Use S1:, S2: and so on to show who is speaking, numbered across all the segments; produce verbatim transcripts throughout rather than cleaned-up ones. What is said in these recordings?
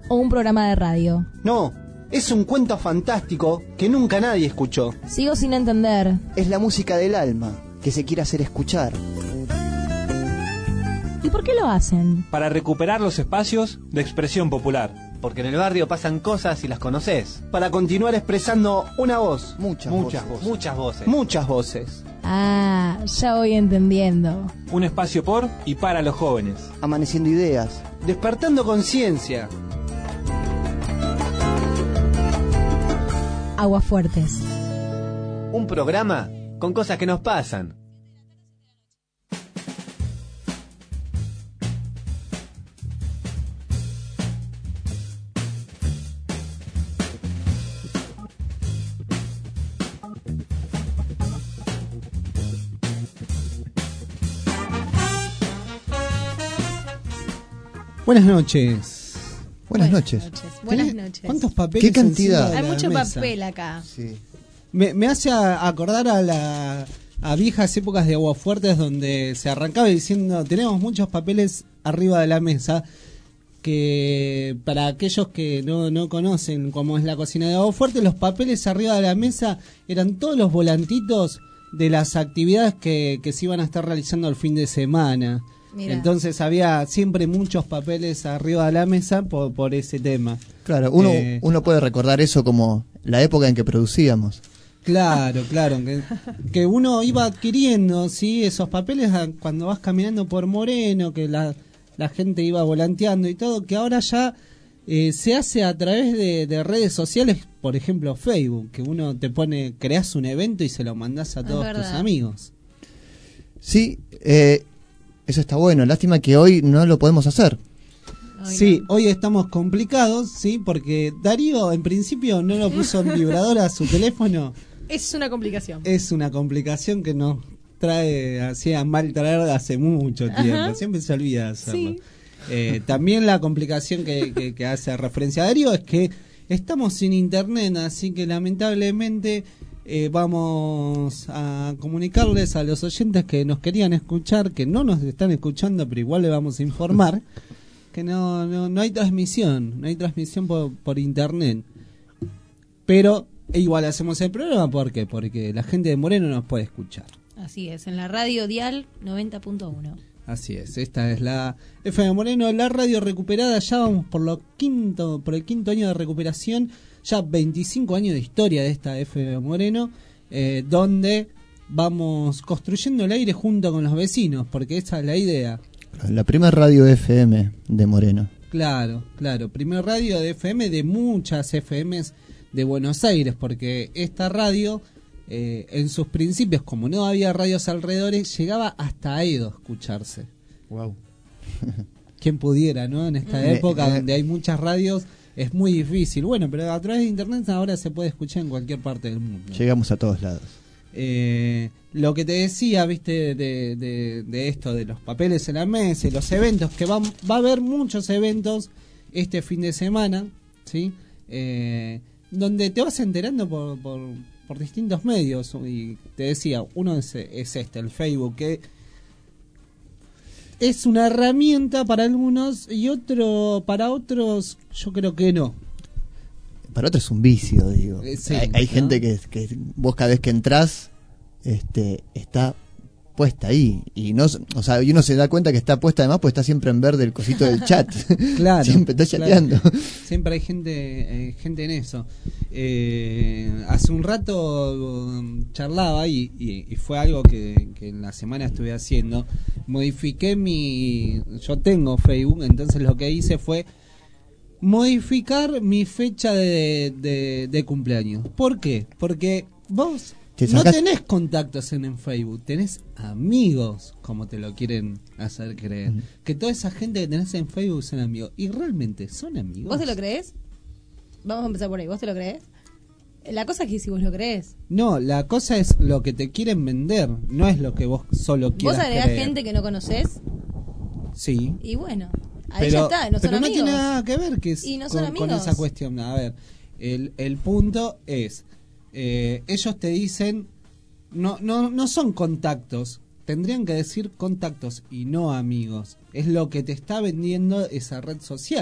S1: o un programa de radio?
S2: No, es un cuento fantástico que nunca nadie escuchó.
S1: Sigo sin entender.
S3: Es la música del alma, que se quiere hacer escuchar.
S1: ¿Y por qué lo hacen?
S4: Para recuperar los espacios de expresión popular.
S5: Porque en el barrio pasan cosas y las conoces.
S2: Para continuar expresando una voz.
S3: Muchas,
S5: Muchas
S3: voces.
S5: voces. Muchas voces.
S2: Muchas voces.
S1: Ah, ya voy entendiendo.
S4: Un espacio por y para los jóvenes.
S3: Amaneciendo ideas.
S2: Despertando conciencia.
S1: Aguafuertes.
S5: Un programa con cosas que nos pasan.
S6: Buenas noches.
S3: Buenas noches.
S7: Buenas noches.
S6: ¿Cuántos papeles?
S3: ¿Qué cantidad?
S6: encima de
S7: Hay
S6: la
S7: mucho
S6: mesa?
S7: papel acá.
S3: Sí.
S6: Me, me hace a- acordar a la a viejas épocas de Aguafuertes donde se arrancaba diciendo tenemos muchos papeles arriba de la mesa, que para aquellos que no, no conocen cómo es la cocina de Aguafuerte, los papeles arriba de la mesa eran todos los volantitos de las actividades que, que se iban a estar realizando el fin de semana.
S7: Mirá.
S6: Entonces había siempre muchos papeles arriba de la mesa por, por ese tema.
S3: Claro, uno,
S6: Eh,
S3: uno puede recordar eso como la época en que producíamos.
S6: Claro, claro, que, que uno iba adquiriendo, ¿sí? Esos papeles a- cuando vas caminando por Moreno, que la, la gente iba volanteando y todo, que ahora ya eh, se hace a través de, de redes sociales, por ejemplo Facebook, que uno te pone, creas un evento y se lo mandás a
S7: Es
S6: todos tus
S7: verdad.
S6: amigos.
S3: Sí, eh, eso está bueno. Lástima que hoy no lo podemos hacer.
S7: Ay,
S6: Sí,
S7: no.
S6: hoy estamos complicados, ¿sí? Porque Darío en principio no lo puso en vibrador a su teléfono.
S7: Es una complicación.
S6: Es una complicación que nos trae así a mal traer hace mucho tiempo.
S7: Ajá.
S6: Siempre se olvida de hacerlo.
S7: Sí.
S6: Eh, también la complicación que, que- que hace referencia a Darío es que estamos sin internet, así que lamentablemente eh, vamos a comunicarles a los oyentes que nos querían escuchar, que no nos están escuchando, pero igual le vamos a informar, que no, no, no hay transmisión, no hay transmisión por, por internet. Pero igual hacemos el programa, ¿por qué? Porque la gente de Moreno nos puede escuchar.
S7: Así es, en la radio Dial noventa punto uno.
S6: Así es, esta es la F M Moreno, la radio recuperada. Ya vamos por lo quinto, por el quinto año de recuperación, ya veinticinco años de historia de esta F M Moreno, eh, donde vamos construyendo el aire junto con los vecinos, porque esa es la idea.
S3: La primera radio F M de Moreno.
S6: Claro, claro, primer radio de F M de muchas F Ms de Buenos Aires, porque esta radio, eh, en sus principios, como no había radios alrededores, llegaba hasta Edo a escucharse.
S3: Wow.
S6: Quien pudiera, ¿no? En esta
S3: Me-
S6: época
S3: me-
S6: donde hay muchas radios es muy difícil. Bueno, pero a través de internet ahora se puede escuchar en cualquier parte del mundo.
S3: Llegamos a todos lados.
S6: Eh, lo que te decía, viste, de, de, de esto, de los papeles en la mesa y los eventos, que van, va a haber muchos eventos este fin de semana, ¿sí? Eh, donde te vas enterando por, por, por distintos medios. Y te decía, uno es, es este, el Facebook, que es una herramienta para algunos y otro para otros yo creo que no.
S3: Para otro es un vicio, digo.
S6: Eh, sí,
S3: hay hay
S6: ¿no?
S3: gente que, que vos cada vez que entras este, está puesta ahí. Y no, o sea, y uno se da cuenta que está puesta además porque está siempre en verde el cosito del chat.
S6: Claro,
S3: siempre está
S6: claro.
S3: chateando.
S6: Siempre hay gente eh, gente en eso. Eh, hace un rato um, charlaba y, y, y fue algo que, que en la semana estuve haciendo. Modifiqué mi... Yo tengo Facebook, entonces lo que hice fue modificar mi fecha de, de, de cumpleaños. ¿Por qué? Porque vos
S3: Te
S6: no
S3: sacás-
S6: tenés contactos en, en Facebook, tenés amigos, como te lo quieren hacer creer.
S3: Ujú.
S6: Que toda esa gente que tenés en Facebook son amigos. Y realmente son amigos.
S7: ¿Vos te lo crees? Vamos a empezar por ahí. ¿Vos te lo crees? La cosa es que si vos lo crees.
S6: No, la cosa es lo que te quieren vender, no es lo que vos solo
S7: Vos
S6: quieras
S7: agregás
S6: creer.
S7: gente que no conoces
S6: Sí.
S7: y bueno, ahí
S6: Pero,
S7: ya está, no son
S6: pero no
S7: amigos.
S6: tiene nada que ver que es
S7: Y no son
S6: con, con
S7: amigos.
S6: esa cuestión. A ver, el, el punto es, eh, ellos te dicen, no, no, no son contactos, tendrían que decir contactos y no amigos. Es lo que te está vendiendo esa red social.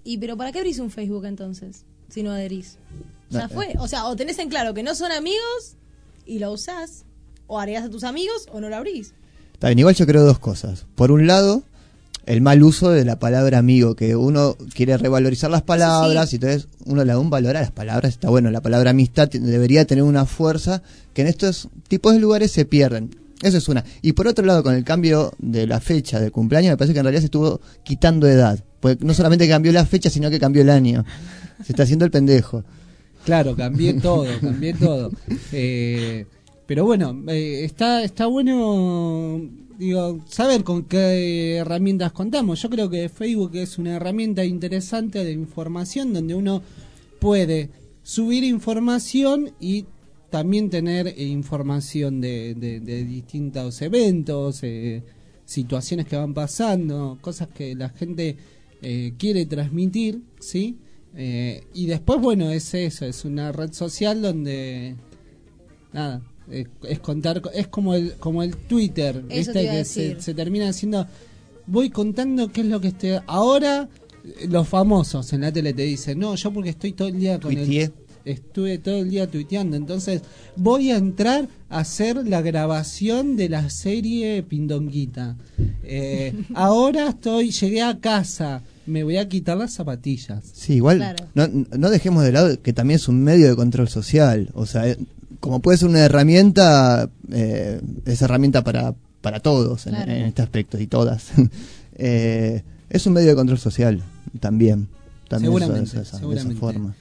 S7: ¿Y pero para qué abrís un Facebook entonces? Si no adherís. Ya
S3: No,
S7: fue. O sea, o tenés en claro que no son amigos y lo usás, o agregás a tus amigos o no lo abrís.
S3: Está bien, igual yo creo dos cosas. Por un lado, el mal uso de la palabra amigo, que uno quiere revalorizar las palabras, sí. Y entonces uno le da un valor a las palabras. Está bueno, la palabra amistad debería tener una fuerza que en estos tipos de lugares se pierden. Eso es una. Y por otro lado, con el cambio de la fecha del cumpleaños, me parece que en realidad se estuvo quitando edad. Porque no solamente cambió la fecha, sino que cambió el año. Se está haciendo el pendejo.
S6: Claro, cambié todo, cambié todo. Eh, pero bueno, eh, está está bueno, digo, saber con qué herramientas contamos. Yo creo que Facebook es una herramienta interesante de información donde uno puede subir información y también tener eh, información de, de, de distintos eventos, eh, situaciones que van pasando, cosas que la gente eh, quiere transmitir, ¿sí? Eh, y después, bueno, es eso, es una red social donde, nada, es, es contar, es como el como el Twitter,
S7: Eso
S6: ¿viste?
S7: te iba a
S6: Que
S7: decir.
S6: se, se termina haciendo, voy contando qué es lo que estoy, ahora los famosos en la tele te dicen, no, yo porque estoy todo el día con
S3: Tuiteé.
S6: el... Estuve todo el día tuiteando, entonces voy a entrar a hacer la grabación de la serie Pindonguita. Eh, ahora estoy, llegué a casa, me voy a quitar las zapatillas.
S3: Sí, igual
S7: Claro.
S3: no, no dejemos de lado que también es un medio de control social. O sea, eh, como puede ser una herramienta, eh, es herramienta para, para todos en,
S7: Claro.
S3: en este aspecto y todas. eh, es un medio de control social también. También
S6: Seguramente,
S3: esa- esa- de
S6: seguramente.
S3: esa forma.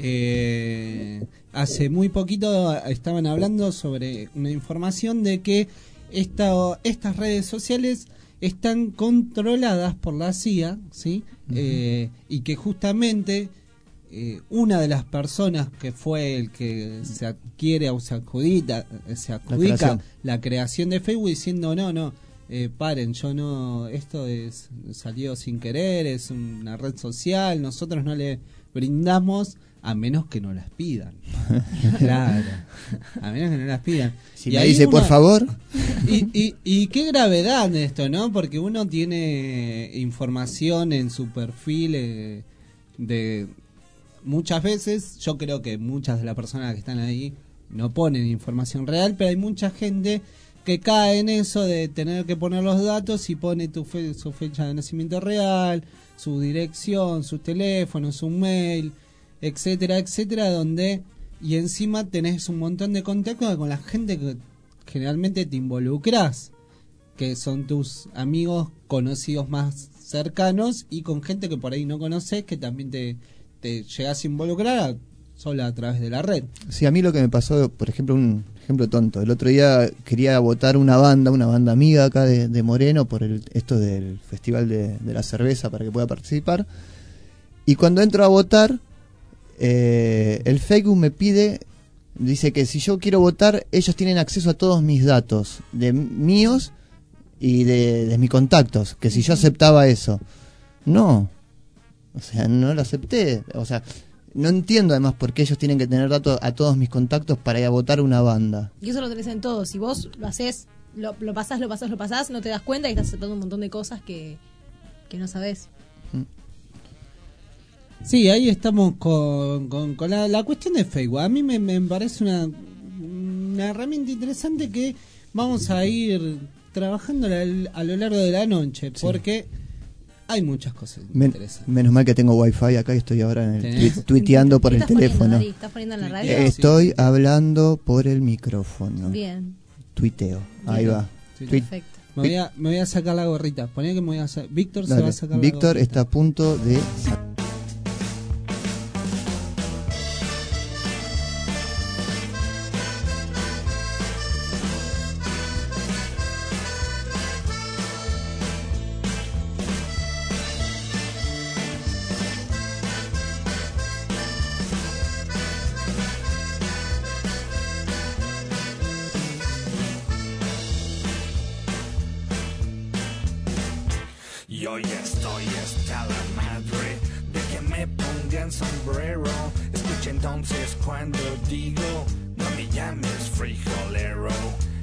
S6: Eh, hace muy poquito estaban hablando sobre una información de que esta, estas redes sociales están controladas por la C I A, ¿sí?
S3: Ujú.
S6: Eh, y que justamente eh, una de las personas que fue el que se adquiere o se adjudica, se adjudica
S3: creación.
S6: la creación de Facebook diciendo no, no, eh, paren, yo no, esto es salió sin querer, es una red social, nosotros no le brindamos a menos que no las pidan. Claro, a menos que no las pidan.
S3: Si
S6: Y
S3: me
S6: ahí
S3: dice, por
S6: uno-
S3: favor,
S6: y, y, y qué gravedad en esto, ¿no? Porque uno tiene información en su perfil eh, de muchas veces, yo creo que muchas de las personas que están ahí no ponen información real, pero hay mucha gente que cae en eso de tener que poner los datos y pone tu fe- su fecha de nacimiento real, su dirección, su teléfono, su mail, etcétera, etcétera, donde y encima tenés un montón de contactos con la gente que generalmente te involucras, que son tus amigos conocidos más cercanos y con gente que por ahí no conoces que también te, te llegas a involucrar a- sola a través de la red.
S3: sí, a mí lo que me pasó, por ejemplo, un ejemplo tonto. El otro día quería votar una banda, una banda amiga acá de, de Moreno, por el, esto del Festival de, de la Cerveza, para que pueda participar. Y cuando entro a votar, eh, el Facebook me pide, dice que si yo quiero votar, ellos tienen acceso a todos mis datos, de míos y de, de mis contactos, que si yo aceptaba eso. No, o sea, no lo acepté, o sea... No entiendo además por qué ellos tienen que tener datos a todos mis contactos para ir a votar una banda.
S7: Y eso lo tenés en todo. Si vos lo haces, lo, lo pasás, lo pasás, lo pasás, no te das cuenta y estás aceptando un montón de cosas que, que no sabés.
S6: Sí, ahí estamos con, con, con la, la cuestión de Facebook. A mí me, me parece una, una herramienta interesante que vamos a ir trabajando a, a lo largo de la noche, porque hay muchas cosas
S3: Men-
S6: interesantes.
S3: menos mal que tengo wifi acá y estoy ahora en el
S6: ¿Tenés?
S3: tui- tuiteando por
S7: ¿Qué
S3: el
S7: estás poniendo,
S3: teléfono.
S7: Dari? ¿Estás poniendo en la radio?
S6: Eh,
S3: Estoy hablando por el micrófono.
S7: Bien,
S3: Tuiteo. Ahí
S6: Bien.
S3: va.
S6: Sí,
S3: Tuit-
S7: perfecto.
S6: Me voy, a, me voy a sacar la gorrita. Poné que me voy a sa- Víctor se
S3: Dale.
S6: va a sacar
S3: Víctor
S6: la
S3: está
S6: gorrita.
S3: a punto de...
S8: Yo ya estoy hasta la madre de que me pongan sombrero. Escucha entonces cuando digo, no me llames frijolero.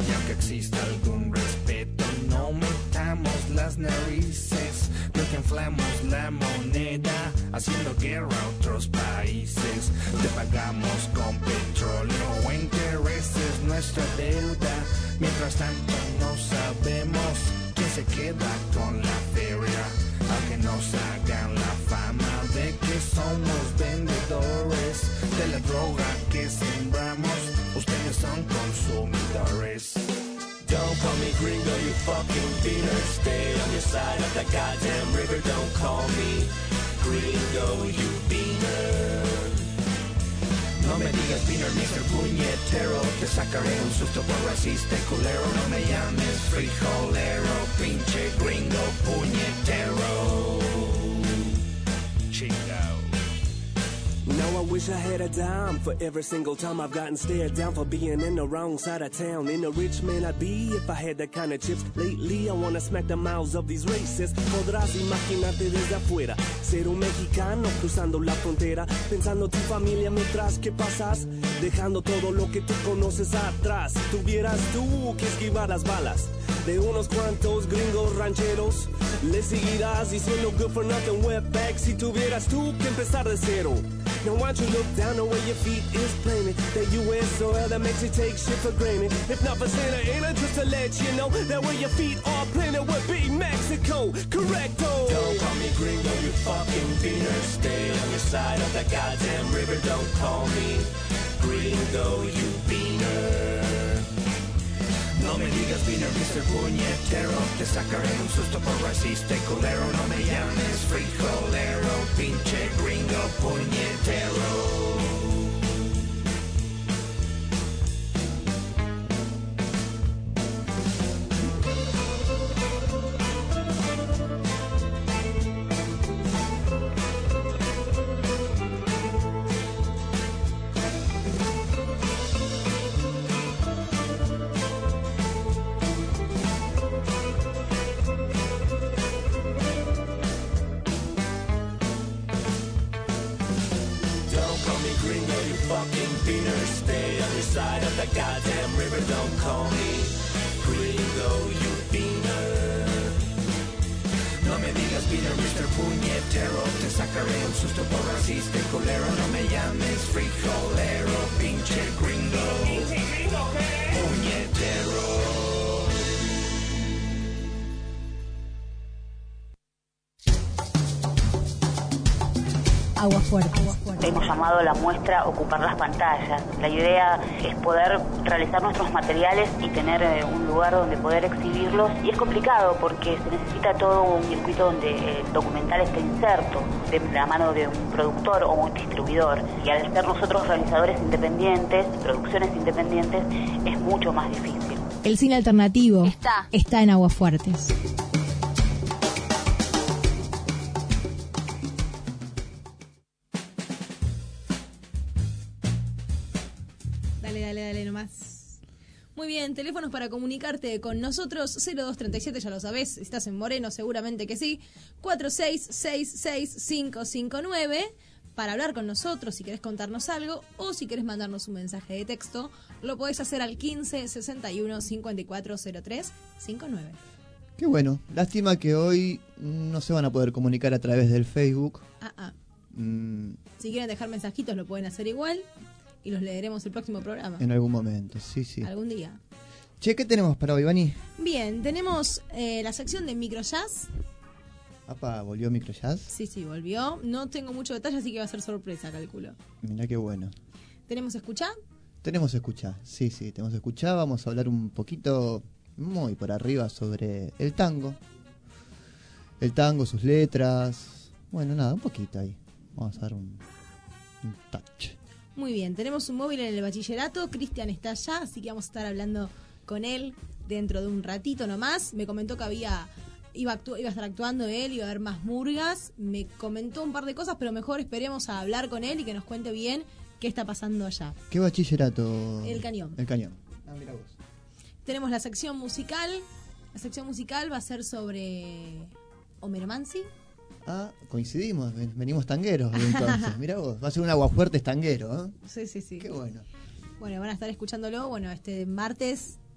S8: Y aunque exista algún respeto, no metamos las narices, nunca inflamos la moneda, haciendo guerra a otros países. Te pagamos con petróleo o intereses nuestra deuda. Mientras tanto no sabemos quién se queda con la feria, aunque nos hagan la fama de que somos vendedores de la droga que sembramos. Ustedes son consumidores. Don't call me gringo, you fucking beaner. Stay on your side of that goddamn river. Don't call me gringo, you beaner. No me digas beaner, mister Puñetero. Te sacaré un susto por racista y culero. No me llames frijolero, pinche gringo puñetero. Chingao.
S9: Now I wish I had a dime for every single time I've gotten stared down for being in the wrong side of town. In a rich man I'd be if I had that kind of chips. Lately I wanna smack the mouths of these racists. Podrás imaginarte desde afuera ser un mexicano cruzando la frontera, pensando tu familia mientras que pasas, dejando todo lo que tú conoces atrás. Si tuvieras tú que esquivar las balas de unos cuantos gringos rancheros, le seguirás diciendo good for nothing wetback. Si tuvieras tú que empezar de cero, now why don't you look down the way your feet is planted? That U S soil that makes you take shit for granted. If not for Santa Ana, just to let you know that where your feet are planted would be Mexico. Correcto.
S8: Don't call me gringo, you fucking beaner. Stay on your side of that goddamn river. Don't call me gringo, you beaner. No me digas beaner, mister Puñetero. Te sacaré un susto por racista y culero. No me llames frijolero, pinche gringo puñetero. Goddamn river, don't call me gringo, you beaner. No me digas beaner, mister Puñetero. Te sacaré un susto por racista y culero. No me llames frijolero, pinche gringo, pinche gringo, ¿qué? Puñetero.
S1: Agua fuerte.
S10: Hemos llamado a la muestra Ocupar las pantallas. La idea es poder realizar nuestros materiales y tener eh, un lugar donde poder exhibirlos. Y es complicado porque se necesita todo un circuito donde el documental esté inserto de la mano de un productor o un distribuidor. Y al ser nosotros realizadores independientes, producciones independientes, es mucho más difícil.
S1: El cine alternativo
S7: está,
S1: está en Aguafuertes.
S7: Dale, dale, dale nomás. Muy bien, teléfonos para comunicarte con nosotros, cero dos treinta y siete, ya lo sabés, estás en Moreno, seguramente que sí, cuatro seis seis seis cinco cinco nueve, para hablar con nosotros si querés contarnos algo o si querés mandarnos un mensaje de texto, lo podés hacer al quince sesenta y uno cincuenta y cuatro cero tres cincuenta y nueve.
S3: Qué bueno, lástima que hoy no se van a poder comunicar a través del Facebook.
S7: Ah, ah.
S3: Mm,
S7: Si quieren dejar mensajitos lo pueden hacer igual y los leeremos el próximo programa.
S3: en algún momento, sí, sí.
S7: Algún día.
S3: Che, ¿qué tenemos para hoy, Vani?
S7: Bien, tenemos eh, la sección de microjazz.
S3: Apa, ¿volvió Microjazz?
S7: Sí, sí, volvió. No tengo mucho detalle, así que va a ser sorpresa, calculo.
S3: Mirá qué bueno.
S7: ¿Tenemos escuchá?
S3: Tenemos escuchar, sí, sí, tenemos escuchar. Vamos a hablar un poquito, muy por arriba, sobre el tango. El tango, sus letras. Bueno, nada, un poquito ahí. Vamos a dar un, un touch.
S7: Muy bien, tenemos un móvil en el bachillerato. Cristian está allá, así que vamos a estar hablando con él dentro de un ratito nomás. Me comentó que había iba a, actu- iba a estar actuando él, iba a haber más murgas. Me comentó un par de cosas, pero mejor esperemos a hablar con él y que nos cuente bien qué está pasando allá.
S3: ¿Qué bachillerato?
S7: El Cañón.
S3: El Cañón. Ah, mira vos.
S7: Tenemos la sección musical. La sección musical va a ser sobre Homero Mansi.
S3: Ah, coincidimos, ven- venimos tangueros entonces. Mirá vos, va a ser un Aguafuertes tanguero, ¿eh?
S7: Sí, sí, sí.
S3: Qué bueno.
S7: Bueno, van a estar escuchándolo, bueno, este martes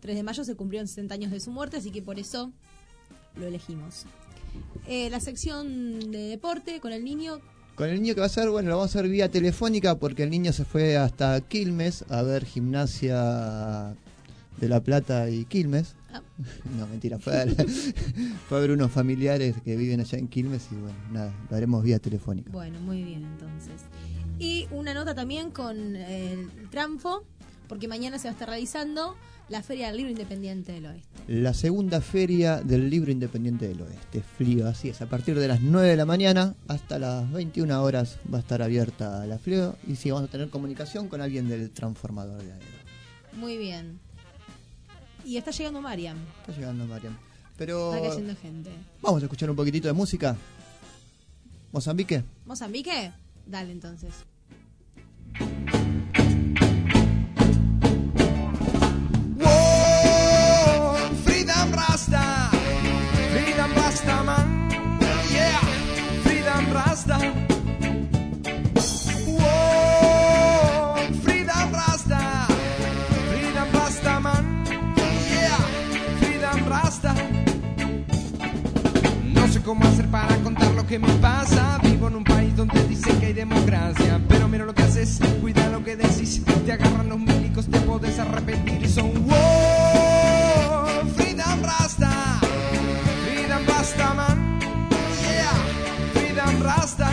S7: tres de mayo se cumplieron sesenta años de su muerte, así que por eso lo elegimos. Eh, la sección de deporte con el niño.
S3: Con el niño que va a ser, bueno, lo vamos a hacer vía telefónica porque el niño se fue hasta Quilmes a ver Gimnasia de La Plata y Quilmes.
S7: Ah.
S3: No, mentira, fue a, fue a ver unos familiares que viven allá en Quilmes y bueno, nada, lo haremos vía telefónica.
S7: Bueno, muy bien entonces. Y una nota también con el Tranfo, porque mañana se va a estar realizando la Feria del Libro Independiente del Oeste.
S3: La segunda feria del Libro Independiente del Oeste, F L I O, así es, a partir de las nueve de la mañana hasta las veintiuna horas va a estar abierta la F L I O y sí, vamos a tener comunicación con alguien del transformador de aero.
S7: Muy bien. Y está llegando Mariam.
S3: Está llegando Mariam. Pero
S7: Está cayendo gente.
S3: Vamos a escuchar un poquitito de música. ¿Mozambique?
S7: ¿Mozambique? Dale entonces.
S8: Freedom Rasta, Freedom Rasta man, yeah, Freedom Rasta. Whoa, Freedom Rasta, Freedom Rasta man, yeah, Freedom Rasta. No sé cómo hacer para contar lo que me pasa. Vivo en un país donde dicen que hay democracia, pero mira lo que haces, cuida lo que decís. Te agarran los milicos, te podés arrepentir. Son wow, Freedom Rasta, Freedom Rasta man, yeah, Freedom Rasta.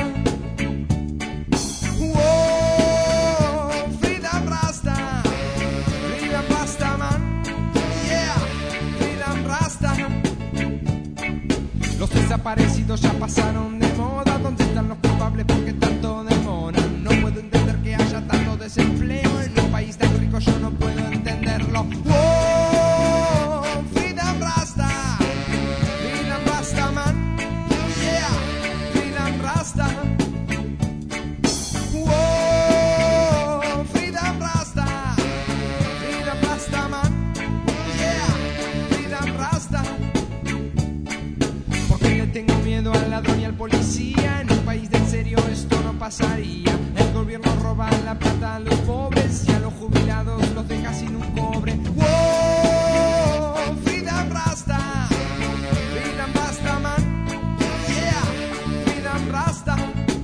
S8: Wow, Freedom Rasta, Freedom Rasta man, yeah, Freedom Rasta. Los desaparecidos ya pasaron de moda. ¿Dónde están los culpables? Porque tanto demoran. No puedo entender que haya tanto desempleo en un país tan rico. Yo no puedo entenderlo. Wow, Freedom Rasta, Freedom Rasta man, yeah, Freedom Rasta. Wow, Freedom Rasta, Freedom Rasta man, yeah, Freedom Rasta. Tengo miedo al ladrón y al policía. En un país de en serio esto no pasaría. El gobierno roba la plata a los pobres y a los jubilados los deja sin un cobre. Wow, Freedom Rasta, Freedom Rasta man, yeah, Freedom Rasta.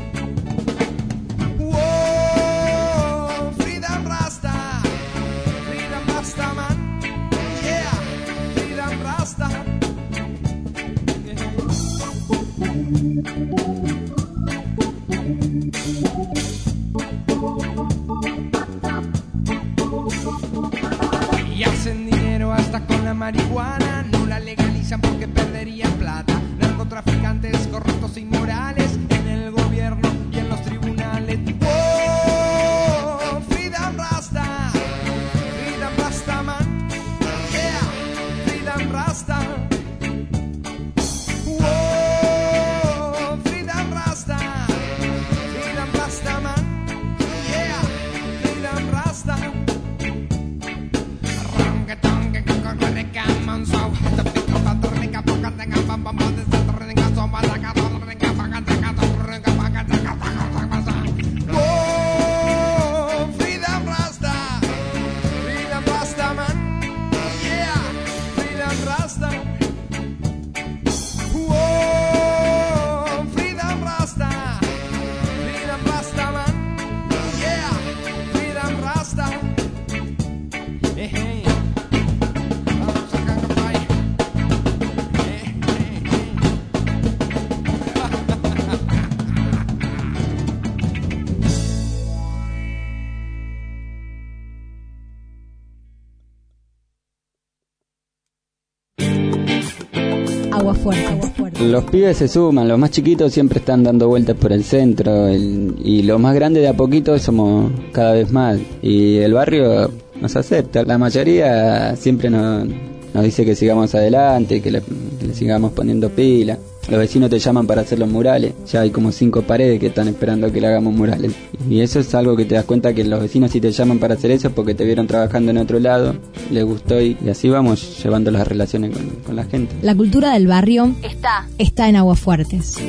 S8: Wow, Freedom Rasta, Freedom Rasta man, yeah, Freedom Rasta. Y hacen dinero hasta con la marihuana. No la legalizan porque perderían plata. Narcotraficantes corruptos e inmorales en el gobierno y en los tribunales. Wow, Freedom Rasta, Freedom Rasta man, yeah, Freedom Rasta.
S11: Los pibes se suman, los más chiquitos siempre están dando vueltas por el centro el, y los más grandes de a poquito somos cada vez más y el barrio nos acepta. La mayoría siempre nos, nos dice que sigamos adelante, que le, que le sigamos poniendo pila. Los vecinos te llaman para hacer los murales. Ya hay como cinco paredes que están esperando que le hagamos murales. Y eso es algo que te das cuenta que los vecinos si te llaman para hacer eso es porque te vieron trabajando en otro lado, les gustó y, y así vamos llevando las relaciones con, con la gente.
S1: La cultura del barrio está, está en Aguafuertes.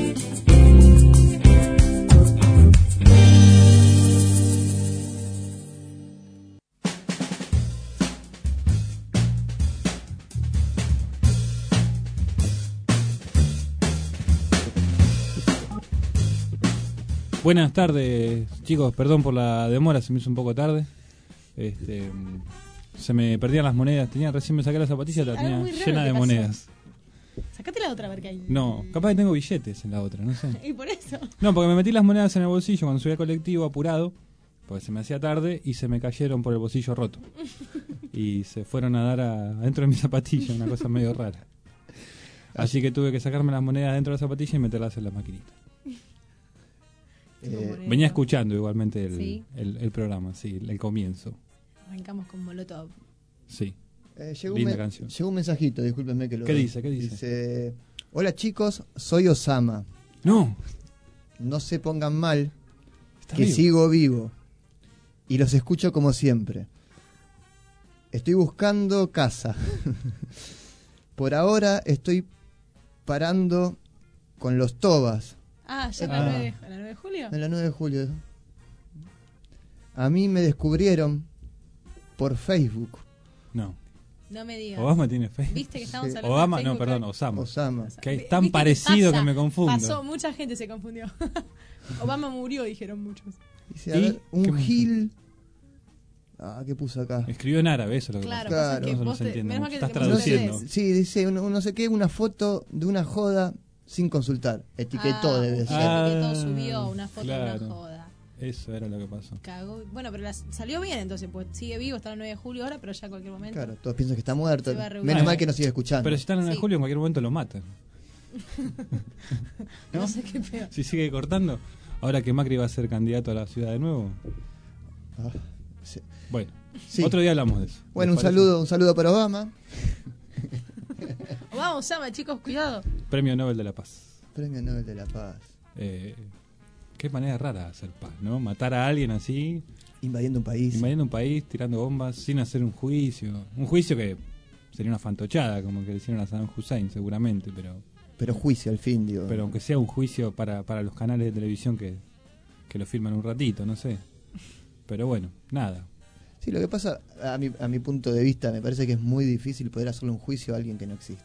S4: Buenas tardes, chicos. Perdón por la demora, se me hizo un poco tarde. Este, se me perdían las monedas. Tenía recién me saqué la zapatilla, la tenía llena de monedas.
S7: Sacate la otra a ver qué hay.
S4: No, capaz que tengo billetes en la otra, no sé.
S7: ¿Y por eso?
S4: No, porque me metí las monedas en el bolsillo cuando subí al colectivo apurado, porque se me hacía tarde y se me cayeron por el bolsillo roto. Y se fueron a dar a, adentro de mi zapatilla, una cosa medio rara. Así que tuve que sacarme las monedas dentro de la zapatilla y meterlas en la maquinita. Eh, venía escuchando igualmente el, ¿sí? el, el programa, sí, el, el comienzo.
S7: Arrancamos con Molotov.
S4: Sí.
S3: Eh, llegó,
S4: Linda
S3: un me,
S4: canción.
S3: llegó un mensajito, discúlpenme que lo...
S4: ¿Qué dice? ¿Qué dice?
S3: Dice, hola chicos, soy Osama.
S4: No.
S3: No se pongan mal,
S4: ¿Está
S3: que
S4: vivo?
S3: sigo vivo. Y los escucho como siempre. Estoy buscando casa. Por ahora estoy parando con los Tobas.
S7: Ah, ya en
S3: Ah.
S7: la nueve, ¿la nueve de julio?
S3: En la nueve de julio. A mí me descubrieron por Facebook.
S4: No.
S7: No me digas.
S4: Obama tiene Facebook.
S7: ¿Viste que estamos
S3: Sí.
S7: hablando
S4: Obama,
S7: de
S4: no,
S7: Facebook?
S4: perdón, Osama.
S3: Osama.
S4: Que es
S7: ¿Viste
S4: tan
S7: qué
S4: parecido
S7: pasa?
S4: que me confundo.
S7: Pasó, mucha gente se confundió. Obama murió, dijeron muchos.
S3: Dice, a
S4: ¿Y?
S3: ver, un
S4: ¿Qué me-
S3: Gil. Ah, ¿qué puso acá?
S4: Escribió en árabe, eso es lo que
S7: Claro,
S4: pasa.
S3: Claro.
S7: pasa que
S4: Eso no
S7: vos
S4: se
S7: te-
S4: entiende
S7: menos mal
S4: mucho.
S7: que
S4: Estás
S7: te- que vos
S4: traduciendo.
S7: lees.
S3: Sí, dice, uno, uno sé qué, una foto de una joda sin consultar. Etiquetó,
S7: Ah,
S3: debe
S7: un
S3: ser.
S4: Ah,
S7: etiquetó, subió una foto de
S4: claro.
S7: una joda.
S4: Eso era lo que pasó.
S7: Cagó. Bueno, pero las- salió bien entonces, pues sigue vivo, está el nueve de julio ahora, pero ya en cualquier momento.
S3: Claro, todos piensan que está muerto.
S7: Se va a reunir.
S3: Menos
S4: Ah,
S3: mal que nos sigue escuchando.
S4: Pero si están en el
S7: Sí.
S4: julio, en cualquier momento lo matan.
S7: no
S4: ¿No?
S7: sé qué peor.
S4: Si sigue cortando. Ahora que Macri va a ser candidato a la ciudad de nuevo.
S3: Ah, sí.
S4: Bueno,
S3: Sí.
S4: otro día hablamos de eso.
S3: Bueno, un
S4: ¿Les parece?
S3: saludo, un saludo para Obama.
S7: Vamos, llama, chicos, cuidado.
S4: Premio Nobel de la Paz.
S3: Premio Nobel de la Paz.
S4: Eh, qué manera rara de hacer paz, ¿no? Matar a alguien así,
S3: Invadiendo un país.
S4: invadiendo un país, tirando bombas, sin hacer un juicio. Un juicio que sería una fantochada, como que le hicieron a Saddam Hussein, seguramente, pero
S3: Pero juicio al fin, digo.
S4: pero aunque sea un juicio para, para los canales de televisión que, que lo filman un ratito, no sé. Pero bueno, nada.
S3: Sí, lo que pasa, a mi, a mi punto de vista, me parece que es muy difícil poder hacerle un juicio a alguien que no existe.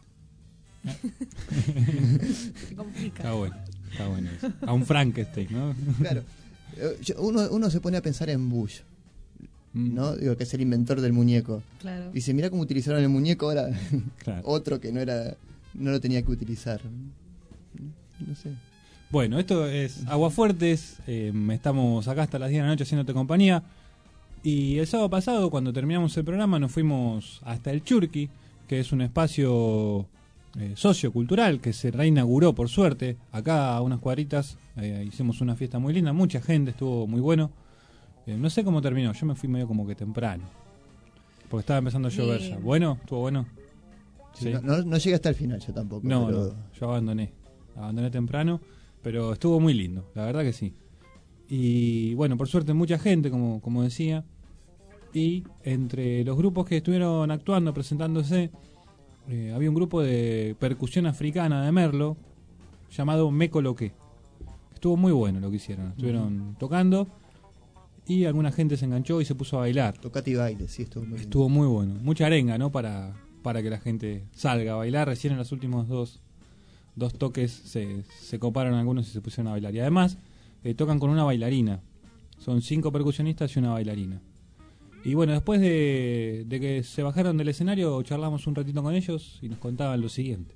S7: Se complica.
S4: Está bueno, está bueno eso. A un Frankenstein, ¿no?
S3: Claro. Eh, yo- Uno, uno se pone a pensar en Bush,
S4: Mm,
S3: ¿no? Digo, que es el inventor del muñeco.
S7: Claro.
S3: Dice, mira cómo utilizaron el muñeco ahora.
S4: Claro.
S3: Otro que no era no lo tenía que utilizar. No sé.
S4: Bueno, esto es Aguafuertes. Eh, estamos acá hasta las diez de la noche haciéndote compañía. Y el sábado pasado, cuando terminamos el programa, nos fuimos hasta el Churqui, que es un espacio eh, sociocultural que se reinauguró, por suerte. Acá a unas cuadritas eh, hicimos una fiesta muy linda, mucha gente, estuvo muy bueno. Eh, no sé cómo terminó, yo me fui medio como que temprano, porque estaba empezando a llover
S7: Bien.
S4: ya. Bueno, estuvo bueno. Sí.
S3: No, no, no llegué hasta el final yo tampoco.
S4: No,
S3: pero...
S4: no, yo abandoné. Abandoné temprano, pero estuvo muy lindo, la verdad que sí. Y bueno, por suerte mucha gente, como, como decía. Y entre los grupos que estuvieron actuando, presentándose, eh, había un grupo de percusión africana de Merlo llamado Me Coloqué. Estuvo muy bueno lo que hicieron. Estuvieron tocando y alguna gente se enganchó y se puso a bailar.
S3: Tocate y baile, sí, estuvo muy lindo.
S4: Estuvo muy bueno. Mucha arenga, ¿no? Para, para que la gente salga a bailar. Recién en los últimos dos, dos toques se, se coparon algunos y se pusieron a bailar. Y además eh, tocan con una bailarina. Son cinco percusionistas y una bailarina. Y bueno, después de, de que se bajaron del escenario, charlamos un ratito con ellos y nos contaban lo siguiente.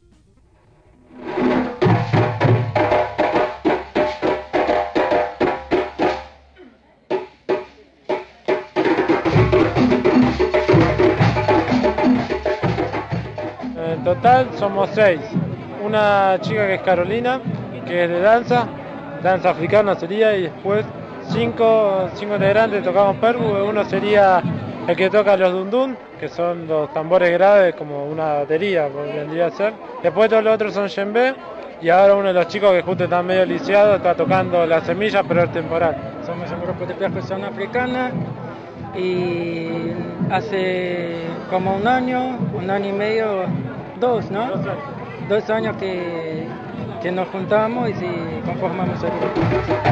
S12: En total somos seis. Una chica que es Carolina, que es de danza, danza africana sería, y después cinco, cinco integrantes tocamos percu. Uno sería el que toca los dundun, que son los tambores graves, como una batería, vendría a ser. Después todos los otros son djembe, y ahora uno de los chicos que justo está medio lisiado está tocando las semillas, pero es temporal.
S13: Somos un grupo de percusión africana y hace como un año, un año y medio, dos, ¿no?
S12: Dos años.
S13: Dos años que, que nos juntamos y conformamos el grupo.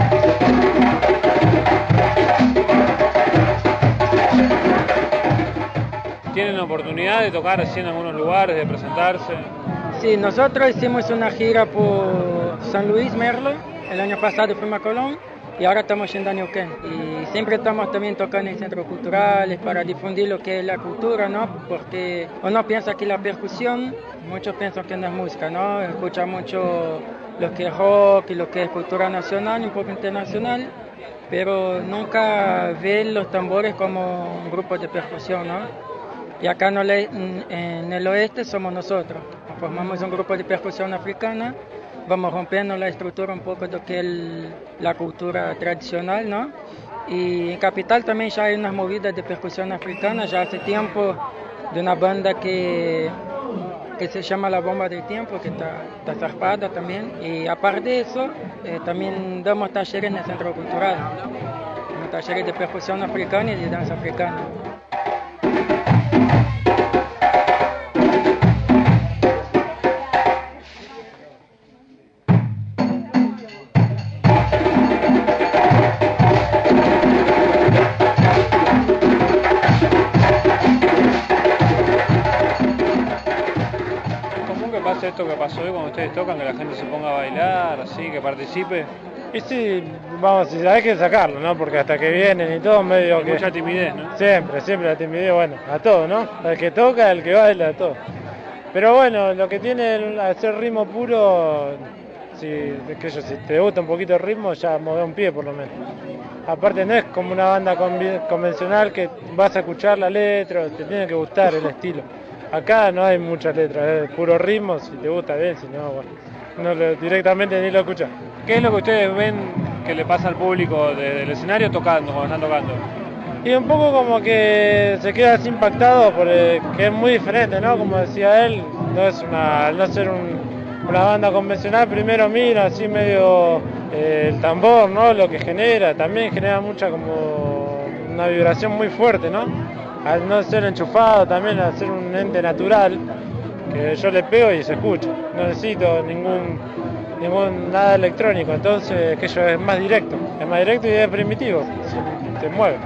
S4: ¿Tienen oportunidad de tocar así en algunos lugares, de presentarse?
S13: Sí, nosotros hicimos una gira por San Luis, Merlo, el año pasado fuimos a Colón y ahora estamos yendo a Neuquén. Y siempre estamos también tocando en centros culturales para difundir lo que es la cultura, ¿no? Porque uno piensa que la percusión, muchos piensan que no es música, ¿no? Escucha mucho lo que es rock y lo que es cultura nacional, un poco internacional, pero nunca ven los tambores como un grupo de percusión, ¿no? Y acá en el, en el oeste somos nosotros, formamos un grupo de percusión africana, vamos rompiendo la estructura un poco de lo que es el, la cultura tradicional, ¿no? Y en Capital también ya hay unas movidas de percusión africana, ya hace tiempo, de una banda que, que se llama La Bomba del Tiempo, que está, está zarpada también. Y aparte de eso, eh, también damos talleres en el Centro Cultural, ¿no? Talleres de percusión africana y de danza africana.
S12: Esto que pasó hoy cuando ustedes tocan, que la gente se ponga a bailar, así, que participe.
S14: Y sí, vamos, hay que sacarlo, ¿no? Porque hasta que vienen y todo, medio
S12: hay
S14: que...
S12: mucha timidez, ¿no?
S14: Siempre, siempre la timidez, bueno, a todo, ¿no? Al que toca, al que baila, a todo. Pero bueno, lo que tiene el hacer ritmo puro, si, que yo, si te gusta un poquito el ritmo, ya mueve un pie por lo menos. Aparte no es como una banda convencional que vas a escuchar la letra, te tiene que gustar el estilo. Acá no hay muchas letras, es puro ritmo, si te gusta bien, si no, bueno, no lo, directamente ni lo escuchas.
S12: ¿Qué es lo que ustedes ven que le pasa al público de, del escenario tocando, cuando están tocando?
S14: Y un poco como que se queda así impactado, porque es muy diferente, ¿no? Como decía él, no es una, al no ser un, una banda convencional, primero mira así medio eh, el tambor, ¿no? Lo que genera, también genera mucha como una vibración muy fuerte, ¿no? Al no ser enchufado, también al ser un ente natural, que yo le pego y se escucha. No necesito ningún, ningún nada electrónico, entonces aquello es más directo, es más directo y es primitivo, se, se mueve.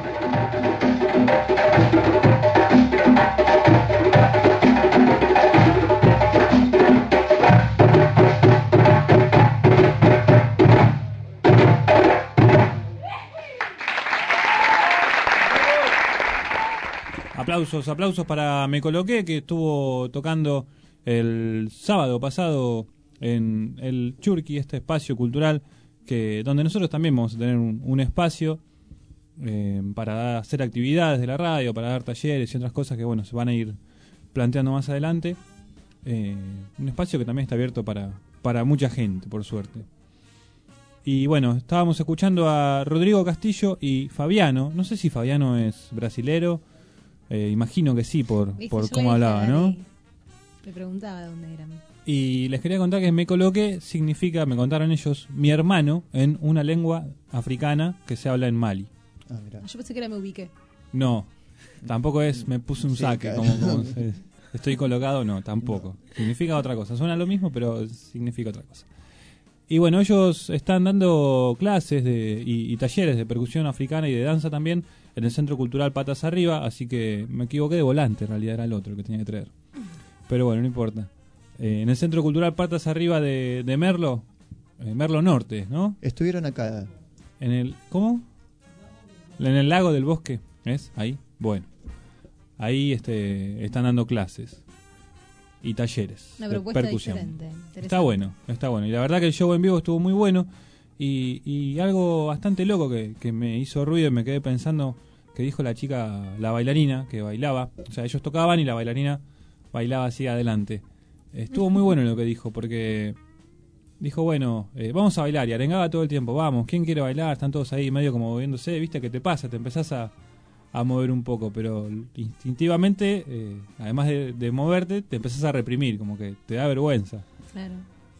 S4: Aplausos, aplausos para Me Coloqué, que estuvo tocando el sábado pasado en el Churqui, este espacio cultural, que donde nosotros también vamos a tener un, un espacio eh, para hacer actividades de la radio, para dar talleres y otras cosas que bueno se van a ir planteando más adelante. Eh, un espacio que también está abierto para, para mucha gente, por suerte. Y bueno, estábamos escuchando a Rodrigo Castillo y Fabiano. No sé si Fabiano es brasilero. Eh, imagino que sí, por, por cómo hablaba, ¿no?
S7: Le preguntaba de dónde eran.
S4: Y les quería contar que Me Coloqué significa, me contaron ellos, mi hermano en una lengua africana que se habla en Mali.
S3: Ah, mirá.
S7: Yo pensé que era me ubiqué.
S4: No, tampoco es me puse un
S3: Sí,
S4: saque,
S3: claro.
S4: como, como se- estoy colocado, no, tampoco. Significa otra cosa, suena lo mismo, pero significa otra cosa. Y bueno, ellos están dando clases de, y, y talleres de percusión africana y de danza también en el Centro Cultural Patas Arriba, así que me equivoqué de volante, en realidad era el otro el que tenía que traer. Pero bueno, no importa. Eh, en el Centro Cultural Patas Arriba de, de Merlo, eh, Merlo Norte, ¿no?
S3: Estuvieron acá.
S4: En el, ¿cómo? En el lago del bosque, ¿es? Ahí, bueno. Ahí este, están dando clases y talleres
S7: Una
S4: de
S7: propuesta
S4: percusión.
S7: diferente, interesante.
S4: Está bueno, está bueno. Y la verdad que el show en vivo estuvo muy bueno. Y, y algo bastante loco que, que me hizo ruido y me quedé pensando que dijo la chica, la bailarina, que bailaba. O sea, ellos tocaban y la bailarina bailaba así adelante. Estuvo muy bueno lo que dijo, porque dijo, bueno, eh, vamos a bailar. Y arengaba todo el tiempo, vamos, ¿quién quiere bailar? Están todos ahí medio como moviéndose. ¿Viste qué te pasa? Te empezás a, a mover un poco, pero instintivamente, eh, además de, de moverte, te empezás a reprimir, como que te da vergüenza.
S7: Claro.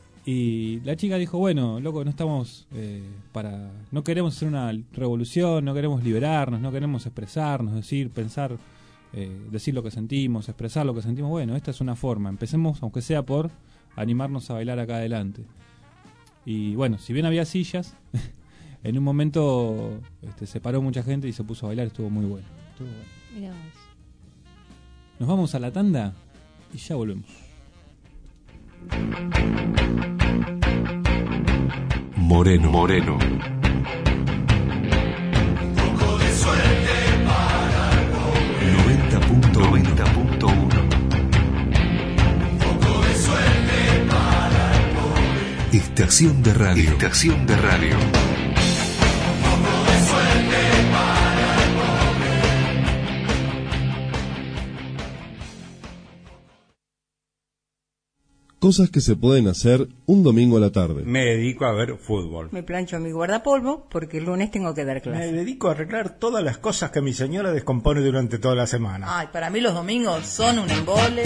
S4: Y la chica dijo, bueno, loco, no estamos eh, para... No queremos hacer una revolución, no queremos liberarnos, no queremos expresarnos, decir, pensar, eh, decir lo que sentimos, expresar lo que sentimos. Bueno, esta es una forma. Empecemos, aunque sea por animarnos a bailar acá adelante. Y bueno, si bien había sillas, en un momento este, se paró mucha gente y se puso a bailar, estuvo muy bueno. Estuvo bueno.
S7: Mirá vos.
S4: Nos vamos a la tanda y ya volvemos.
S15: Moreno. Moreno. noventa punto uno. Estación de radio. Estación de radio.
S16: Cosas que se pueden hacer un domingo a la tarde.
S17: Me dedico a ver fútbol.
S18: Me plancho mi guardapolvo porque el lunes tengo que dar clase.
S17: Me dedico a arreglar todas las cosas que mi señora descompone durante toda la semana.
S18: Ay, para mí los domingos son un embole.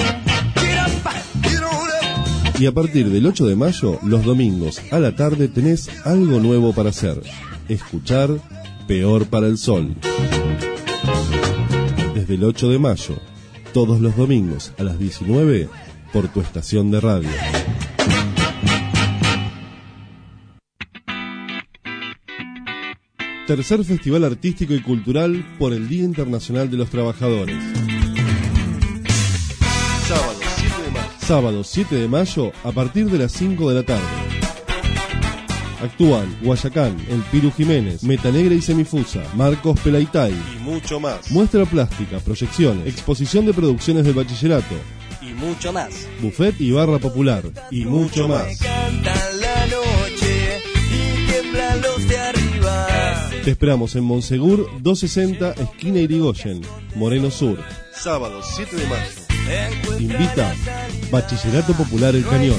S16: Y a partir del ocho de mayo, los domingos a la tarde tenés algo nuevo para hacer. Escuchar Peor para el Sol. Desde el ocho de mayo, todos los domingos a las diecinueve, por tu estación de radio. Tercer Festival Artístico y Cultural por el Día Internacional de los Trabajadores. Sábado siete de mayo. Sábado siete de mayo a partir de las cinco de la tarde. Actúan Guayacán, El Piru Jiménez, Metanegra y Semifusa, Marcos Pelaitay
S19: y mucho más.
S16: Muestra plástica, proyecciones, exposición de producciones del bachillerato
S19: y mucho más.
S16: Buffet y barra popular y, y mucho, mucho más.
S19: La noche y tiemblan los de arriba.
S16: Te esperamos en Monsegur doscientos sesenta, esquina Irigoyen, Moreno Sur.
S19: Sábado siete de mayo.
S16: Invita Bachillerato Popular El Cañón.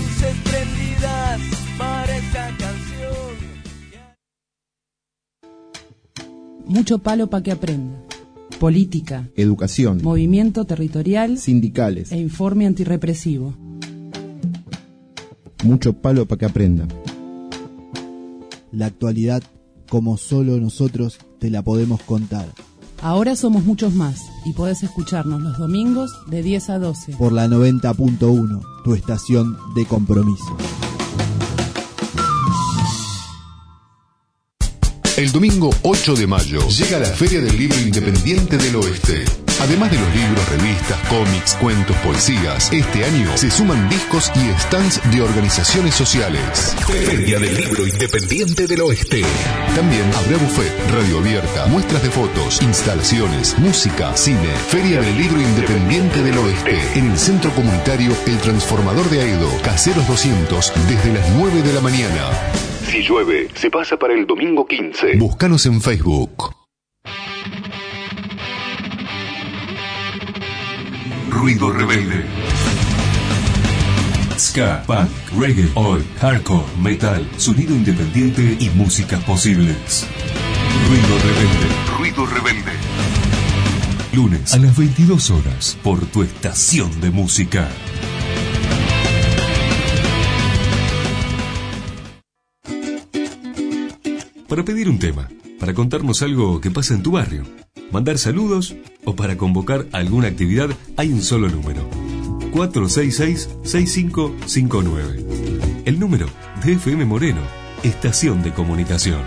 S20: Mucho palo para que aprenda. Política,
S21: educación,
S20: movimiento territorial,
S21: sindicales
S20: e informe antirrepresivo.
S21: Mucho palo para que aprenda.
S22: La actualidad, como solo nosotros te la podemos contar.
S20: Ahora somos muchos más y podés escucharnos los domingos de diez a doce.
S22: Por la noventa punto uno, tu estación de compromiso.
S23: El domingo ocho de mayo llega la Feria del Libro Independiente del Oeste. Además de los libros, revistas, cómics, cuentos, poesías, este año se suman discos y stands de organizaciones sociales. Feria del Libro Independiente del Oeste. También habrá buffet, radio abierta, muestras de fotos, instalaciones, música, cine. Feria del Libro Independiente del Oeste. En el Centro Comunitario El Transformador de Aedo, Caseros doscientos, desde las nueve de la mañana. Si llueve, se pasa para el domingo quince. Búscanos en Facebook. Ruido Rebelde. Ska, punk, reggae, oi, hardcore, metal, sonido independiente y músicas posibles. Ruido Rebelde. Ruido Rebelde. Lunes a las veintidós horas por tu estación de música. Para pedir un tema, para contarnos algo que pasa en tu barrio, mandar saludos o para convocar alguna actividad, hay un solo número: cuatro seis seis, seis cinco cinco nueve. El número de F M Moreno, estación de comunicación.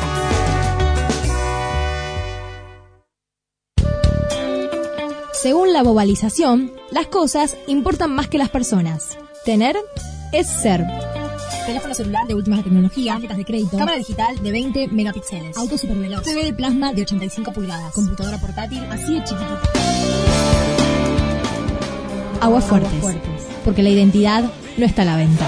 S1: Según la globalización, las cosas importan más que las personas. Tener es ser. Teléfono celular de última tecnología, tarjetas de crédito, cámara digital de veinte megapíxeles, auto superveloz, T V de plasma de ochenta y cinco pulgadas, computadora portátil así de chiquitita. Aguas Fuertes, Aguas Fuertes, porque la identidad no está a la venta.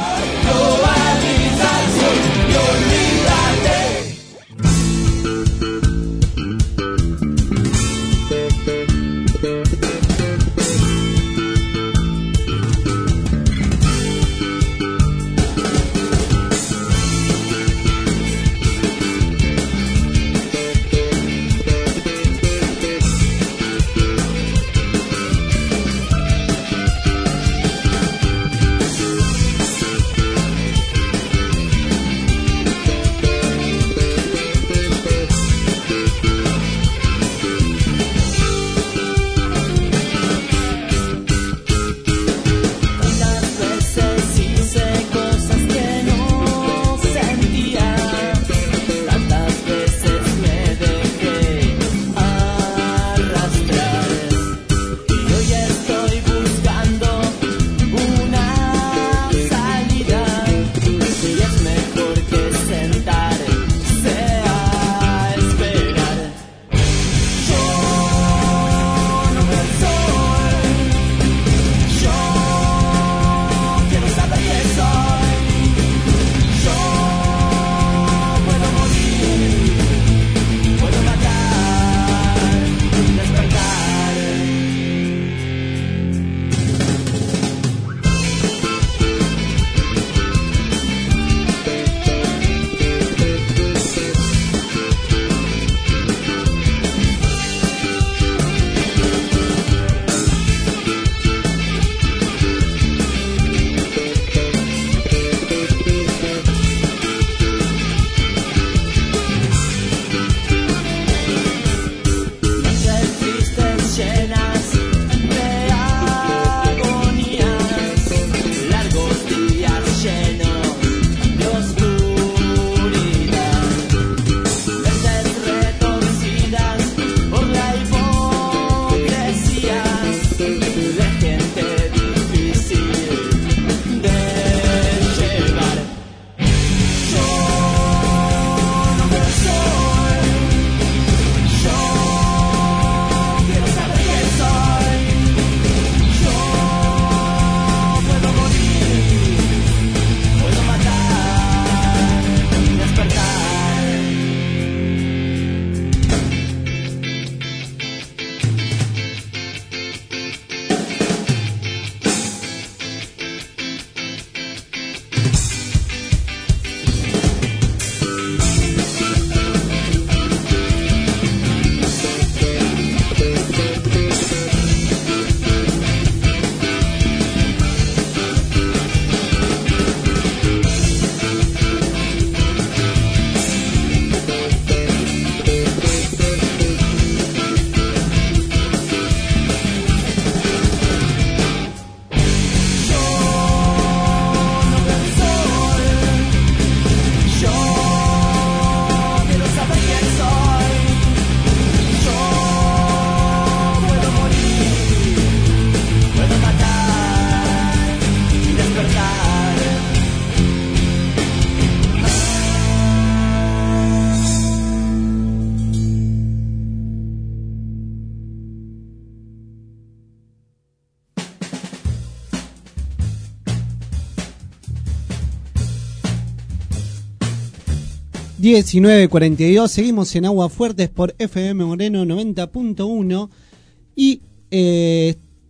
S6: diecinueve cuarenta y dos, seguimos en Aguas Fuertes por F M Moreno noventa punto uno y eh,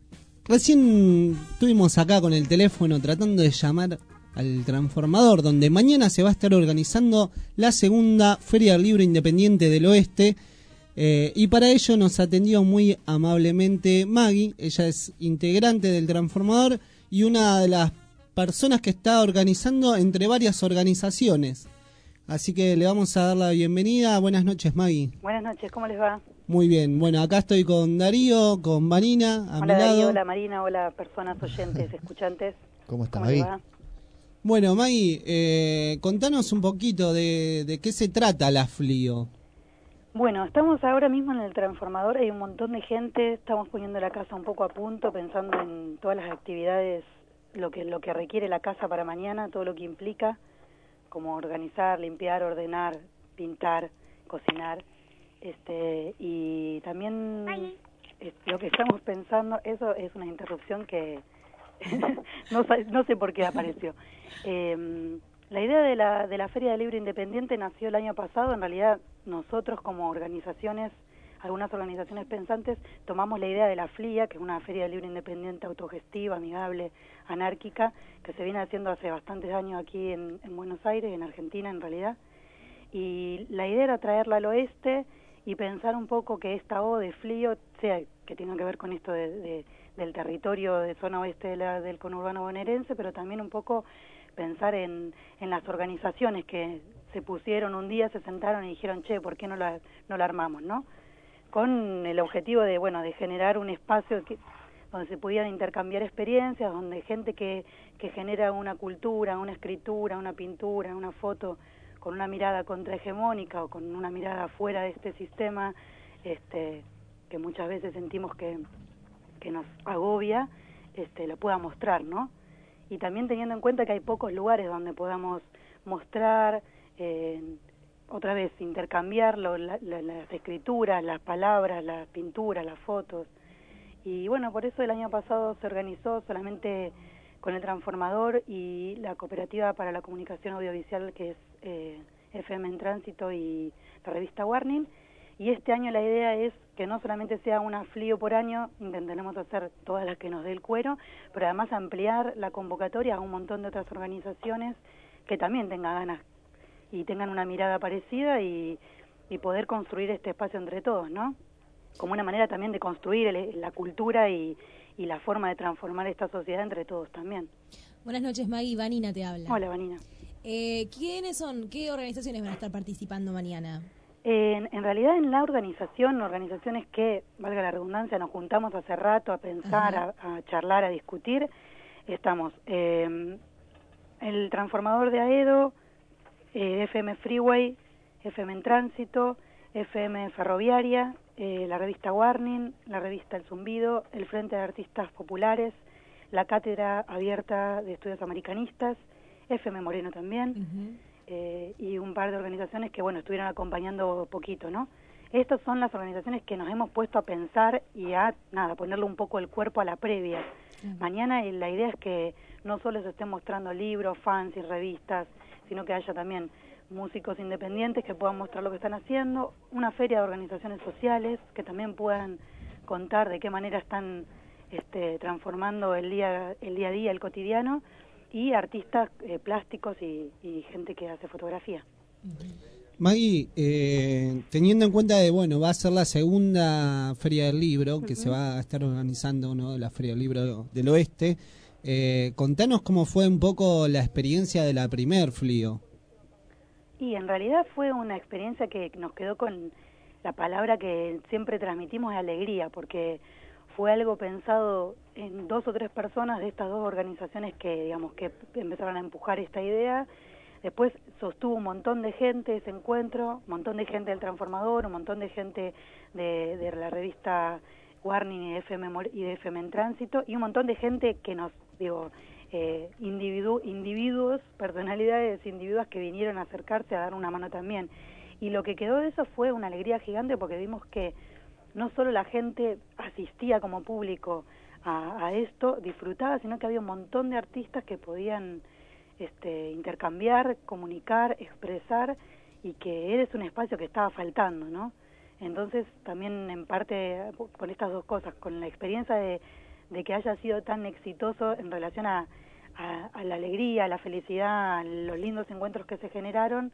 S6: recién estuvimos acá con el teléfono tratando de llamar al Transformador, donde mañana se va a estar organizando la segunda Feria del Libro Independiente del Oeste, eh, y para ello nos atendió muy amablemente Maggie. Ella es integrante del Transformador y una de las personas que está organizando entre varias organizaciones. Así que le vamos a dar la bienvenida. Buenas noches, Maggie.
S2: Buenas noches, ¿cómo les va?
S6: Muy bien, bueno, acá estoy con Darío, con Marina, a
S2: hola
S6: mi lado.
S2: Darío, hola Marina, hola personas oyentes, escuchantes.
S3: ¿Cómo está,
S2: Maggie?
S3: Maggie?
S6: Bueno, Maggie, eh, contanos un poquito de, de qué se trata la F L I O.
S2: Bueno, estamos ahora mismo en el Transformador, hay un montón de gente, estamos poniendo la casa un poco a punto, pensando en todas las actividades, lo que, lo que requiere la casa para mañana, todo lo que implica, como organizar, limpiar, ordenar, pintar, cocinar, este y también es, lo que estamos pensando, eso es una interrupción que no, no sé por qué apareció. Eh, la idea de la, de la Feria del Libro Independiente nació el año pasado. En realidad nosotros como organizaciones, algunas organizaciones pensantes, tomamos la idea de la F L I A, que es una Feria del Libro Independiente autogestiva, amigable, anárquica, que se viene haciendo hace bastantes años aquí en, en Buenos Aires, en Argentina en realidad, y la idea era traerla al oeste y pensar un poco que esta O de F L I O, sea que tenga que ver con esto de, de del territorio de zona oeste de la, del conurbano bonaerense, pero también un poco pensar en, en las organizaciones que se pusieron un día, se sentaron y dijeron, che, ¿por qué no la, no la armamos, no? Con el objetivo de, bueno, de generar un espacio que, donde se pudieran intercambiar experiencias, donde gente que, que genera una cultura, una escritura, una pintura, una foto, con una mirada contrahegemónica o con una mirada fuera de este sistema, este, que muchas veces sentimos que que nos agobia, este, lo pueda mostrar, ¿no? Y también teniendo en cuenta que hay pocos lugares donde podamos mostrar, eh, otra vez, intercambiar lo, la, la, las escrituras, las palabras, las pinturas, las fotos. Y bueno, por eso el año pasado se organizó solamente con el Transformador y la Cooperativa para la Comunicación Audiovisual, que es eh, F M en Tránsito y la revista Warning. Y este año la idea es que no solamente sea una F L I O por año, intentaremos hacer todas las que nos dé el cuero, pero además ampliar la convocatoria a un montón de otras organizaciones que también tengan ganas y tengan una mirada parecida y, y poder construir este espacio entre todos, ¿no? Como una manera también de construir el, la cultura y, y la forma de transformar esta sociedad entre todos también.
S7: Buenas noches, Maggie. Vanina te habla.
S2: Hola, Vanina.
S7: Eh, ¿Quiénes son, qué organizaciones van a estar participando mañana?
S2: En, en realidad en la organización, organizaciones que, valga la redundancia, nos juntamos hace rato a pensar, a, a charlar, a discutir, estamos eh, el Transformador de Aedo, eh, F M Freeway, F M en Tránsito, F M Ferroviaria, eh, la revista Warning, la revista El Zumbido, el Frente de Artistas Populares, la Cátedra Abierta de Estudios Americanistas, F M Moreno también, uh-huh. Eh, y un par de organizaciones que, bueno, estuvieron acompañando poquito, ¿no? Estas son las organizaciones que nos hemos puesto a pensar y a, nada, ponerle un poco el cuerpo a la previa. Uh-huh. Mañana la idea es que no solo se estén mostrando libros, fans y revistas, sino que haya también músicos independientes que puedan mostrar lo que están haciendo, una feria de organizaciones sociales que también puedan contar de qué manera están este, transformando el día, el día a día, el cotidiano, y artistas eh, plásticos y, y gente que hace fotografía.
S6: Maggie, eh, teniendo en cuenta de, bueno, va a ser la segunda Feria del Libro que uh-huh. se va a estar organizando, ¿no? La Feria del Libro del Oeste, eh, contanos cómo fue un poco la experiencia de la primer F L I O.
S2: Y en realidad fue una experiencia que nos quedó con la palabra que siempre transmitimos, de alegría, porque fue algo pensado en dos o tres personas de estas dos organizaciones que, digamos, que empezaron a empujar esta idea. Después sostuvo un montón de gente ese encuentro, un montón de gente del Transformador, un montón de gente de, de la revista Warning y de, F M, y de F M en Tránsito, y un montón de gente que nos, digo, eh, individu, individuos, personalidades, individuos que vinieron a acercarse a dar una mano también. Y lo que quedó de eso fue una alegría gigante, porque vimos que no solo la gente asistía como público a, a esto, disfrutaba, sino que había un montón de artistas que podían este, intercambiar, comunicar, expresar, y que es un espacio que estaba faltando, ¿no? Entonces también en parte con estas dos cosas, con la experiencia de, de que haya sido tan exitoso en relación a, a, a la alegría, a la felicidad, a los lindos encuentros que se generaron,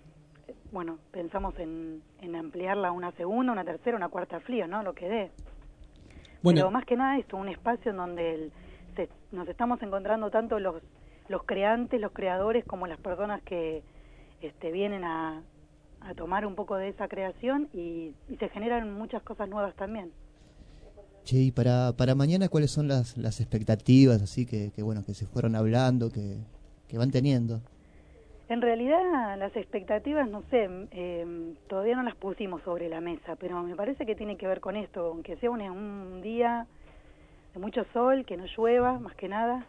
S2: bueno, pensamos en, en ampliarla a una segunda, una tercera, una cuarta Flío, ¿no? Lo que dé. Bueno. Pero más que nada esto, un espacio en donde el, se, nos estamos encontrando tanto los, los creantes, los creadores, como las personas que este, vienen a, a tomar un poco de esa creación y, y se generan muchas cosas nuevas también.
S3: Che, y para, para mañana, ¿cuáles son las, las expectativas así que, que bueno que se fueron hablando, que, que van teniendo?
S2: En realidad las expectativas, no sé, eh, todavía no las pusimos sobre la mesa, pero me parece que tiene que ver con esto, aunque sea un, un día de mucho sol, que no llueva, más que nada,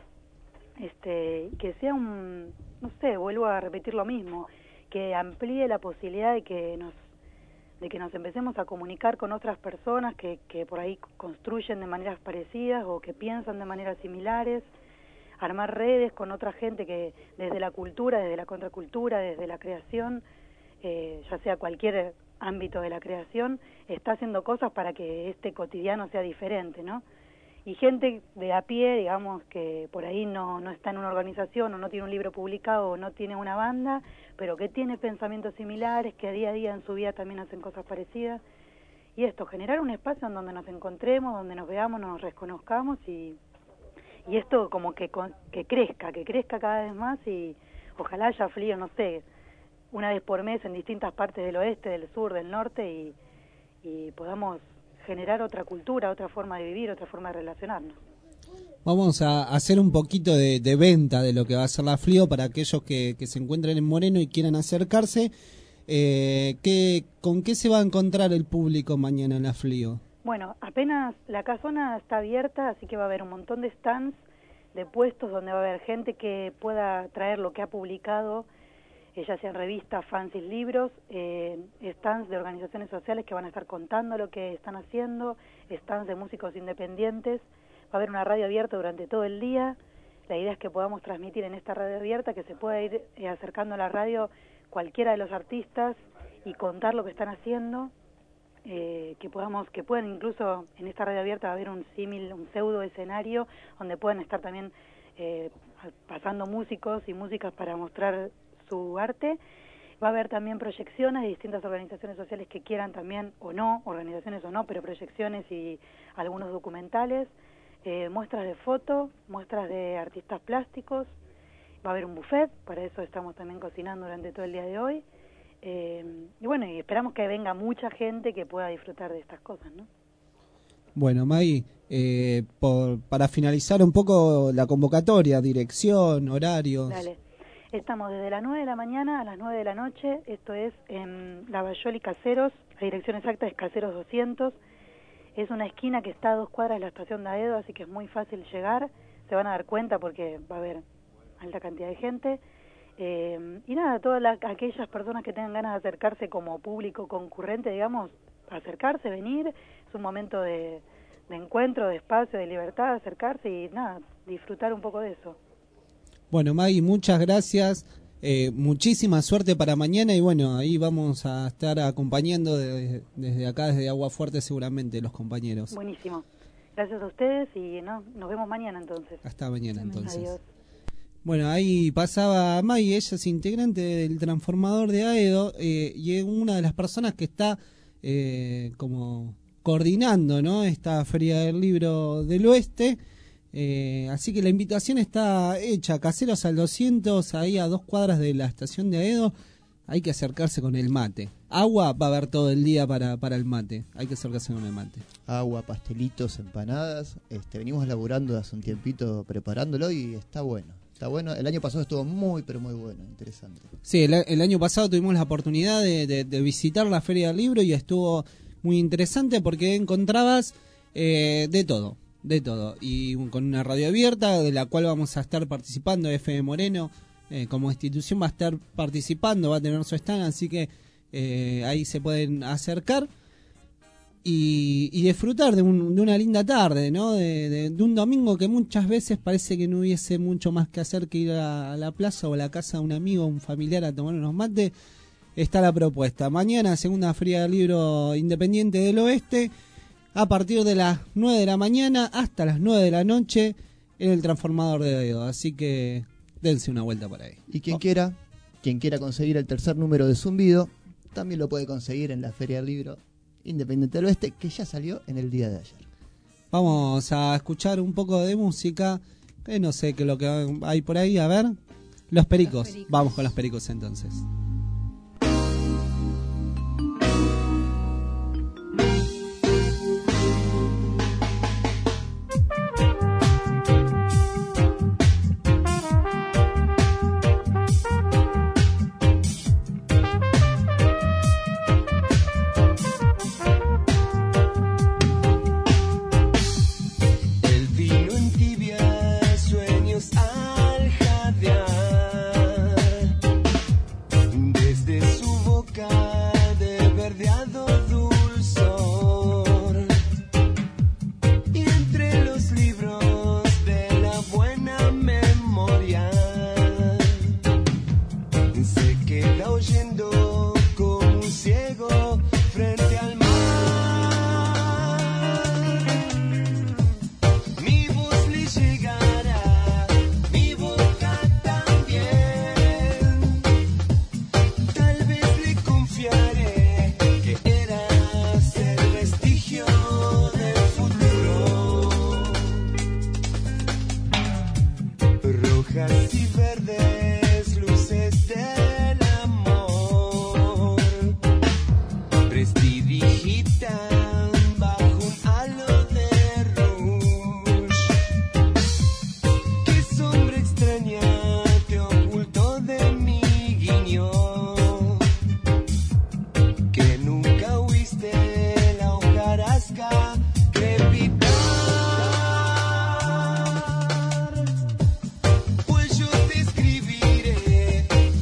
S2: este, que sea un, no sé, vuelvo a repetir lo mismo, que amplíe la posibilidad de que nos de que nos empecemos a comunicar con otras personas que, que por ahí construyen de maneras parecidas o que piensan de maneras similares, armar redes con otra gente que desde la cultura, desde la contracultura, desde la creación, eh, ya sea cualquier ámbito de la creación, está haciendo cosas para que este cotidiano sea diferente, ¿no? Y gente de a pie, digamos, que por ahí no, no está en una organización o no tiene un libro publicado o no tiene una banda, pero que tiene pensamientos similares, que a día a día en su vida también hacen cosas parecidas. Y esto, generar un espacio en donde nos encontremos, donde nos veamos, nos reconozcamos y, y esto como que, que crezca, que crezca cada vez más y ojalá haya Flío, no sé, una vez por mes en distintas partes del oeste, del sur, del norte y, y podamos generar otra cultura, otra forma de vivir, otra forma de relacionarnos.
S6: Vamos a hacer un poquito de, de venta de lo que va a ser la Flío para aquellos que, que se encuentren en Moreno y quieran acercarse. Eh, ¿qué, ¿Con qué se va a encontrar el público mañana en la Flío?
S2: Bueno, apenas la casona está abierta, así que va a haber un montón de stands, de puestos donde va a haber gente que pueda traer lo que ha publicado, ya sean revistas, fanzines, libros, eh, stands de organizaciones sociales que van a estar contando lo que están haciendo, stands de músicos independientes, va a haber una radio abierta durante todo el día, la idea es que podamos transmitir en esta radio abierta, que se pueda ir eh, acercando a la radio cualquiera de los artistas y contar lo que están haciendo, eh, que podamos, que puedan incluso en esta radio abierta va a haber un símil, un pseudo escenario donde puedan estar también eh, pasando músicos y músicas para mostrar su arte. Va a haber también proyecciones de distintas organizaciones sociales que quieran también, o no, organizaciones o no, pero proyecciones y algunos documentales, eh, muestras de foto, muestras de artistas plásticos, va a haber un buffet, para eso estamos también cocinando durante todo el día de hoy, eh, y bueno, y esperamos que venga mucha gente que pueda disfrutar de estas cosas, ¿no?
S6: Bueno, Maggie, eh, por, para finalizar un poco la convocatoria, dirección, horarios...
S2: Dale. Estamos desde las nueve de la mañana a las nueve de la noche, esto es en Lavallol y Caseros, la dirección exacta es Caseros doscientos, es una esquina que está a dos cuadras de la estación de Aedo, así que es muy fácil llegar, se van a dar cuenta porque va a haber alta cantidad de gente, eh, y nada, todas las, aquellas personas que tengan ganas de acercarse como público concurrente, digamos, acercarse, venir, es un momento de, de encuentro, de espacio, de libertad, acercarse y nada, disfrutar un poco de eso.
S6: Bueno, Maggie, muchas gracias, eh, muchísima suerte para mañana y bueno, ahí vamos a estar acompañando de, desde acá, desde Agua Fuerte seguramente los compañeros.
S2: Buenísimo, gracias a ustedes y no, nos vemos mañana entonces.
S6: Hasta mañana entonces.
S2: Adiós.
S6: Bueno, ahí pasaba Maggie, ella es integrante del Transformador de Aedo eh, y es una de las personas que está eh, como coordinando, ¿no?, esta Feria del Libro del Oeste. Eh, así que la invitación está hecha, Caseros al doscientos, ahí a dos cuadras de la estación de Aedo, hay que acercarse con el mate. Agua va a haber todo el día para, para el mate, hay que acercarse con el mate.
S3: Agua, pastelitos, empanadas, este, venimos laburando hace un tiempito preparándolo y está bueno, está bueno. El año pasado estuvo muy, pero muy bueno, interesante.
S6: Sí, el, el año pasado tuvimos la oportunidad de, de, de visitar la Feria del Libro y estuvo muy interesante porque encontrabas eh, de todo. De todo, y con una radio abierta de la cual vamos a estar participando. F M Moreno eh, como institución va a estar participando, va a tener su stand, así que eh, ahí se pueden acercar y, y disfrutar de, un, de una linda tarde, ¿no? De, de, de un domingo que muchas veces parece que no hubiese mucho más que hacer que ir a, a la plaza o a la casa de un amigo o un familiar a tomar unos mates. está la propuesta. Mañana, segunda Feria del Libro Independiente del Oeste, a partir de las nueve de la mañana hasta las nueve de la noche en el Transformador de Dedo. Así que dense una vuelta por ahí.
S3: Y quien oh. quiera, quien quiera conseguir el tercer número de Zumbido, también lo puede conseguir en la Feria del Libro Independiente del Oeste, que ya salió en el día de ayer.
S6: Vamos a escuchar un poco de música, que no sé qué es lo que hay por ahí, a ver. Los Pericos. Los Pericos. Vamos con Los Pericos entonces.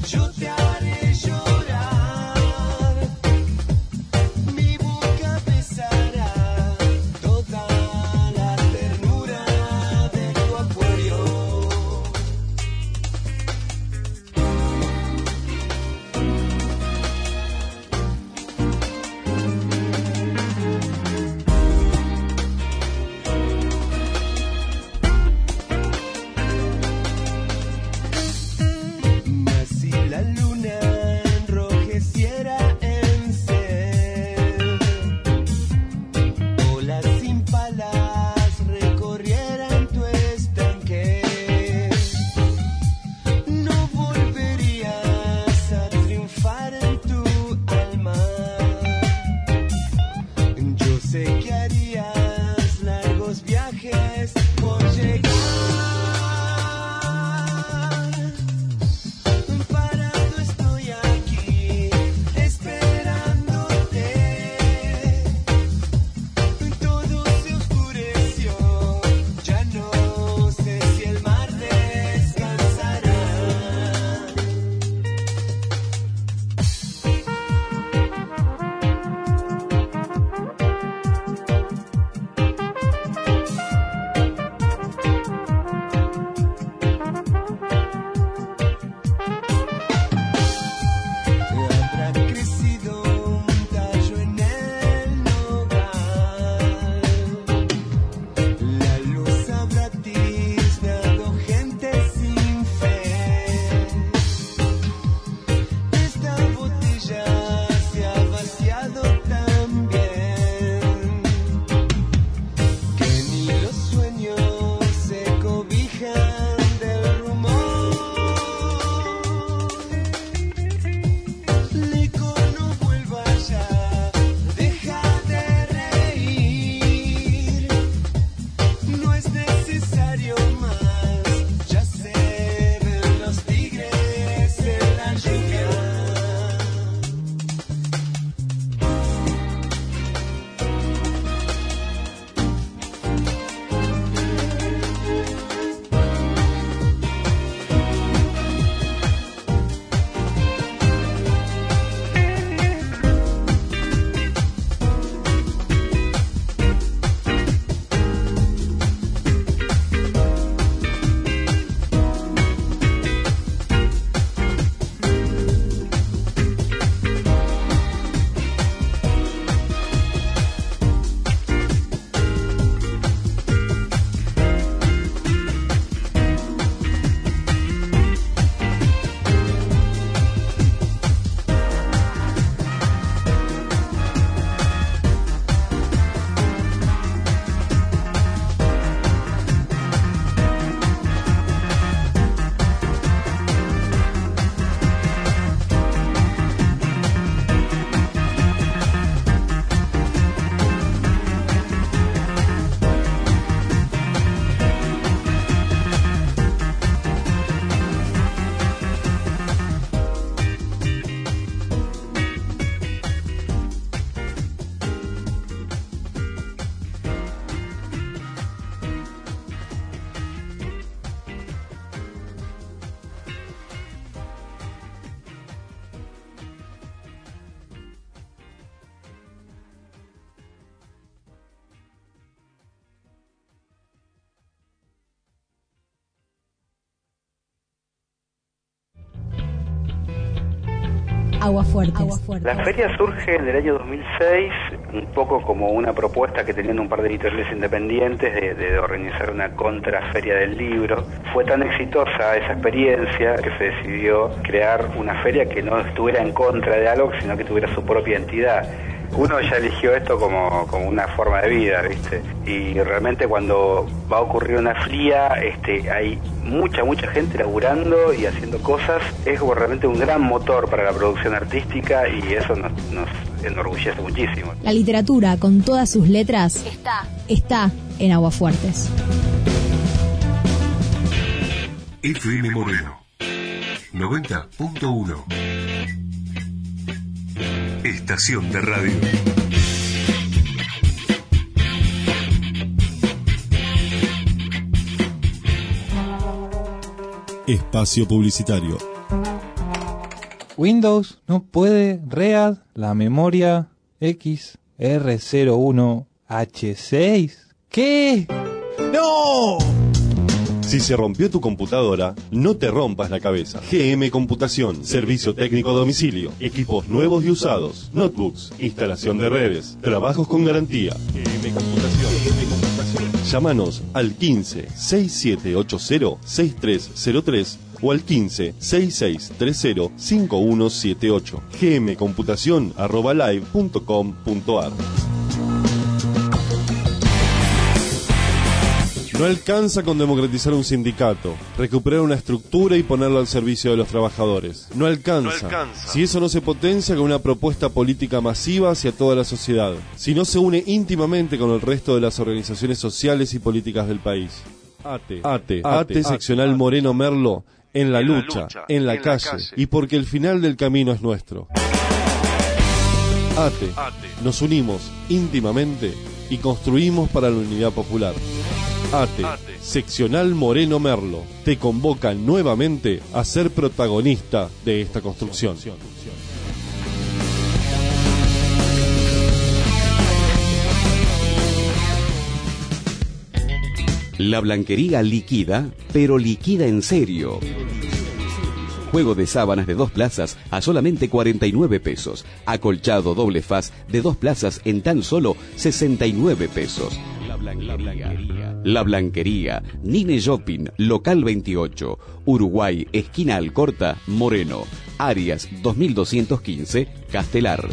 S5: Cabeza
S1: Aguafuertes.
S5: La feria surge en el año dos mil seis, un poco como una propuesta que tenían un par de editoriales independientes de, de organizar una contraferia del libro. Fue tan exitosa esa experiencia que se decidió crear una feria que no estuviera en contra de algo, sino que tuviera su propia entidad. Uno ya eligió esto como, como una forma de vida, ¿viste? Y realmente cuando va a ocurrir una feria, este, hay mucha, mucha gente laburando y haciendo cosas. Es como realmente un gran motor para la producción artística y eso nos, nos enorgullece muchísimo.
S1: La literatura, con todas sus letras, está, está en Aguafuertes.
S15: F M Moreno noventa punto uno. Estación de radio.
S16: Espacio publicitario.
S4: Windows no puede read la memoria X R cero uno H seis. ¿Qué?
S16: ¡No! Si se rompió tu computadora, no te rompas la cabeza. G M Computación, servicio técnico a domicilio, equipos nuevos y usados, notebooks, instalación de redes, trabajos con garantía. G M Computación. G M Computación. Llámanos al quince, sesenta y siete ochenta, sesenta y tres cero tres o al quince, sesenta y seis treinta, cincuenta y uno setenta y ocho. gmcomputación arroba live punto com punto ar. No alcanza con democratizar un sindicato, recuperar una estructura y ponerlo al servicio de los trabajadores. No alcanza. No alcanza. Si eso no se potencia con una propuesta política masiva hacia toda la sociedad. Si no se une íntimamente con el resto de las organizaciones sociales y políticas del país. ATE, ATE, ATE, seccional Moreno Merlo, en la lucha, en la calle, y porque el final del camino es nuestro. ATE, nos unimos íntimamente y construimos para la unidad popular. ATE, seccional Moreno Merlo, te convoca nuevamente a ser protagonista de esta construcción.
S9: La Blanquería liquida, pero liquida en serio. Juego de sábanas de dos plazas a solamente cuarenta y nueve pesos. Acolchado doble faz de dos plazas en tan solo sesenta y nueve pesos. La Blanquería. La Blanquería. Nine Shopping, local veintiocho. Uruguay, esquina Alcorta, Moreno. Arias dos mil doscientos quince, Castelar.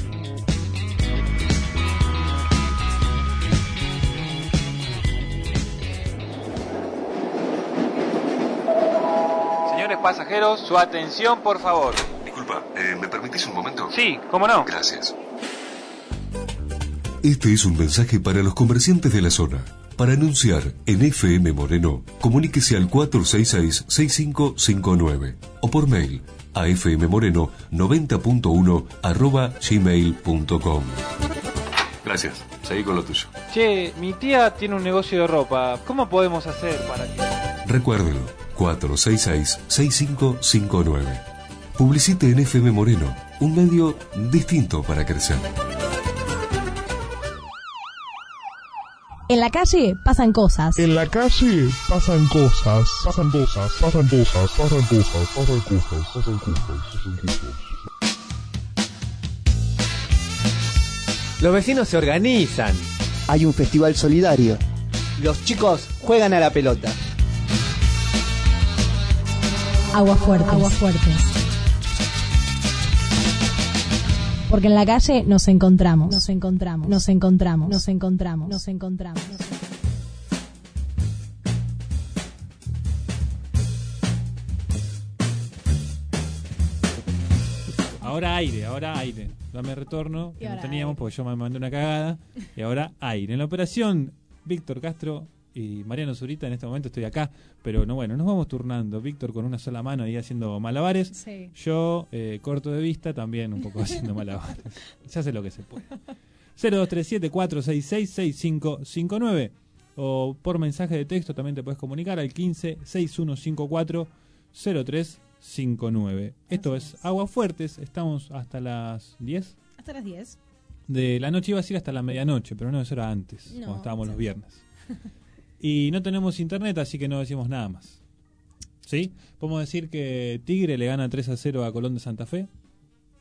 S21: Pasajeros, su atención, por favor.
S15: Disculpa, eh, ¿me permitís un momento?
S21: Sí, ¿cómo no?
S15: Gracias. Este es un mensaje para los comerciantes de la zona. Para anunciar en F M Moreno, comuníquese al cuatro seis seis, seis cinco cinco nueve o por mail a fmmoreno noventa punto uno arroba gmail punto com. Gracias, seguí con lo tuyo.
S21: Che, mi tía tiene un negocio de ropa. ¿Cómo podemos hacer para que...?
S15: Recuérdelo, cuatro seis seis, seis cinco cinco nueve. Publicite en F M Moreno, un medio distinto para crecer.
S1: En la calle pasan cosas.
S24: En la calle pasan cosas. Pasan cosas, pasan cosas, pasan cosas, pasan cosas, pasan cosas, pasan cosas.
S25: Los vecinos se organizan.
S26: Hay un festival solidario.
S25: Los chicos juegan a la pelota.
S1: Aguafuertes. Aguafuertes. Porque en la calle nos encontramos, nos encontramos, nos encontramos, nos encontramos, nos encontramos.
S4: Ahora aire, ahora aire. Dame retorno, que no teníamos aire, porque yo me mandé una cagada. Y ahora aire. En la operación, Víctor Castro y Mariano Zurita. En este momento estoy acá, pero no, bueno, nos vamos turnando. Víctor con una sola mano ahí haciendo malabares.
S7: Sí.
S4: Yo, eh, corto de vista, también un poco haciendo malabares. Se hace lo que se puede. cero dos tres siete, cuatro seis seis, seis cinco cinco nueve o por mensaje de texto también te puedes comunicar al quince, sesenta y uno cincuenta y cuatro, cero tres cinco nueve. Esto es Aguafuertes. Estamos hasta las diez.
S7: Hasta las diez.
S4: De la noche iba a decir hasta la medianoche, pero no, eso era antes, no, cuando estábamos sí. los viernes. Y no tenemos internet, así que no decimos nada más. ¿Sí? Podemos decir que Tigre le gana tres a cero a Colón de Santa Fe.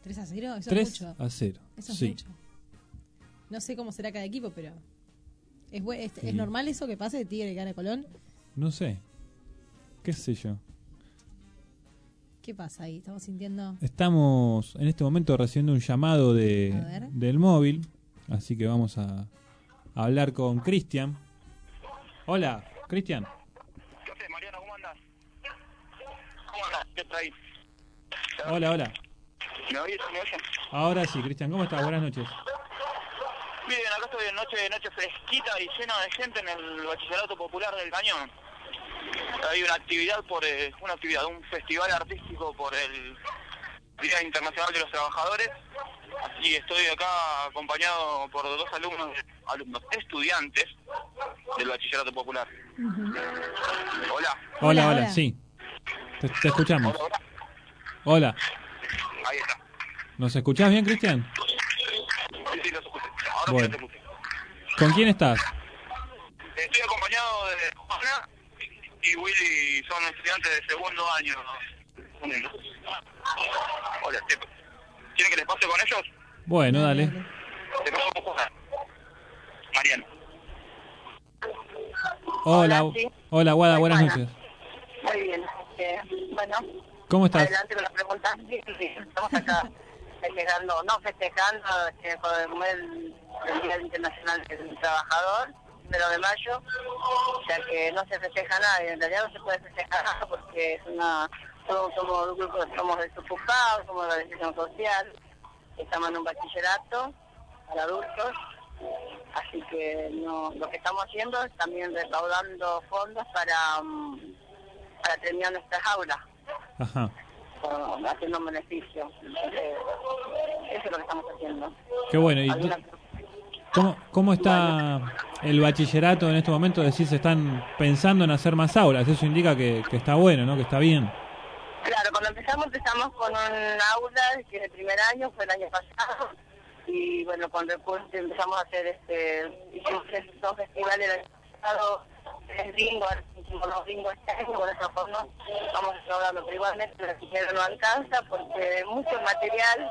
S7: tres a cero, eso
S4: tres
S7: es mucho.
S4: a cero.
S7: Eso es
S4: sí.
S7: mucho. No sé cómo será cada equipo, pero ¿es, bue- es,
S4: Sí.
S7: ¿es normal eso que pase de Tigre que gane Colón?
S4: No sé. ¿Qué sé yo?
S7: ¿Qué pasa ahí? ¿Estamos sintiendo...?
S4: Estamos en este momento recibiendo un llamado
S7: A
S4: de
S7: ver.
S4: del móvil, así que vamos a, a hablar con Cristian. Hola, Cristian.
S8: ¿Qué haces, Mariano? ¿Cómo andas? ¿Cómo andas? ¿Qué traes?
S4: Hola, hola.
S8: ¿Me oyes? ¿Me oyes?
S4: Ahora sí, Cristian, ¿cómo estás? Buenas noches.
S8: Bien, acá estoy en noche, noche fresquita y llena de gente en el Bachillerato Popular del Cañón. Hay una actividad por eh, una actividad, un festival artístico por el Día Internacional de los Trabajadores. Así estoy acá acompañado por dos alumnos, alumnos, estudiantes del Bachillerato Popular. Hola.
S4: Hola, hola, sí. Te, te escuchamos.
S8: Hola, hola.
S4: Hola.
S8: Ahí está.
S4: ¿Nos escuchás bien, Cristian?
S8: Sí, sí, los escuché. Ahora
S4: Bueno.
S8: sí te escuché.
S4: ¿Con quién estás?
S8: Estoy acompañado de Juana y Willy, son estudiantes de segundo año. Hola, ¿te- ¿quieren que les pase con ellos?
S4: Bueno, dale.
S8: Te paso con Juana. Mariano.
S4: Hola,
S10: sí.
S4: hola, Guada,
S10: Soy
S4: buenas
S10: Juana.
S4: noches.
S10: Muy bien. Eh, bueno,
S4: ¿Cómo estás?
S10: adelante con la pregunta. Sí, sí, estamos acá festejando, no festejando, eh, con el, el Día Internacional del Trabajador, primero de mayo, ya que no se festeja nada, y en realidad no se puede festejar nada porque es una, somos, somos un grupo, somos del Tucupao, somos de la decisión social, estamos en un bachillerato para adultos, así que no, lo que estamos haciendo es también recaudando fondos para, um, para terminar nuestras aulas,
S4: Ajá.
S10: con- haciendo un beneficio. Entonces, eso es lo que estamos haciendo.
S4: Qué bueno. ¿Y
S10: Alguna-
S4: tú- cómo, cómo está el bachillerato en este momento? Decís, están pensando en hacer más aulas. Eso indica que, que está bueno, ¿no? Que está bien.
S10: Claro, cuando empezamos empezamos con un aula que es el primer año, fue el año pasado, y bueno, con recursos empezamos a hacer este, hicimos tres- dos festivales el año pasado, tres bingos, ahora hicimos los bingos este año, con esa forma vamos hablando, pero igualmente el dinero no alcanza porque mucho material,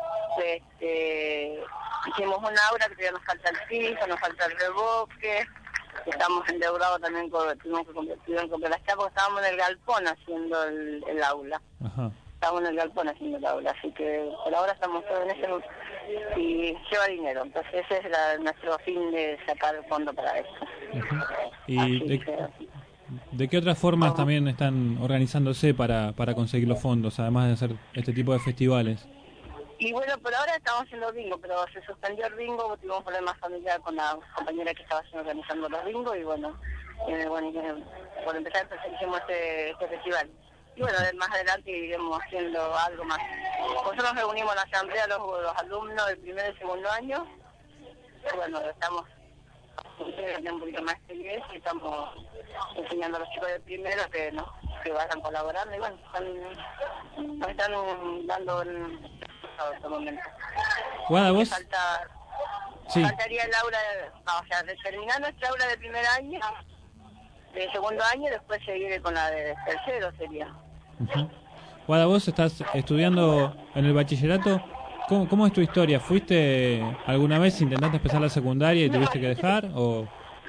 S10: este, hicimos un aula que todavía nos falta el piso, nos falta el revoque, estamos endeudados también, con, tuvimos que comprar, tuvimos que comprar las chapas, estábamos en el galpón haciendo el, el aula.
S4: Ajá.
S10: Estamos en el galpón haciendo el aula, así que por ahora estamos todos en ese y lleva dinero, entonces ese es la, nuestro fin de sacar el fondo para eso.
S4: ¿Y
S10: Así
S4: de,
S10: que,
S4: de qué otras formas también están organizándose para, para conseguir los fondos, además de hacer este tipo de festivales?
S10: y bueno, por ahora estamos haciendo bingo, pero se suspendió el bingo, tuvimos problemas familiares con la compañera que estaba haciendo, organizando los bingos y bueno, eh, bueno y, eh, por empezar entonces hicimos este, este festival. Y bueno, de- más adelante iremos haciendo algo más. Nosotros nos reunimos en la asamblea los, los alumnos del primer y segundo año. Y bueno, estamos tienen un poquito más de experiencia y estamos enseñando a los chicos del primero que no, que vayan colaborando y bueno, están, nos están dando el este momento.
S4: Guada, vos.
S10: Falta,
S4: Sí.
S10: Faltaría el aula, de- no, o sea, de terminar nuestra aula de primer año, de segundo año, y después seguir con la de tercero sería.
S4: Ujú. Guada, vos estás estudiando en el bachillerato. ¿Cómo, ¿Cómo es tu historia? ¿Fuiste alguna vez, intentaste empezar la secundaria y tuviste que dejar? ¿O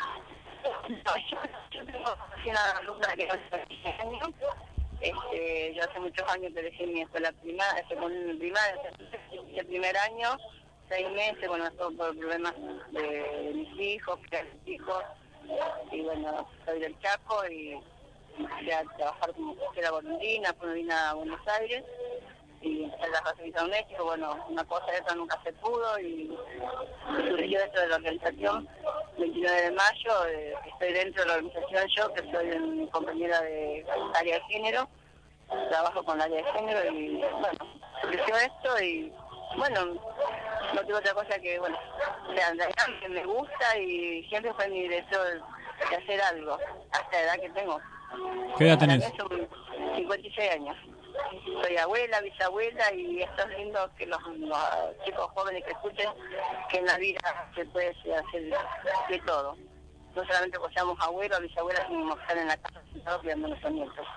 S10: No, yo, yo tengo una alumna que hace años. Este, yo hace muchos años que dejé mi escuela primaria, primaria, el primer año, seis meses, bueno, todo por problemas de, de mis hijos, que eran mis hijos, y bueno, soy del Chaco y empecé a trabajar como costura golondrina, después me vine a Buenos Aires y empecé a trabajar en México, bueno, una cosa de esa nunca se pudo y surgió esto de la organización veintinueve de mayo, eh, estoy dentro de la organización yo, que soy mi compañera de área de género, trabajo con el área de género y bueno, surgió esto y bueno, no tengo otra cosa que, bueno, o sea, en realidad que me gusta y siempre fue mi deseo de, de hacer algo, hasta la edad que tengo.
S4: ¿Qué edad
S10: Para
S4: tenés?
S10: mí son cincuenta y seis años. Soy abuela, bisabuela y esto es lindo que los, los chicos jóvenes que escuchen que en la vida se puede hacer de todo. No solamente porque seamos abuelos o bisabuelas, sino que estar en la casa sentados cuidando a nuestros nietos.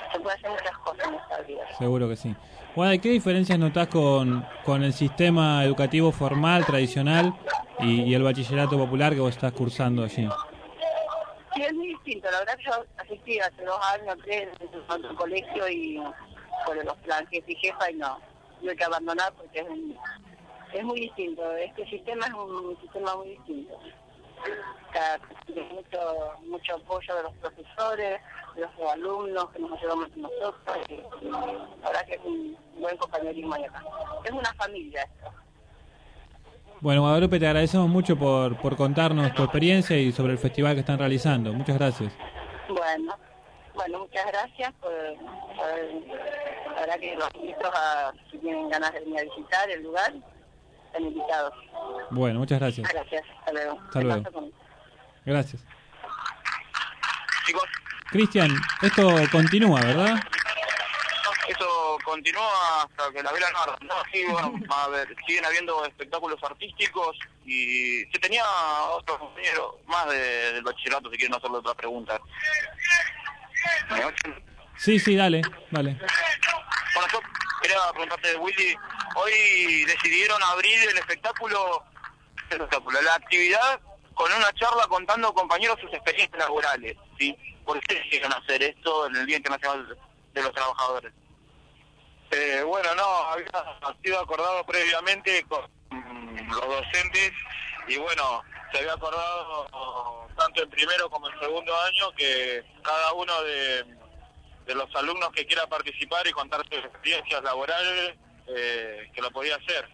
S10: se puede hacer muchas cosas en esta vida.
S4: Seguro que sí. Guada, ¿qué diferencias notás con, con el sistema educativo formal, tradicional, y, y el bachillerato popular que vos estás cursando allí?
S10: Sí, es muy distinto. La verdad que yo asistí hace dos años, tres, en otro colegio y por los planes y jefa y no, tuve que abandonar porque es, un, es muy distinto. Este sistema es un sistema muy distinto. Cada, tiene mucho, mucho apoyo de los profesores, de los alumnos que nos ayudamos nosotros. Y, y la verdad que es un buen compañerismo ahí acá. Es una familia esto.
S4: Bueno, Guadalupe, te agradecemos mucho por, por contarnos tu experiencia y sobre el festival que están realizando. Muchas gracias.
S10: Bueno, bueno, muchas gracias por, por la verdad que los invito a, si tienen ganas de venir a visitar el lugar, están invitados.
S4: Bueno, muchas gracias.
S10: Gracias, hasta luego.
S4: Hasta luego.
S10: Con...
S4: Gracias.
S8: Chicos,
S4: Cristian, esto continúa, ¿verdad?
S8: eso continúa hasta que la vela no arda. No, sí, bueno, a ver, siguen habiendo espectáculos artísticos y se tenía otro compañero más de, del bachillerato, si quieren hacerle otra pregunta. ¿Me oyen?
S4: Sí, sí, dale, dale.
S8: Bueno, yo quería preguntarte, Willy, hoy decidieron abrir el espectáculo, el espectáculo, la actividad con una charla contando compañeros sus experiencias laborales, ¿sí? ¿Por qué decidieron hacer esto en el Día Internacional de los Trabajadores?
S11: Eh, bueno, no, había sido acordado previamente con mm, los docentes y bueno, se había acordado tanto en primero como en segundo año que cada uno de, de los alumnos que quiera participar y contar sus experiencias laborales, eh, que lo podía hacer.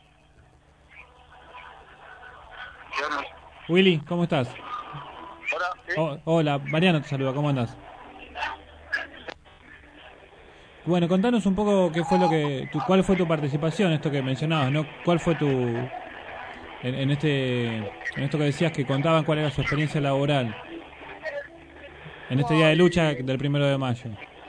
S4: Willy, ¿cómo estás?
S11: Hola, ¿sí?
S4: Oh, hola, Mariano te saluda, ¿cómo andás? Bueno, contanos un poco qué fue lo que, tu, cuál fue tu participación, esto que mencionabas, ¿no? ¿Cuál fue tu, en, en este, en esto que decías que contaban cuál era su experiencia laboral en este día de lucha del primero de mayo?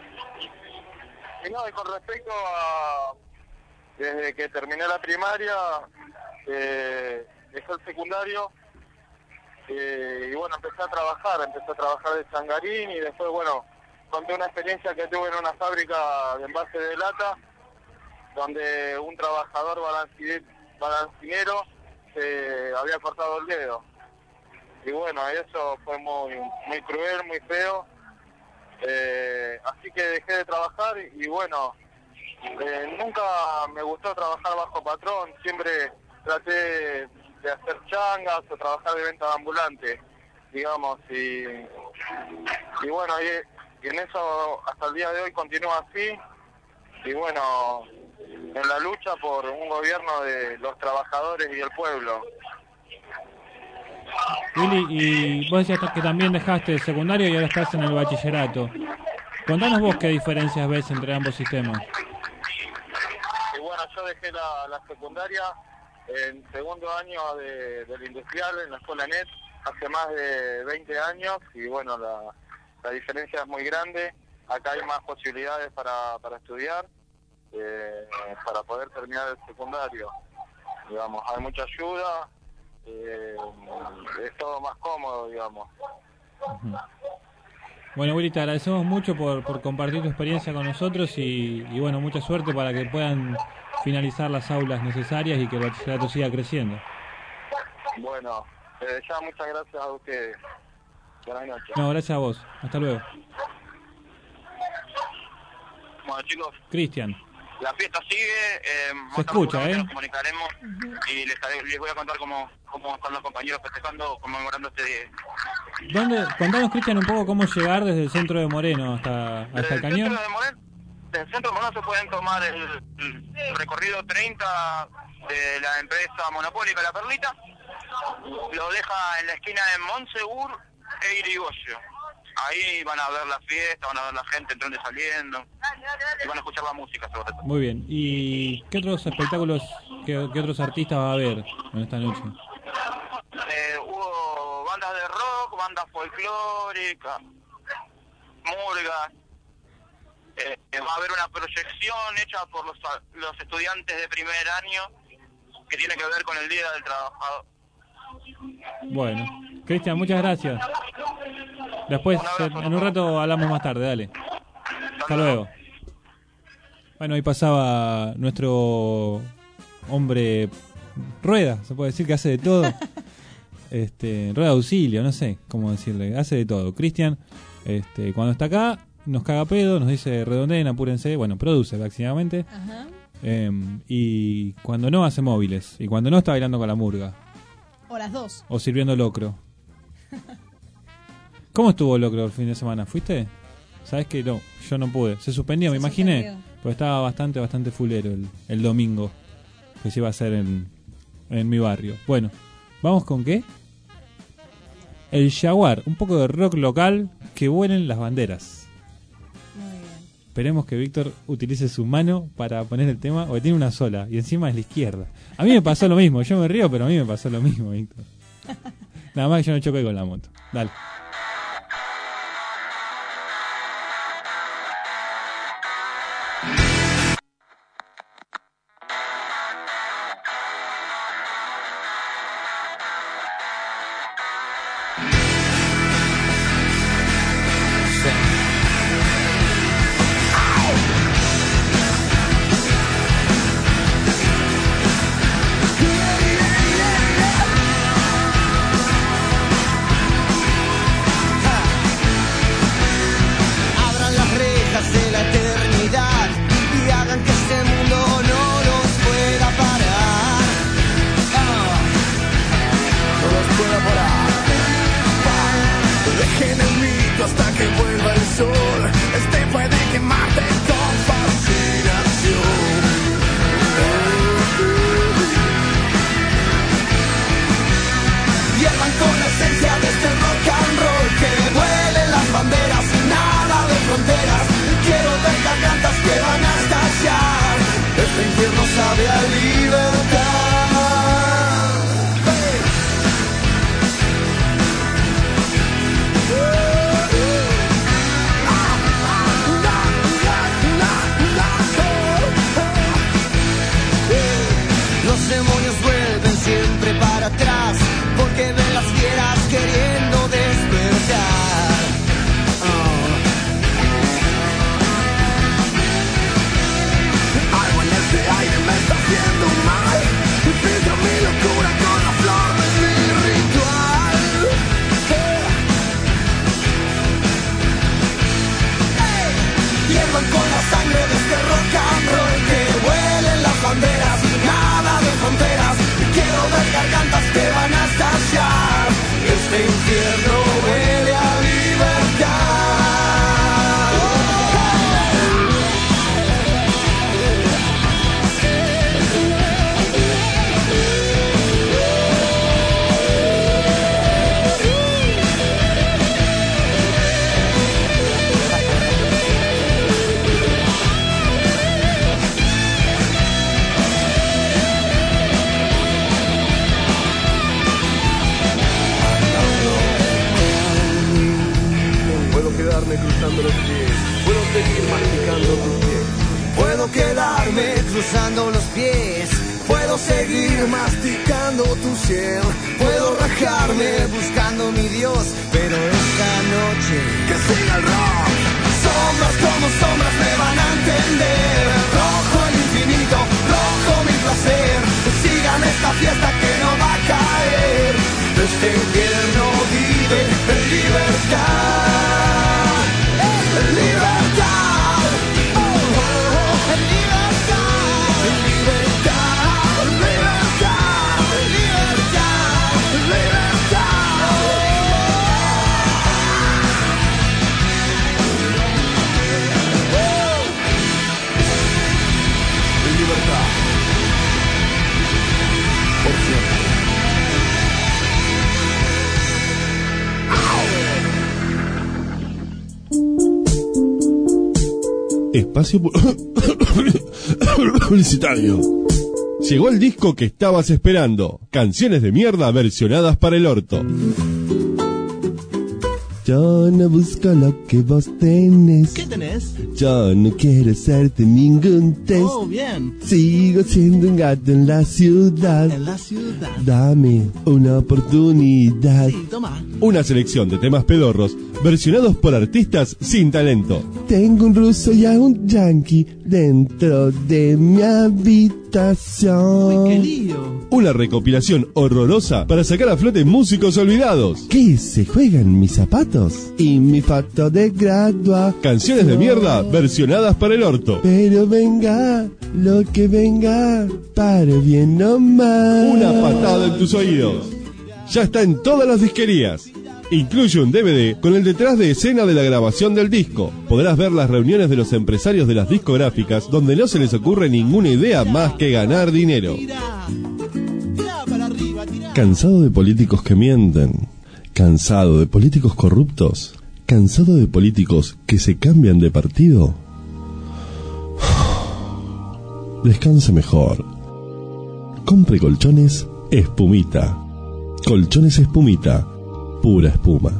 S11: Y no, y con respecto a, desde que terminé la primaria, eh, dejé el secundario, eh, y bueno, empecé a trabajar, empecé a trabajar de changarín y después, bueno, conté una experiencia que tuve en una fábrica de envase de lata, donde un trabajador balanci- balancinero se había cortado el dedo. Y bueno, eso fue muy muy cruel, muy feo. Eh, así que dejé de trabajar y, y bueno, eh, nunca me gustó trabajar bajo patrón, siempre traté de hacer changas o trabajar de venta ambulante, digamos, y, y bueno, y, y en eso hasta el día de hoy continúa así, y bueno, en la lucha por un gobierno de los trabajadores y el pueblo.
S4: Willy, y vos decías que también dejaste el secundario y ahora estás en el bachillerato. Contanos vos qué diferencias ves entre ambos sistemas.
S11: Y bueno, yo dejé la, la secundaria en segundo año de, del industrial en la escuela N E T hace más de veinte años y bueno, la, la diferencia es muy grande. Acá hay más posibilidades para, para estudiar, eh, para poder terminar el secundario. Digamos, hay mucha ayuda, eh, es todo más cómodo, digamos.
S4: Uh-huh. Bueno, Willy, te agradecemos mucho por, por compartir tu experiencia con nosotros y, y bueno, mucha suerte para que puedan finalizar las aulas necesarias y que el bachillerato siga creciendo.
S11: Bueno, eh, ya muchas gracias a ustedes. Buenas noches.
S4: No, gracias a vos. Hasta luego.
S8: Bueno, chicos,
S4: Cristian.
S8: la fiesta sigue. Eh,
S4: Se escucha, ¿eh?
S8: Nos comunicaremos y les, les voy a contar cómo, cómo están los compañeros festejando, conmemorando este día.
S4: ¿Dónde, contanos, Cristian, un poco cómo llegar desde el centro de Moreno hasta, hasta
S8: Desde
S4: el cañón.
S8: Centro de Moreno, desde el centro de Moreno se pueden tomar el, el recorrido treinta de la empresa monopólica La Perlita. Lo deja en la esquina de Monsegur e Irigoyen. Ahí van a ver la fiesta, van a ver la gente entrando y saliendo. Y van a escuchar la música, sobre todo.
S4: Muy bien. ¿Y qué otros espectáculos, qué, qué otros artistas va a haber en esta noche?
S8: Eh, hubo bandas de rock, bandas folclóricas, murgas. Eh, va a haber una proyección hecha por los, los estudiantes de primer año que tiene que ver con el Día del Trabajador.
S4: Bueno, Cristian, muchas gracias. Después, en un rato hablamos más tarde, dale. Hasta luego. Bueno, ahí pasaba nuestro hombre rueda, se puede decir que hace de todo. este, rueda de auxilio, no sé cómo decirle, hace de todo. Cristian, este, cuando está acá, nos caga pedo, nos dice redondeen, apúrense, bueno, produce básicamente.
S7: Ajá.
S4: Eh, y cuando no, hace móviles. Y cuando no, está bailando con la murga.
S7: O las dos.
S4: O sirviendo locro. ¿Cómo estuvo locro el fin de semana? ¿Fuiste? ¿Sabes que no? Yo no pude. Se suspendió,
S7: Se
S4: me imaginé.
S7: suspendió.
S4: Porque estaba bastante, bastante fulero el, el domingo. Que se iba a hacer en, en mi barrio. Bueno, ¿vamos con qué? El Jaguar. Un poco de rock local. Que vuelen las banderas.
S7: Muy bien.
S4: Esperemos que Víctor utilice su mano para poner el tema. Porque tiene una sola. Y encima es la izquierda. A mí me pasó lo mismo. Yo me río, pero a mí me pasó lo mismo, Víctor. Nada más que yo no choqué con la moto. Dale.
S12: Abran las rejas de la eternidad y hagan que este mundo no los pueda parar. Ah, no los pueda parar. Dejen el mito hasta que vuelva el sol. Este puede quemarte con fascinación. Hiervan con la esencia de este rock and roll. Que vuelen las banderas y nada de fronteras. Quiero ver gargantas que van a estallar. Este infierno sabe a libertad. Hey. Los demonios vuelven siempre para atrás porque ven las fieras queriendo despertar. Oh. Algo en este aire me está haciendo mal. Filtra mi locura con la flor de mi ritual. Hey. Hey. Hiervan con la sangre de este rock and roll. Que vuelen las banderas, nada de fronteras. Quiero ver gargantas que van a estallar. Este infierno huele a libertad. Puedo quedarme cruzando los pies, puedo seguir masticando tus pies. Puedo quedarme cruzando los pies, puedo seguir masticando tu cielo. Puedo rajarme buscando mi Dios, pero esta noche que siga el rock. Sombras como sombras me van a entender. Rojo el infinito, rojo mi placer. Sigan esta fiesta que no va a caer. Este infierno vive en libertad. En libertad. Oh, oh, oh. En libertad. En libertad. En libertad. En libertad. En libertad. Oh. En libertad. Por siempre.
S16: Espacio publicitario. Llegó el disco que estabas esperando. Canciones de mierda versionadas para el orto.
S13: Yo no busco lo que vos tenés.
S6: ¿Qué tenés?
S13: Yo no quiero hacerte ningún test.
S6: Oh, bien.
S13: Sigo siendo un gato en la ciudad.
S6: En la ciudad.
S13: Dame una oportunidad.
S6: Sí, toma.
S16: Una selección de temas pedorros versionados por artistas sin talento.
S13: Tengo un ruso y a un yankee dentro de mi habitación.
S6: Uy, qué lío.
S16: Una recopilación horrorosa para sacar a flote músicos olvidados.
S13: ¿Qué? ¿Se juegan mis zapatos? Y mi foto de gradua.
S16: Canciones de mierda versionadas para el orto.
S13: Pero venga, lo que venga, para bien nomás.
S16: Una patada en tus oídos. Ya está en todas las disquerías. Incluye un D V D con el detrás de escena de la grabación del disco. Podrás ver las reuniones de los empresarios de las discográficas donde no se les ocurre ninguna idea más que ganar dinero.
S13: ¿Cansado de políticos que mienten? ¿Cansado de políticos corruptos? ¿Cansado de políticos que se cambian de partido? Descanse mejor. Compre colchones Espumita. Colchones Espumita. Pura espuma.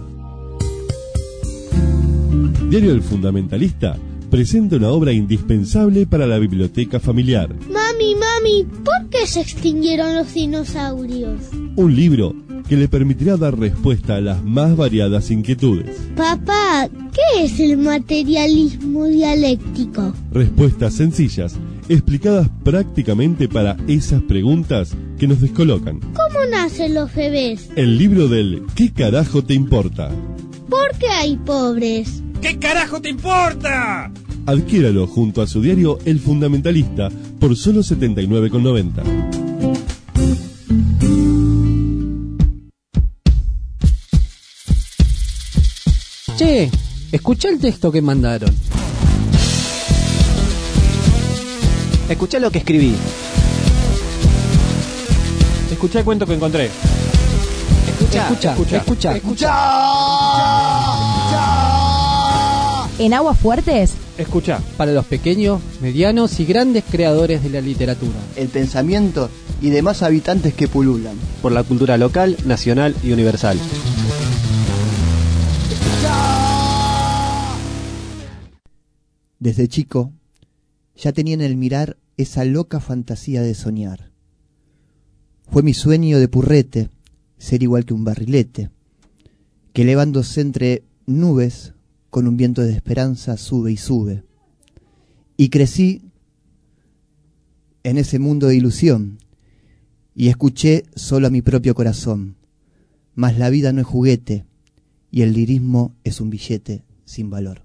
S16: Diario El Fundamentalista presenta una obra indispensable para la biblioteca familiar.
S14: Mami, mami, ¿por qué se extinguieron los dinosaurios?
S16: Un libro que le permitirá dar respuesta a las más variadas inquietudes.
S14: Papá, ¿qué es el materialismo dialéctico?
S16: Respuestas sencillas, explicadas prácticamente para esas preguntas que nos descolocan.
S14: ¿Cómo nacen los bebés?
S16: El libro del ¿qué carajo te importa?
S14: ¿Por qué hay pobres?
S17: ¿Qué carajo te importa?
S16: Adquiéralo junto a su diario El Fundamentalista por solo setenta y nueve con noventa.
S18: Che, escuchá el texto que mandaron.
S25: Escuchá lo que escribí.
S21: Escuchá el cuento que encontré.
S18: Escuchá, escuchá, escuchá, escuchá.
S14: escuchá.
S1: En Aguas Fuertes,
S21: Escuchá.
S18: Para los pequeños, medianos y grandes creadores de la literatura.
S26: El pensamiento y demás habitantes que pululan.
S25: Por la cultura local, nacional y universal.
S3: Desde chico, ya tenía en el mirar esa loca fantasía de soñar. Fue mi sueño de purrete, ser igual que un barrilete, que elevándose entre nubes, con un viento de esperanza sube y sube. Y crecí en ese mundo de ilusión, y escuché solo a mi propio corazón. Mas la vida no es juguete, y el lirismo es un billete sin valor.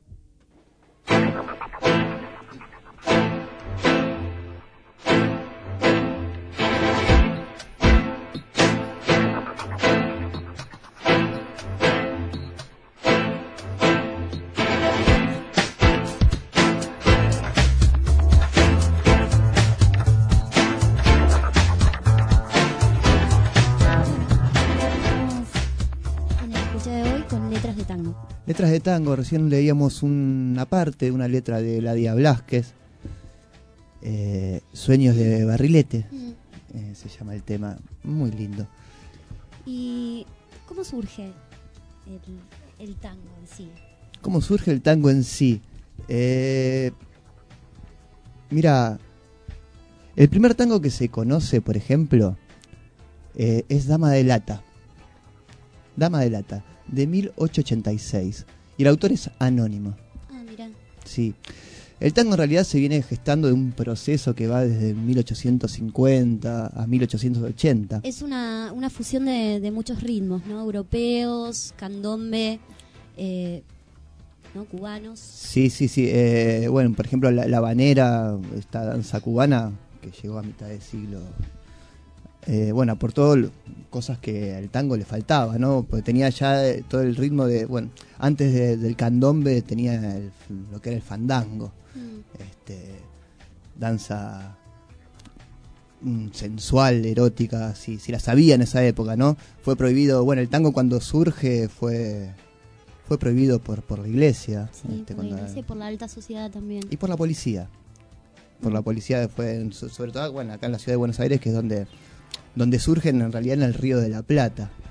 S3: Letras de tango, recién leíamos una parte, una letra de Ladia Blasquez, eh, Sueños de Barrilete, mm. eh, se llama el tema, muy lindo.
S19: ¿Y cómo surge el, el tango en sí?
S3: ¿Cómo surge el tango en sí? Eh, mira, el primer tango que se conoce, por ejemplo, eh, es Dama de Lata, Dama de Lata, de mil ochocientos ochenta y seis, y el autor es anónimo.
S19: Ah, mira.
S3: Sí. El tango en realidad se viene gestando de un proceso que va desde mil ochocientos cincuenta a mil ochocientos ochenta.
S19: Es una, una fusión de, de muchos ritmos, ¿no? Europeos, candombe, eh, ¿no? Cubanos.
S3: Sí, sí, sí. Eh, bueno, por ejemplo, la, la habanera, esta danza cubana que llegó a mitad de siglo. Eh, bueno, aportó cosas que al tango le faltaba, ¿no? Porque tenía ya todo el ritmo de, bueno, antes de, del candombe tenía el, lo que era el fandango, mm. este, danza mm, sensual, erótica, si, si la sabía en esa época, ¿no? Fue prohibido, bueno, el tango cuando surge fue fue prohibido por, por la iglesia.
S19: Sí,
S3: este,
S19: por la
S3: cuando,
S19: iglesia y por la alta sociedad también.
S3: Y por la policía. Por mm. la policía fue, sobre todo, bueno, acá en la ciudad de Buenos Aires, que es donde... donde surgen en realidad en el Río de la Plata.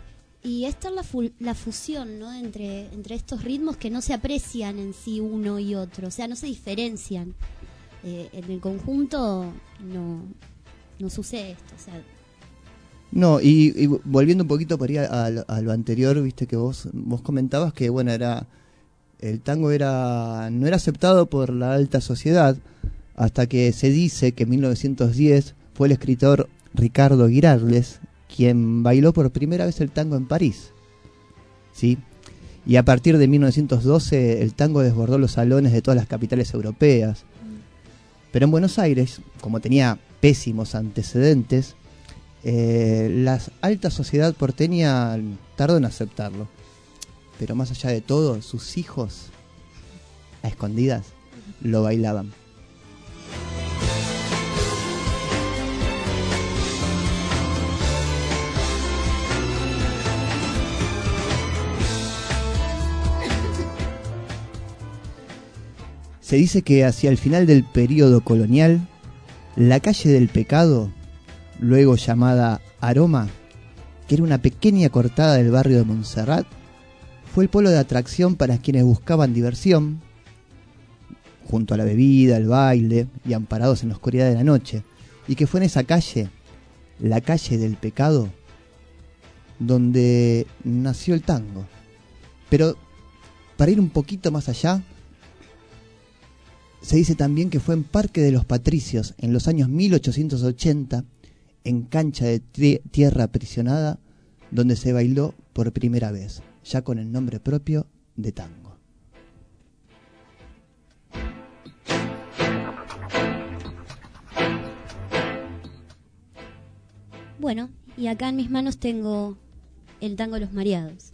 S19: Y esta es la, fu- la fusión, ¿no? entre, entre estos ritmos que no se aprecian en sí uno y otro, o sea, no se diferencian. Eh, en el conjunto no, no sucede esto, o sea...
S3: No, y, y volviendo un poquito por ahí a, a, a lo anterior, viste que vos, vos comentabas que, bueno, era el tango era no era aceptado por la alta sociedad, hasta que se dice que en mil novecientos diez fue el escritor Ricardo Giraldes quien bailó por primera vez el tango en París, ¿sí? Y a partir de mil novecientos doce el tango desbordó los salones de todas las capitales europeas. Pero en Buenos Aires, como tenía pésimos antecedentes, eh, la alta sociedad porteña tardó en aceptarlo. Pero más allá de todo, sus hijos, a escondidas, lo bailaban. Se dice que hacia el final del período colonial, la calle del Pecado, luego llamada Aroma, que era una pequeña cortada del barrio de Montserrat, fue el polo de atracción para quienes buscaban diversión, junto a la bebida, el baile y amparados en la oscuridad de la noche, y que fue en esa calle, la calle del Pecado, donde nació el tango. Pero para ir un poquito más allá, se dice también que fue en Parque de los Patricios, en los años mil ochocientos ochenta, en cancha de tri- tierra aprisionada, donde se bailó por primera vez, ya con el nombre propio de tango.
S19: Bueno, y acá en mis manos tengo el tango Los Mareados.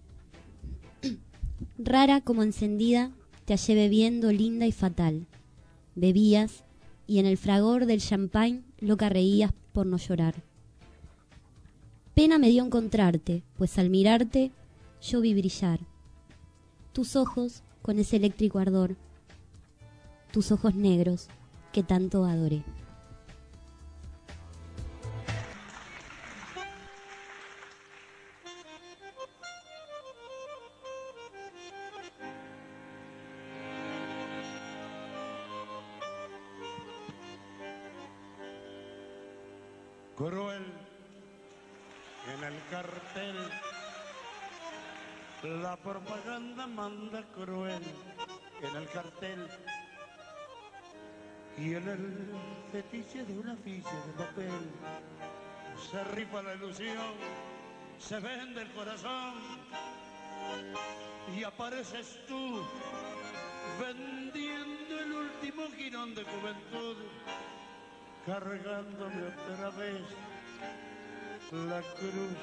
S19: Rara como encendida, te hallé bebiendo linda y fatal. Bebías, y en el fragor del champagne loca reías por no llorar. Pena me dio encontrarte, pues al mirarte yo vi brillar tus ojos con ese eléctrico ardor, tus ojos negros que tanto adoré.
S2: Cruel en el cartel, la propaganda manda cruel en el cartel y en el fetiche de una ficha de papel se rifa la ilusión, se vende el corazón y apareces tú vendiendo el último jirón de juventud, cargándome otra vez la cruz.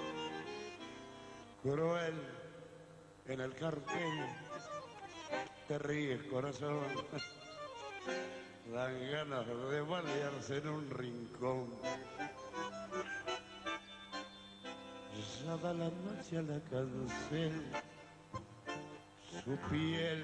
S2: Cruel en el cartel, te ríes corazón, dan ganas de balearse en un rincón. Ya da la noche a la cancel, su piel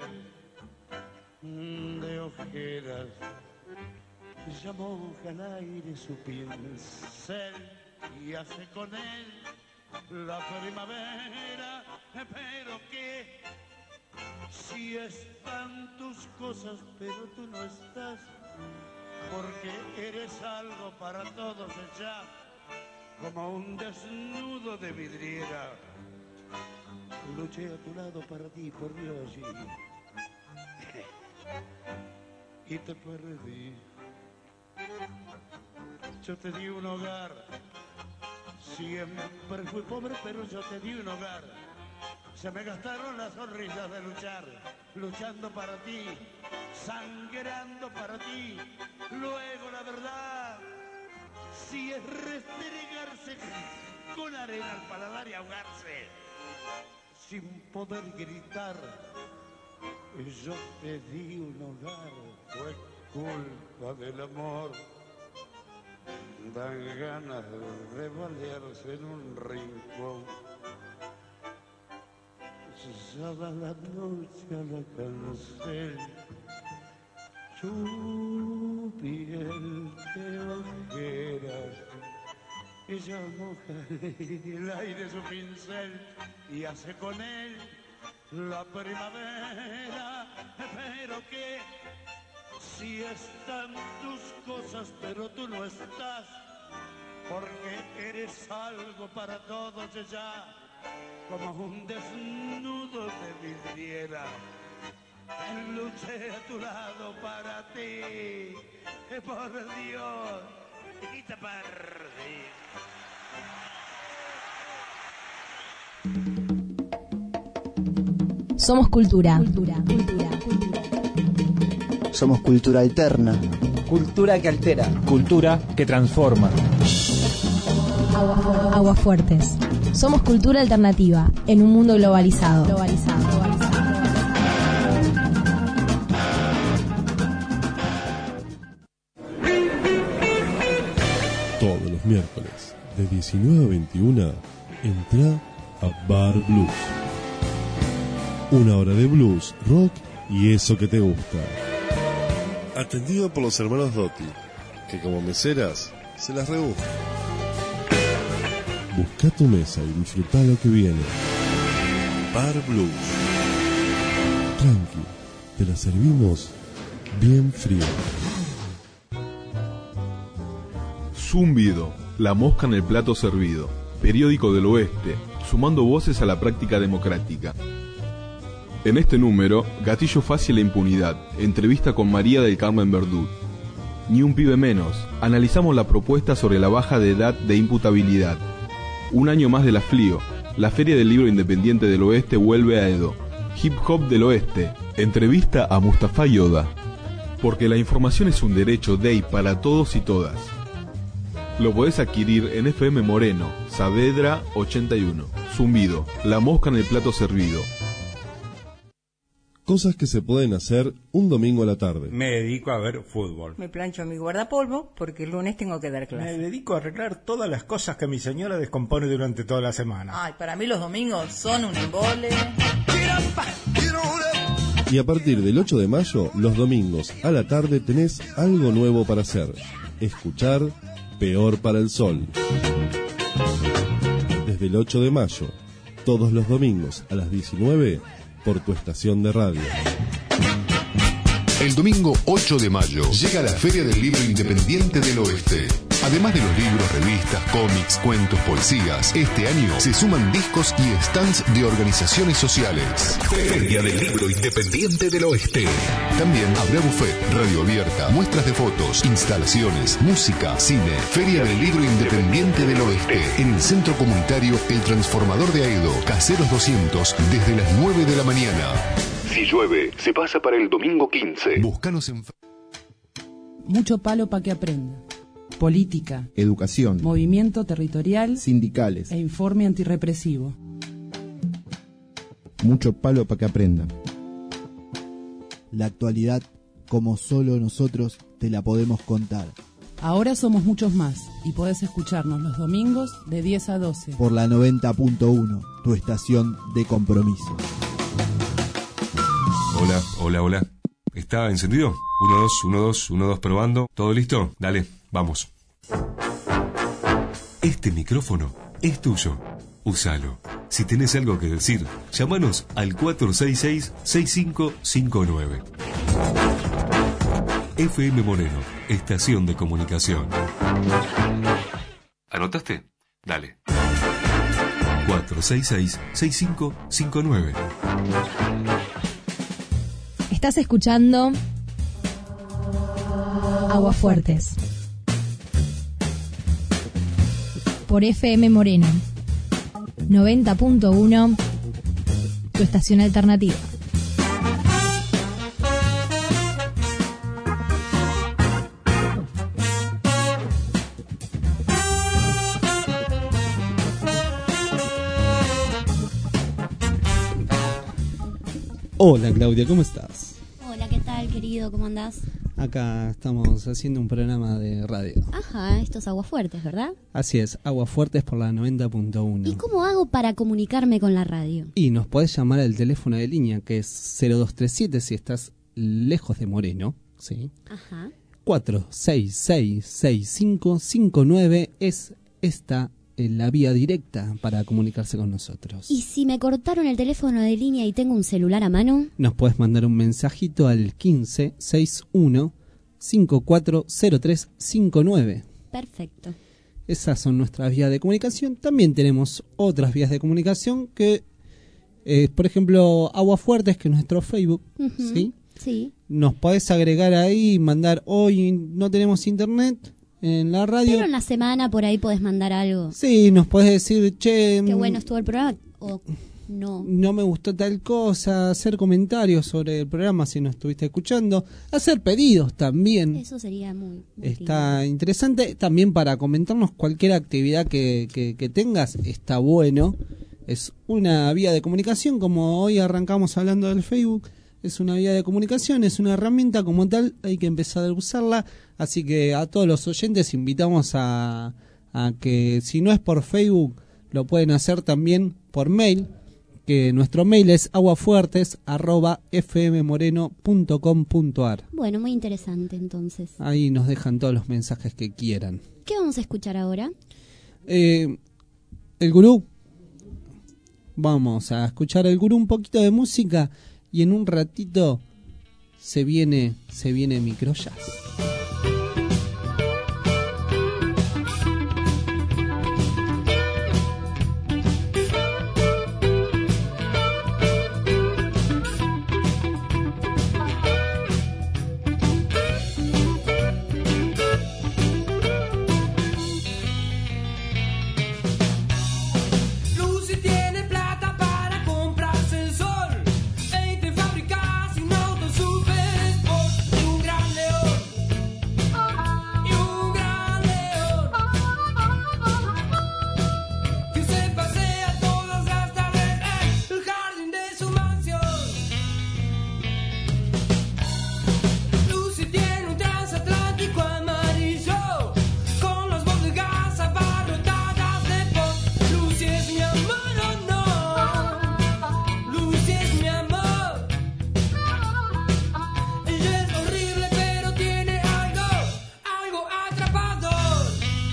S2: de ojeras ya moja al aire su pincel y hace con él la primavera, pero que si están tus cosas pero tú no estás, porque eres algo para todos ya, como un desnudo de vidriera. Luché a tu lado para ti, por Dios, y, y te perdí. Yo te di un hogar, siempre fui pobre, pero yo te di un hogar. Se me gastaron las sonrisas de luchar, luchando para ti, sangrando para ti. Luego la verdad, si es restregarse con arena al paladar y ahogarse, sin poder gritar, yo te di un hogar, fue culpa del amor. Dan ganas de balearse en un rincón. Ya da la noche a la cancel, su piel de ojeras Ella moja el aire su pincel y hace con él la primavera. Pero que si están tus cosas, pero tú no estás, porque eres algo para todos ya, como un desnudo de vidriera. Luché a tu lado para ti, por Dios, y te perdí.
S1: Somos cultura. Cultura, cultura, cultura.
S26: Somos cultura alterna.
S18: Cultura que altera.
S4: Cultura que transforma.
S1: Agua, Aguas Fuertes. Somos cultura alternativa en un mundo globalizado. Globalizado, globalizado.
S13: Todos los miércoles, de diecinueve a veintiuna, entra a Bar Blues. Una hora de blues, rock y eso que te gusta. Atendido por los hermanos Dotti, que como meseras se las rebuscan. Busca tu mesa y disfruta lo que viene. Bar Blues. Tranqui, te la servimos bien fría.
S5: Zumbido, la mosca en el plato servido. Periódico del Oeste, sumando voces a la práctica democrática. En este número, gatillo fácil e impunidad, entrevista con María del Carmen Verdú. Ni un pibe menos, analizamos la propuesta sobre la baja de edad de imputabilidad. Un año más de la FLIO, la Feria del Libro Independiente del Oeste vuelve a Edo. Hip Hop del Oeste, entrevista a Mustafa Yoda. Porque la información es un derecho de y para todos y todas. Lo podés adquirir en F M Moreno, Saavedra ochenta y uno. Zumbido, la mosca en el plato servido.
S13: Cosas que se pueden hacer un domingo a la tarde.
S9: Me dedico a ver fútbol.
S15: Me plancho mi guardapolvo porque el lunes tengo que dar clase.
S9: Me dedico a arreglar todas las cosas que mi señora descompone durante toda la semana.
S15: Ay, para mí los domingos son un embole.
S13: Y a partir del ocho de mayo, los domingos a la tarde tenés algo nuevo para hacer. Escuchar Peor para el Sol. Desde el ocho de mayo, todos los domingos a las diecinueve, por tu estación de radio.
S20: El domingo ocho de mayo llega la Feria del Libro Independiente del Oeste. Además de los libros, revistas, cómics, cuentos, poesías, este año se suman discos y stands de organizaciones sociales. Feria del Libro Independiente del Oeste. También habrá buffet, radio abierta, muestras de fotos, instalaciones, música, cine. Feria del Libro Independiente del Oeste. En el Centro Comunitario El Transformador de Aedo, Caseros doscientos, desde las nueve de la mañana. Si llueve, se pasa para el domingo quince. Búscanos en...
S22: Mucho palo para que aprenda. Política,
S23: educación,
S22: movimiento territorial,
S23: sindicales
S22: e informe antirrepresivo.
S23: Mucho palo para que aprenda.
S27: La actualidad, como solo nosotros te la podemos contar.
S22: Ahora somos muchos más y podés escucharnos los domingos de diez a doce.
S27: Por la noventa punto uno, tu estación de compromiso.
S28: Hola, hola, hola. ¿Está encendido? uno, dos, uno, dos, uno, dos, probando. ¿Todo listo? Dale, vamos. Este micrófono es tuyo. Úsalo. Si tenés algo que decir, llámanos al cuatro seis seis, seis cinco cinco nueve. F M Moreno, estación de comunicación. ¿Anotaste? Dale. cuatro seis seis, seis cinco cinco nueve.
S1: Estás escuchando Aguas Fuertes por F M Moreno noventa punto uno, tu estación alternativa.
S6: Hola Claudia, ¿cómo estás?
S19: Hola, ¿qué tal, querido? ¿Cómo andás?
S6: Acá estamos haciendo un programa de radio.
S19: Ajá, esto es Aguas Fuertes, ¿verdad?
S6: Así es, Aguas Fuertes por la noventa punto uno.
S19: ¿Y cómo hago para comunicarme con la radio?
S6: Y nos podés llamar al teléfono de línea que es cero dos tres siete si estás lejos de Moreno, ¿sí?
S19: Ajá.
S6: cuatro seis seis, seis cinco cinco nueve es está en la vía directa para comunicarse con nosotros.
S19: ¿Y si me cortaron el teléfono de línea y tengo un celular a mano?
S6: Nos puedes mandar un mensajito al quince sesenta y uno cincuenta y cuatro cero tres cincuenta y nueve.
S19: Perfecto.
S6: Esas son nuestras vías de comunicación. También tenemos otras vías de comunicación que, eh, por ejemplo, Aguafuertes, que es nuestro Facebook,
S19: Uh-huh.
S6: ¿sí?
S19: Sí.
S6: Nos podés agregar ahí y mandar, hoy no tenemos internet en la radio.
S19: Pero en la semana por ahí podés mandar algo.
S6: Sí, nos podés decir, che,
S19: Qué
S6: mm,
S19: bueno estuvo el programa. O no.
S6: no me gustó tal cosa, hacer comentarios sobre el programa si nos estuviste escuchando, hacer pedidos también.
S19: Eso sería muy, muy
S6: Está
S19: lindo.
S6: interesante también para comentarnos cualquier actividad que, que, que tengas, está bueno. Es una vía de comunicación, como hoy arrancamos hablando del Facebook, es una vía de comunicación, es una herramienta como tal, hay que empezar a usarla, así que a todos los oyentes invitamos a, a que si no es por Facebook, lo pueden hacer también por mail, que nuestro mail es aguafuertes arroba f m moreno punto com punto a r.
S19: Bueno, muy interesante entonces.
S6: Ahí nos dejan todos los mensajes que quieran.
S19: ¿Qué vamos a escuchar ahora?
S6: Eh, el gurú. Vamos a escuchar el gurú, un poquito de música y en un ratito se viene, se viene microjazz.
S7: Lucy tiene plata para comprarse el sol, veinte fábricas y un auto super sport y un gran león, y un gran león que se pasea todas las tardes en el jardín de su mansión. Lucy tiene un transatlántico amarillo con las bodegas abarrotadas de pop. Lucy es mi amor, oh no. Lucy es mi amor. Ella es horrible pero tiene algo, algo atrapador.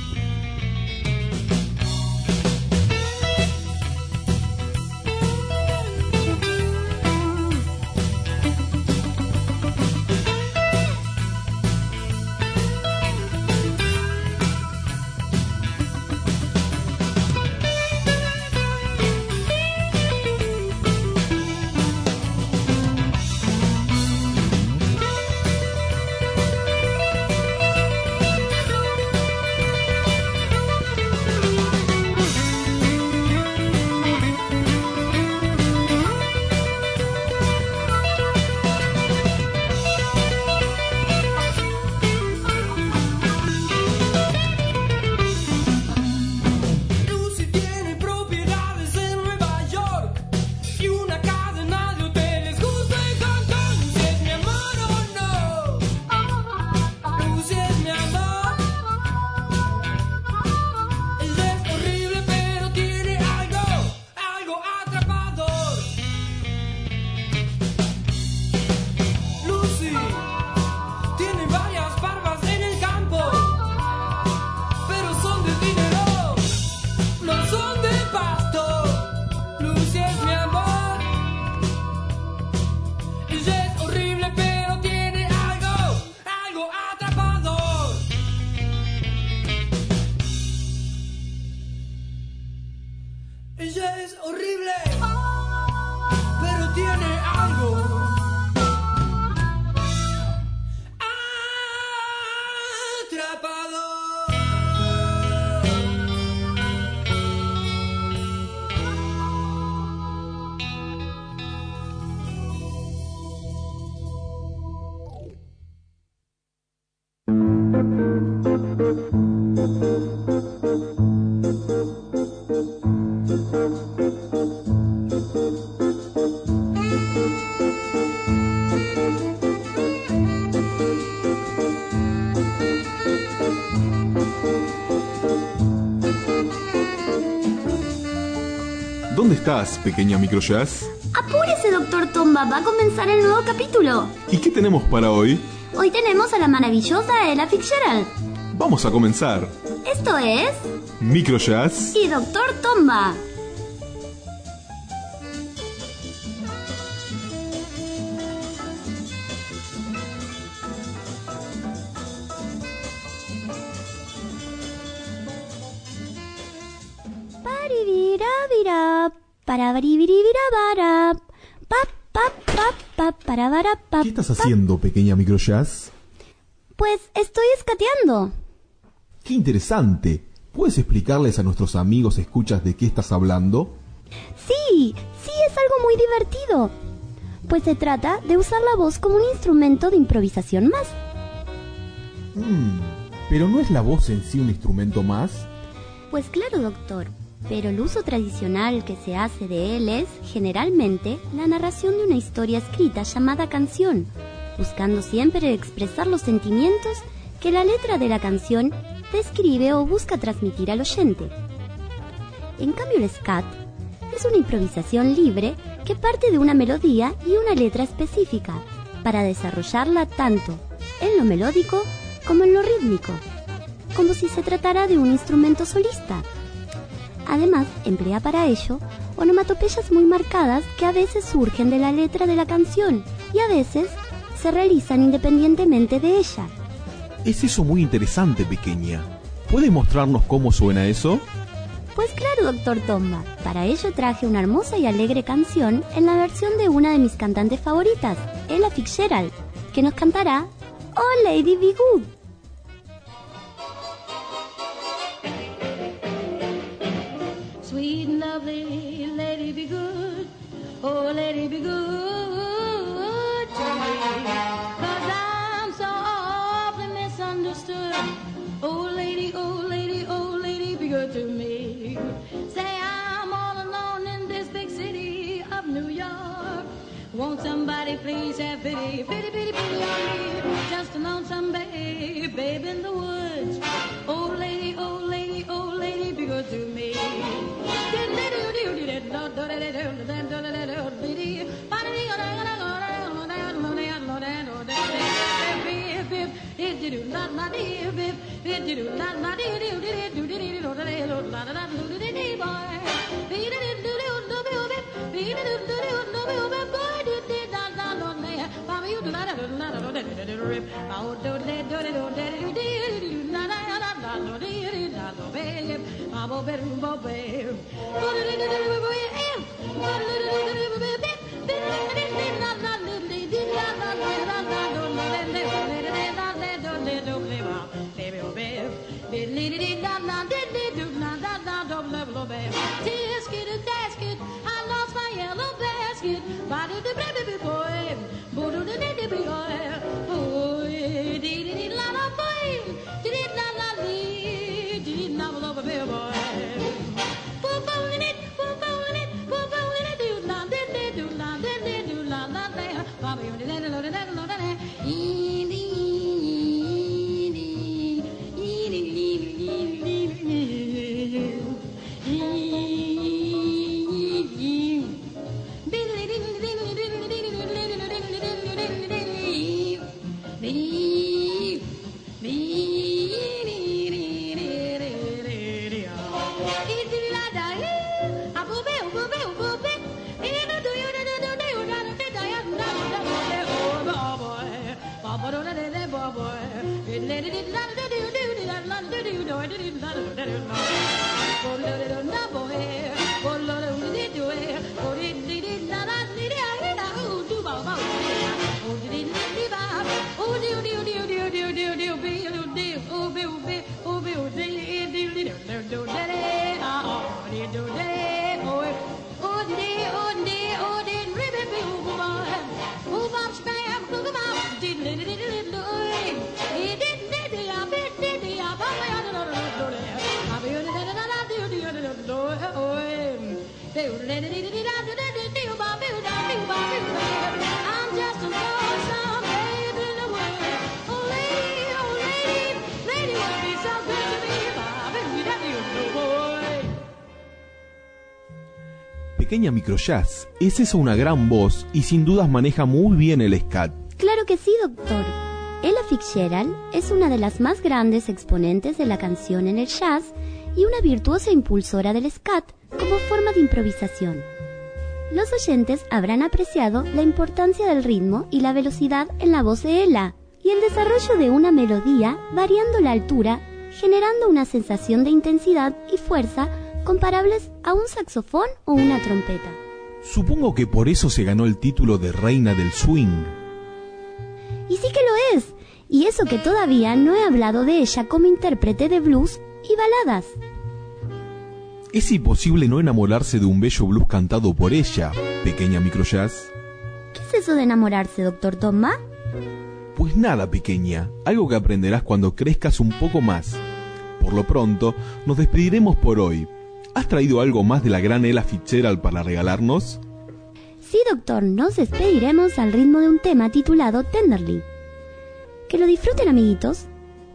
S7: Lucy tiene propiedades en Nueva York y una cadena de hoteles justo en Cancún. Lucy es mi amor, oh no. Lucy es mi amor. Ella es horrible pero tiene algo, algo atrapador. Lucy tiene varias barbas en el campo, pero son de dinero, no son de pasto. Lucy es mi amor. Ella es horrible pero tiene algo, algo atrapador. Ella es horrible pero tiene algo
S5: ¿Dónde estás, pequeña microjazz?
S14: Apúrese, doctor Tomba, va a comenzar el nuevo capítulo.
S5: ¿Y qué tenemos para hoy?
S14: Hoy tenemos a la maravillosa Ella Fitzgerald.
S5: Vamos a comenzar.
S14: Esto es...
S5: Microjazz
S19: y Doctor Tomba. Paribirabira, parabaribiribirabara, pap, pap, pap, pap, parabara, pap.
S5: ¿Qué estás haciendo, pequeña Microjazz?
S19: Pues estoy escateando.
S5: ¡Qué interesante! ¿Puedes explicarles a nuestros amigos escuchas de qué estás hablando?
S19: Sí, sí, es algo muy divertido. Pues se trata de usar la voz como un instrumento de improvisación más.
S5: Mm, ¿pero no es la voz en sí un instrumento más?
S19: Pues claro, doctor. Pero el uso tradicional que se hace de él es, generalmente, la narración de una historia escrita llamada canción, buscando siempre expresar los sentimientos que la letra de la canción describe o busca transmitir al oyente. En cambio, el scat es una improvisación libre que parte de una melodía y una letra específica para desarrollarla tanto en lo melódico como en lo rítmico, como si se tratara de un instrumento solista. Además, emplea para ello onomatopeyas muy marcadas que a veces surgen de la letra de la canción y a veces se realizan independientemente de ella.
S5: Es eso muy interesante, pequeña. ¿Puedes mostrarnos cómo suena eso?
S19: Pues claro, doctor Tomba. Para ello traje una hermosa y alegre canción en la versión de una de mis cantantes favoritas, Ella Fitzgerald, que nos cantará Oh Lady Be Good.
S8: Sweet and lovely lady be good, oh lady be good to me, 'cause I'm so awfully misunderstood. Oh lady, oh lady, oh lady be good to me. Say I'm all alone in this big city of New York. Won't somebody please have pity, pity, pity, pity on me? Just a lonesome babe, babe in the woods. Oh lady, oh lady, oh lady be good to me. Tisket and tasket, I lost my yellow basket. Body the baby boy, boo the baby boy. Oh, did it la la boy, did it la la lee, did it la la baby boy. Boo boo in it, boo boo in it, boo boo in it, do la did they do la did they do la la la. Bobby did it la la la la la.
S5: Pequeña Microjazz, es eso una gran voz y sin dudas maneja muy bien el scat.
S19: Claro que sí, doctor. Ella Fitzgerald es una de las más grandes exponentes de la canción en el jazz y una virtuosa impulsora del scat como forma de improvisación. Los oyentes habrán apreciado la importancia del ritmo y la velocidad en la voz de Ella y el desarrollo de una melodía variando la altura, generando una sensación de intensidad y fuerza comparables a un saxofón o una trompeta.
S10: Supongo que por eso se ganó el título de reina del swing.
S19: Y sí que lo es, y eso que todavía no he hablado de ella como intérprete de blues y baladas.
S10: Es imposible no enamorarse de un bello blues cantado por ella, pequeña microjazz.
S19: ¿Qué es eso de enamorarse, doctor Tomba?
S10: Pues nada, pequeña, algo que aprenderás cuando crezcas un poco más. Por lo pronto, nos despediremos por hoy. ¿Has traído algo más de la gran Ella Fitzgerald para regalarnos?
S19: Sí, doctor, nos despediremos al ritmo de un tema titulado Tenderly. Que lo disfruten, amiguitos.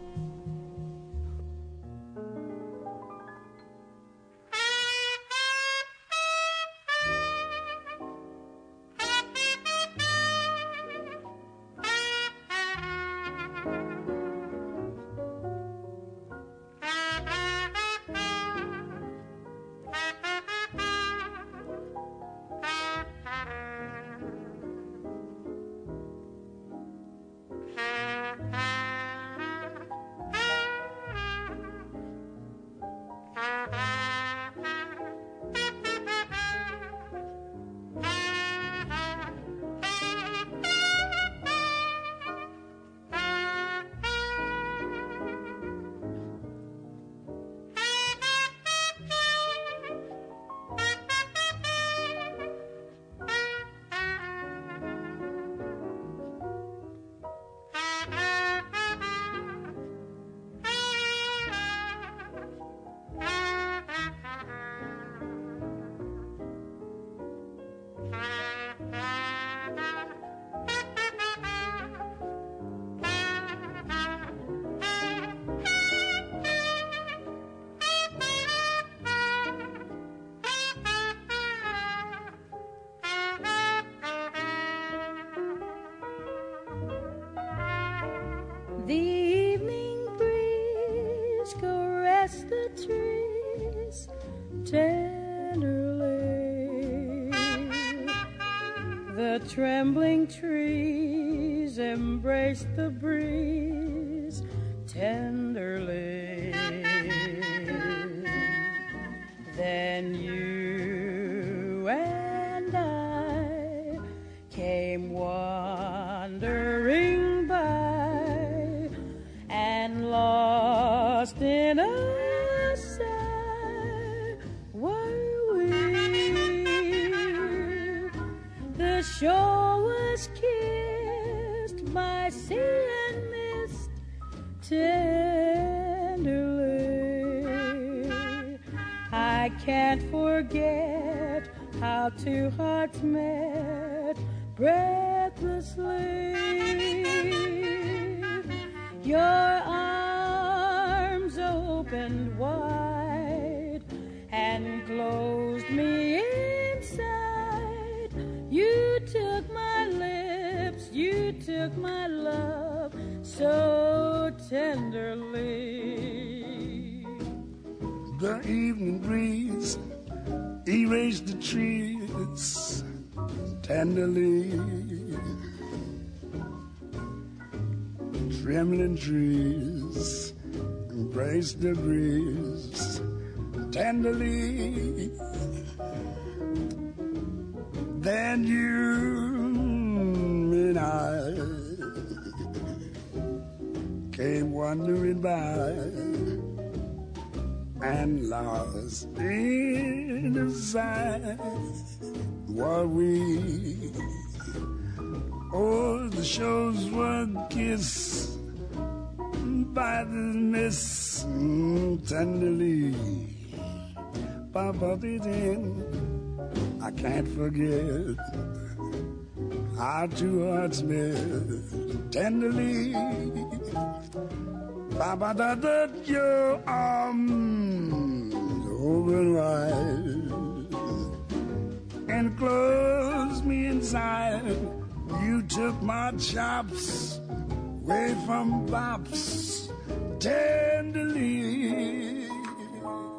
S7: The evening breeze caressed the trees tenderly. The trembling trees embraced the breeze tenderly. Then you and I came wandering by, and lost in a sigh were we. The shore was kissed by sea and mist tenderly. I can't forget how two hearts met breathlessly. Your arms opened wide and closed me inside. You took my lips, you took my love so tenderly.
S2: The evening breeze erased the trees tenderly. Trembling trees embraced the breeze tenderly. Then you and I came wandering by, and lost in the sight were we. Oh, the shores were kissed by the mist tenderly. Papa didn't, I can't forget how two hearts met tenderly. Papa, that your arms open wide and closed me inside. You took my chops away from bops tenderly.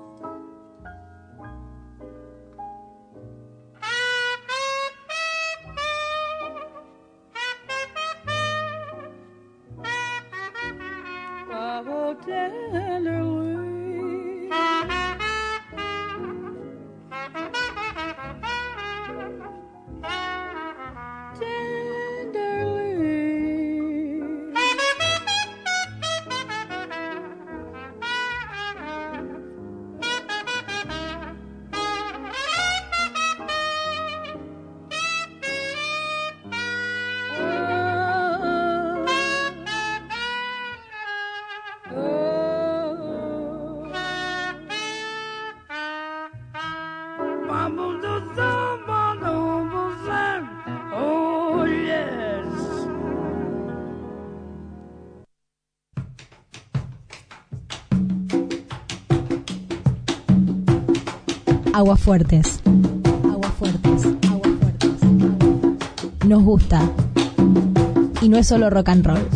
S1: Aguafuertes. Aguafuertes. Aguafuertes. Nos gusta. Y no es solo rock and roll.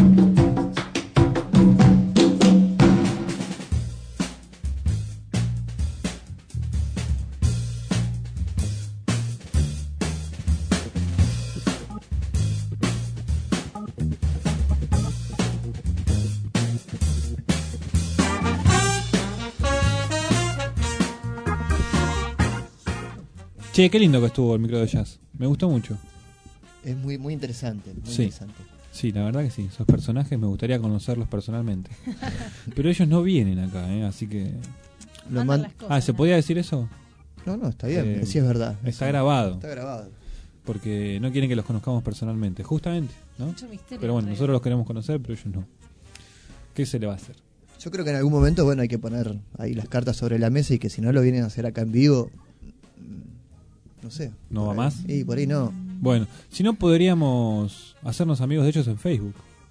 S4: Che, qué lindo que estuvo el micro de jazz. Me gustó mucho.
S3: Es muy muy interesante, muy
S4: Sí.
S3: interesante.
S4: Sí, la verdad que sí. Esos personajes me gustaría conocerlos personalmente. Pero ellos no vienen acá, ¿eh? Así que...
S3: Lo man-
S4: Ah, ¿se podía decir eso?
S3: No, no, está bien,
S4: Eh,
S3: sí es verdad.
S4: Está
S3: Eso-
S4: grabado.
S3: Está grabado.
S4: Porque no quieren que los conozcamos personalmente, justamente, ¿no?
S3: Mucho misterio
S4: Pero bueno,
S3: entre
S4: nosotros los queremos conocer, pero ellos no. ¿Qué se le va a hacer?
S3: Yo creo que en algún momento, bueno, hay que poner ahí las cartas sobre la mesa y que si no lo vienen a hacer acá en vivo, no sé.
S4: ¿No va
S3: Por ahí-
S4: más?
S3: Y por ahí no.
S4: Bueno, si no podríamos hacernos amigos de ellos en Facebook.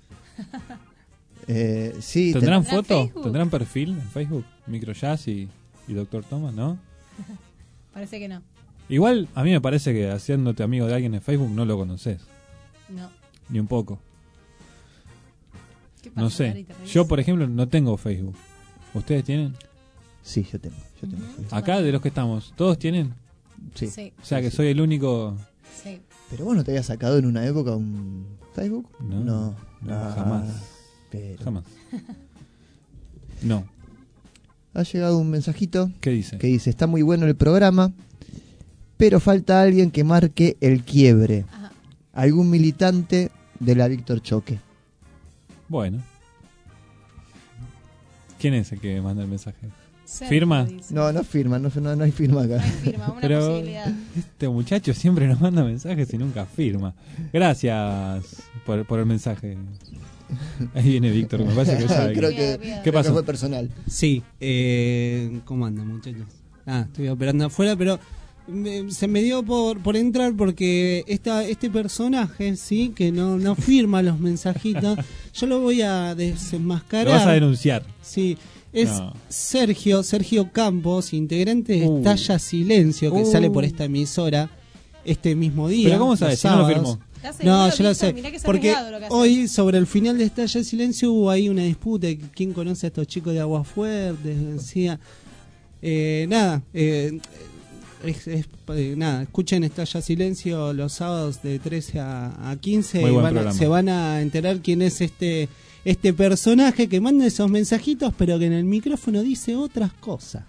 S3: Eh, sí.
S4: ¿Tendrán
S3: ten-
S4: foto? ¿Tendrán perfil en Facebook? Microjazz y, y Doctor Thomas, ¿no?
S11: Parece que no.
S4: Igual, a mí me parece que haciéndote amigo de alguien en Facebook no lo conoces.
S11: No.
S4: Ni un poco.
S11: ¿Qué pasa,
S4: No sé.
S11: Carita?
S4: Yo, por ejemplo, no tengo Facebook. ¿Ustedes tienen?
S3: Sí, yo tengo. Yo tengo Facebook.
S4: Acá, de los que estamos, ¿todos tienen?
S3: Sí.
S11: Sí.
S4: O sea, que soy el único...
S11: Sí.
S3: Pero vos no te habías sacado en una época un Facebook?
S4: No,
S3: no,
S4: no,
S3: Ah,
S4: jamás.
S3: pero-
S4: Jamás. No.
S3: Ha llegado un mensajito.
S4: ¿Qué dice?
S3: Que dice, está muy bueno el programa, pero falta alguien que marque el quiebre. Algún militante de la Víctor Choque.
S4: Bueno. ¿Quién es el que manda el mensaje?
S11: Sergio
S4: ¿Firma?
S11: dice.
S3: No, no firma, no, no, no hay firma acá.
S11: Firma, una
S4: Pero
S11: posibilidad.
S4: este muchacho siempre nos manda mensajes y nunca firma. Gracias por, por el mensaje. Ahí viene Víctor, me parece que sabe.
S3: Creo
S4: que-
S3: que-
S4: ¿Qué
S3: creo
S4: pasó?
S3: que fue personal.
S6: Sí, eh, ¿cómo andan, muchachos? Ah, estoy operando afuera, pero me- se me dio por, por entrar porque esta, este personaje, sí, que no, no firma los mensajitos, yo lo voy a desenmascarar.
S4: Lo vas a denunciar.
S6: Sí, es
S4: No.
S6: Sergio, Sergio Campos, integrante de
S4: Uh.
S6: Estalla Silencio, que
S4: Uh.
S6: sale por esta emisora este mismo día.
S4: ¿Pero cómo sabes?
S6: los
S4: Si no lo
S6: sábados.
S4: firmó.
S11: Ya sé,
S6: No,
S11: vos
S6: yo lo
S11: Víctor,
S6: sé.
S11: mirá que es
S6: Porque
S11: arriesgado lo que hace.
S6: hoy, sobre el final de Estalla de Silencio, hubo ahí una disputa de quién conoce a estos chicos de Aguafuerte. Decía. Eh, nada, eh, es, es- eh, nada, escuchen Estalla Silencio los sábados de trece a, a quince.
S4: Muy
S6: y
S4: buen
S6: van a-
S4: programa.
S6: se van a enterar quién es este, este personaje que manda esos mensajitos, pero que en el micrófono dice otras cosas.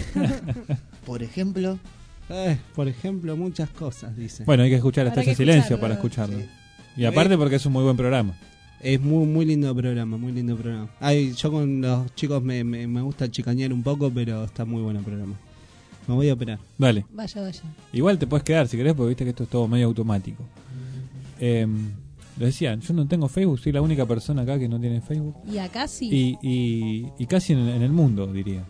S3: Por ejemplo.
S6: Eh, por ejemplo, muchas cosas, dice.
S4: Bueno, hay que escuchar
S6: Habrá
S4: hasta
S6: que
S4: ese silencio
S6: escucharlo.
S4: para escucharlo.
S6: Sí.
S4: Y aparte porque es un muy buen programa.
S6: Es muy muy lindo programa, muy lindo programa. Ay, yo con los chicos me, me, me gusta chicañar un poco, pero está muy bueno el programa. Me voy a operar.
S4: Dale.
S11: Vaya, vaya.
S4: Igual te puedes quedar si querés, porque viste que esto es todo medio automático. Eh, lo decía, yo no tengo Facebook, soy la única persona acá que no tiene Facebook.
S11: Y acá sí.
S4: Y, y, y casi en, en el mundo, diría.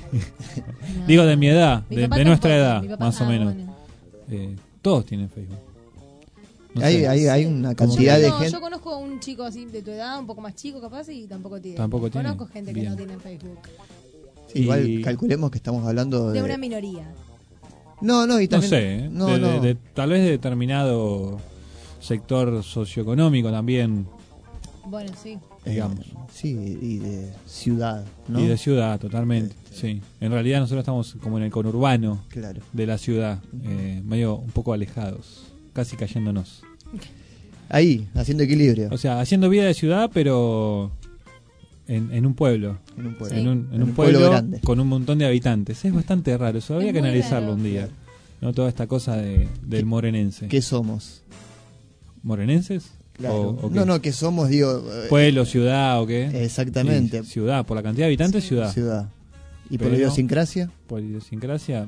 S4: Digo, de mi edad,
S11: Mi
S4: de,
S11: papá
S4: de nuestra
S11: tampoco,
S4: edad,
S11: mi papá-
S4: más o
S11: ah,
S4: menos.
S11: bueno.
S4: Eh, todos tienen Facebook. No
S3: hay,
S4: sé.
S3: hay, hay una
S4: ¿Cómo
S3: cantidad
S4: que?
S3: de
S11: No,
S3: gente.
S11: yo conozco a un chico así de tu edad, un poco más chico capaz, y tampoco tiene.
S4: Tampoco tiene.
S11: Conozco gente que
S4: Bien.
S11: no tiene Facebook.
S3: Sí, igual
S4: Y-
S3: calculemos que estamos hablando de.
S11: De una minoría.
S3: No, no, y
S4: No
S3: también.
S4: sé, ¿eh?
S3: no,
S4: de,
S3: no.
S4: de- de- tal vez de determinado sector socioeconómico también,
S11: Bueno, sí.
S4: digamos.
S3: Sí, y de ciudad, ¿no?
S4: Y de ciudad, totalmente, sí. En realidad nosotros estamos como en el conurbano
S3: Claro.
S4: de la ciudad, eh, medio un poco alejados, casi cayéndonos.
S3: Ahí, haciendo equilibrio.
S4: O sea, haciendo vida de ciudad, pero en, en un pueblo.
S3: En un pueblo.
S4: En un, en
S3: En
S4: un
S3: un pueblo
S4: pueblo
S3: grande.
S4: con un montón de habitantes. Es bastante raro, eso habría
S11: Es
S4: que
S11: muy
S4: analizarlo
S11: raro.
S4: un día. ¿No? Toda esta cosa de, del morenense.
S3: ¿Qué somos?
S4: ¿Morenenses?
S3: Claro.
S4: ¿O- o qué?
S3: no, no, que somos, digo. eh,
S4: ¿Pueblo, ciudad o qué?
S3: Exactamente.
S4: Sí, ciudad, por la cantidad de habitantes, ciudad.
S3: Ciudad. ¿Y por
S4: Pero-
S3: idiosincrasia?
S4: Por idiosincrasia,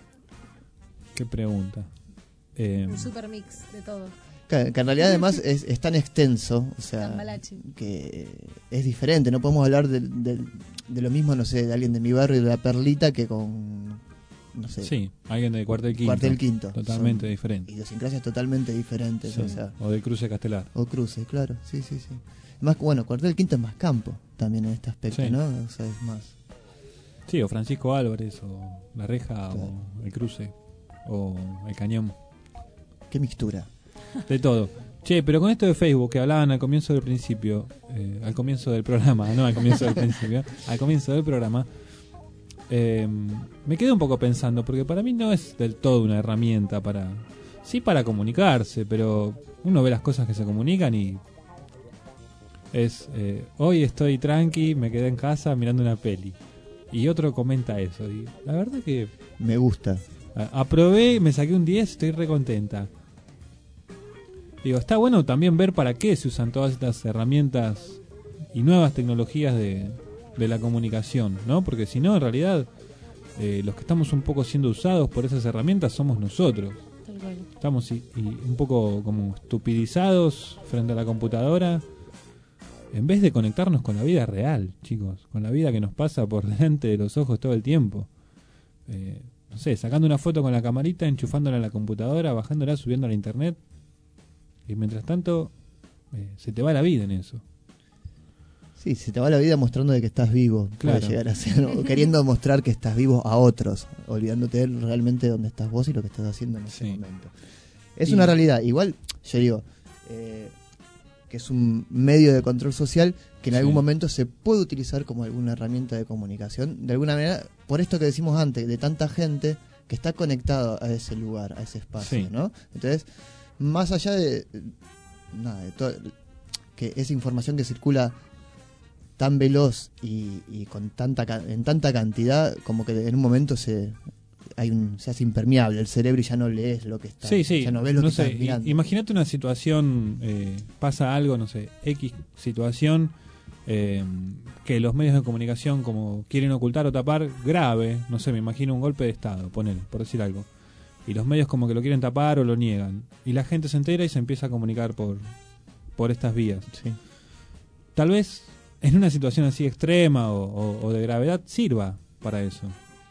S4: ¿qué pregunta? Eh,
S11: Un super mix de todo.
S3: Que, que en realidad además es, es tan extenso, o sea,
S11: Cambalache.
S3: que es diferente. No podemos hablar de, de- de lo mismo, no sé, de alguien de mi barrio, de la Perlita, que con, no sé,
S4: sí, alguien de Cuartel Quinto.
S3: Cuartel Quinto.
S4: Totalmente
S3: Son
S4: diferente.
S3: idiosincrasias totalmente diferentes,
S4: Sí,
S3: o sea,
S4: o del Cruce Castelar.
S3: o cruces, claro, sí, sí, sí. Más, bueno, Cuartel Quinto es más campo también en este aspecto,
S4: Sí.
S3: ¿no? O sea, es más...
S4: Sí, o Francisco Álvarez, o La Reja, claro. O El Cruce, o El Cañón.
S3: Qué mixtura.
S4: De todo. Che, pero con esto de Facebook que hablaban al comienzo del principio, eh, al comienzo del programa, no al comienzo del principio, al comienzo del programa, eh, me quedé un poco pensando, porque para mí no es del todo una herramienta para... Sí, para comunicarse, pero uno ve las cosas que se comunican y... Es, eh, hoy estoy tranqui, me quedé en casa mirando una peli. Y otro comenta eso. Y la verdad que...
S3: Me gusta.
S4: A, aprobé, me saqué un diez, estoy re contenta. Digo, está bueno también ver para qué se usan todas estas herramientas y nuevas tecnologías de, de la comunicación, ¿no? Porque si no, en realidad, eh, los que estamos un poco siendo usados por esas herramientas somos nosotros.
S11: Tal cual.
S4: Estamos y, y un poco como estupidizados frente a la computadora, en vez de conectarnos con la vida real, chicos, con la vida que nos pasa por delante de los ojos todo el tiempo. Eh, no sé, sacando una foto con la camarita, enchufándola a la computadora, bajándola, subiéndola a internet. Y mientras tanto, eh, se te va la vida en eso.
S3: Sí, se te va la vida mostrando de que estás vivo.
S4: Claro.
S3: Puede llegar a ser, ¿no? Queriendo mostrar que estás vivo a otros, olvidándote realmente de dónde estás vos y lo que estás haciendo en ese sí. momento. Es y... una realidad. Igual, yo digo, eh, que es un medio de control social que en sí. algún momento se puede utilizar como alguna herramienta de comunicación. De alguna manera, por esto que decimos antes, de tanta gente que está conectado a ese lugar, a ese espacio, sí. ¿no? Entonces... Más allá de nada, de todo, que esa información que circula tan veloz y, y con tanta en tanta cantidad, como que en un momento se hay un, se hace impermeable el cerebro y ya no lees lo que está,
S4: sí, sí,
S3: ya no ves lo
S4: no
S3: que
S4: sé,
S3: estás mirando.
S4: Imagínate una situación, eh, pasa algo, no sé, X situación eh, que los medios de comunicación como quieren ocultar o tapar grave, no sé, me imagino un golpe de estado, ponele, por decir algo. Y los medios como que lo quieren tapar o lo niegan. Y la gente se entera y se empieza a comunicar por, por estas vías.
S3: Sí.
S4: Tal vez en una situación así extrema o, o, o de gravedad sirva para eso.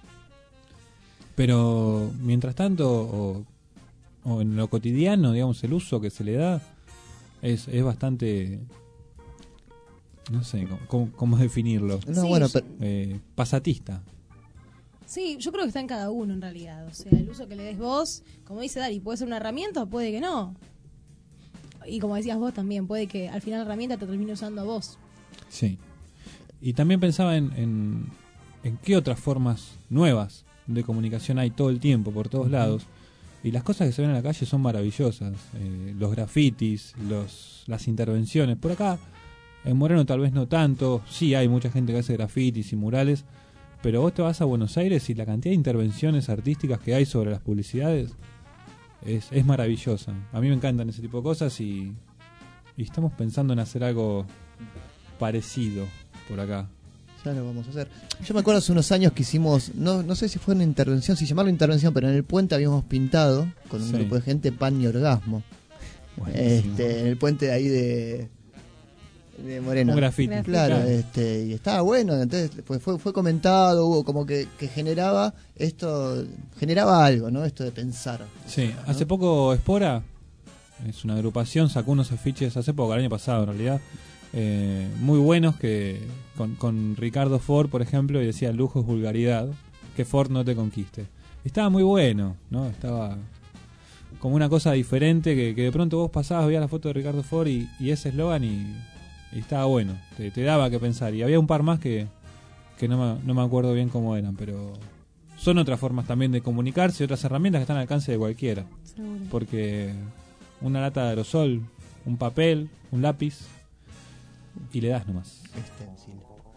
S4: Pero mientras tanto, o, o en lo cotidiano, digamos, el uso que se le da es, es bastante... No sé, ¿cómo, cómo definirlo?
S3: No, sí, bueno, pero...
S4: eh, pasatista.
S11: Sí, yo creo que está en cada uno en realidad. O sea, el uso que le des vos, como dice Dari, puede ser una herramienta o puede que no. Y como decías vos también, puede que al final la herramienta te termine usando a vos.
S4: Sí. Y también pensaba en, en, en qué otras formas nuevas de comunicación hay todo el tiempo, por todos uh-huh. lados. Y las cosas que se ven en la calle son maravillosas. Eh, los grafitis, los, las intervenciones. Por acá, en Moreno tal vez no tanto. Sí hay mucha gente que hace grafitis y murales. Pero vos te vas a Buenos Aires y la cantidad de intervenciones artísticas que hay sobre las publicidades es, es maravillosa. A mí me encantan ese tipo de cosas y, y estamos pensando en hacer algo parecido por acá.
S3: Ya lo vamos a hacer. Yo me acuerdo hace unos años que hicimos, no, no sé si fue una intervención, si llamarlo intervención, pero en el puente habíamos pintado con un sí. grupo de gente pan y orgasmo. Este, en el puente de ahí de... de Moreno.
S4: Un grafiti.
S3: Claro, claro, este, y estaba bueno, entonces fue, fue, fue comentado, hubo como que, que generaba esto, generaba algo, ¿no? Esto de pensar.
S4: Sí,
S3: ¿no?
S4: Hace poco Espora, es una agrupación, sacó unos afiches, hace poco, el año pasado en realidad, eh, muy buenos, que con, con Ricardo Ford, por ejemplo, y decía lujo es vulgaridad, que Ford no te conquiste. Estaba muy bueno, ¿no? Estaba como una cosa diferente, que, que de pronto vos pasabas, veías la foto de Ricardo Ford y, y ese eslogan y... Y estaba bueno, te, te daba que pensar. Y había un par más que, que no, me, no me acuerdo bien cómo eran, pero son otras formas también de comunicarse, otras herramientas que están al alcance de cualquiera.
S11: Seguro. Porque
S4: una lata de aerosol, un papel, un lápiz, y le das nomás.
S3: Extensible.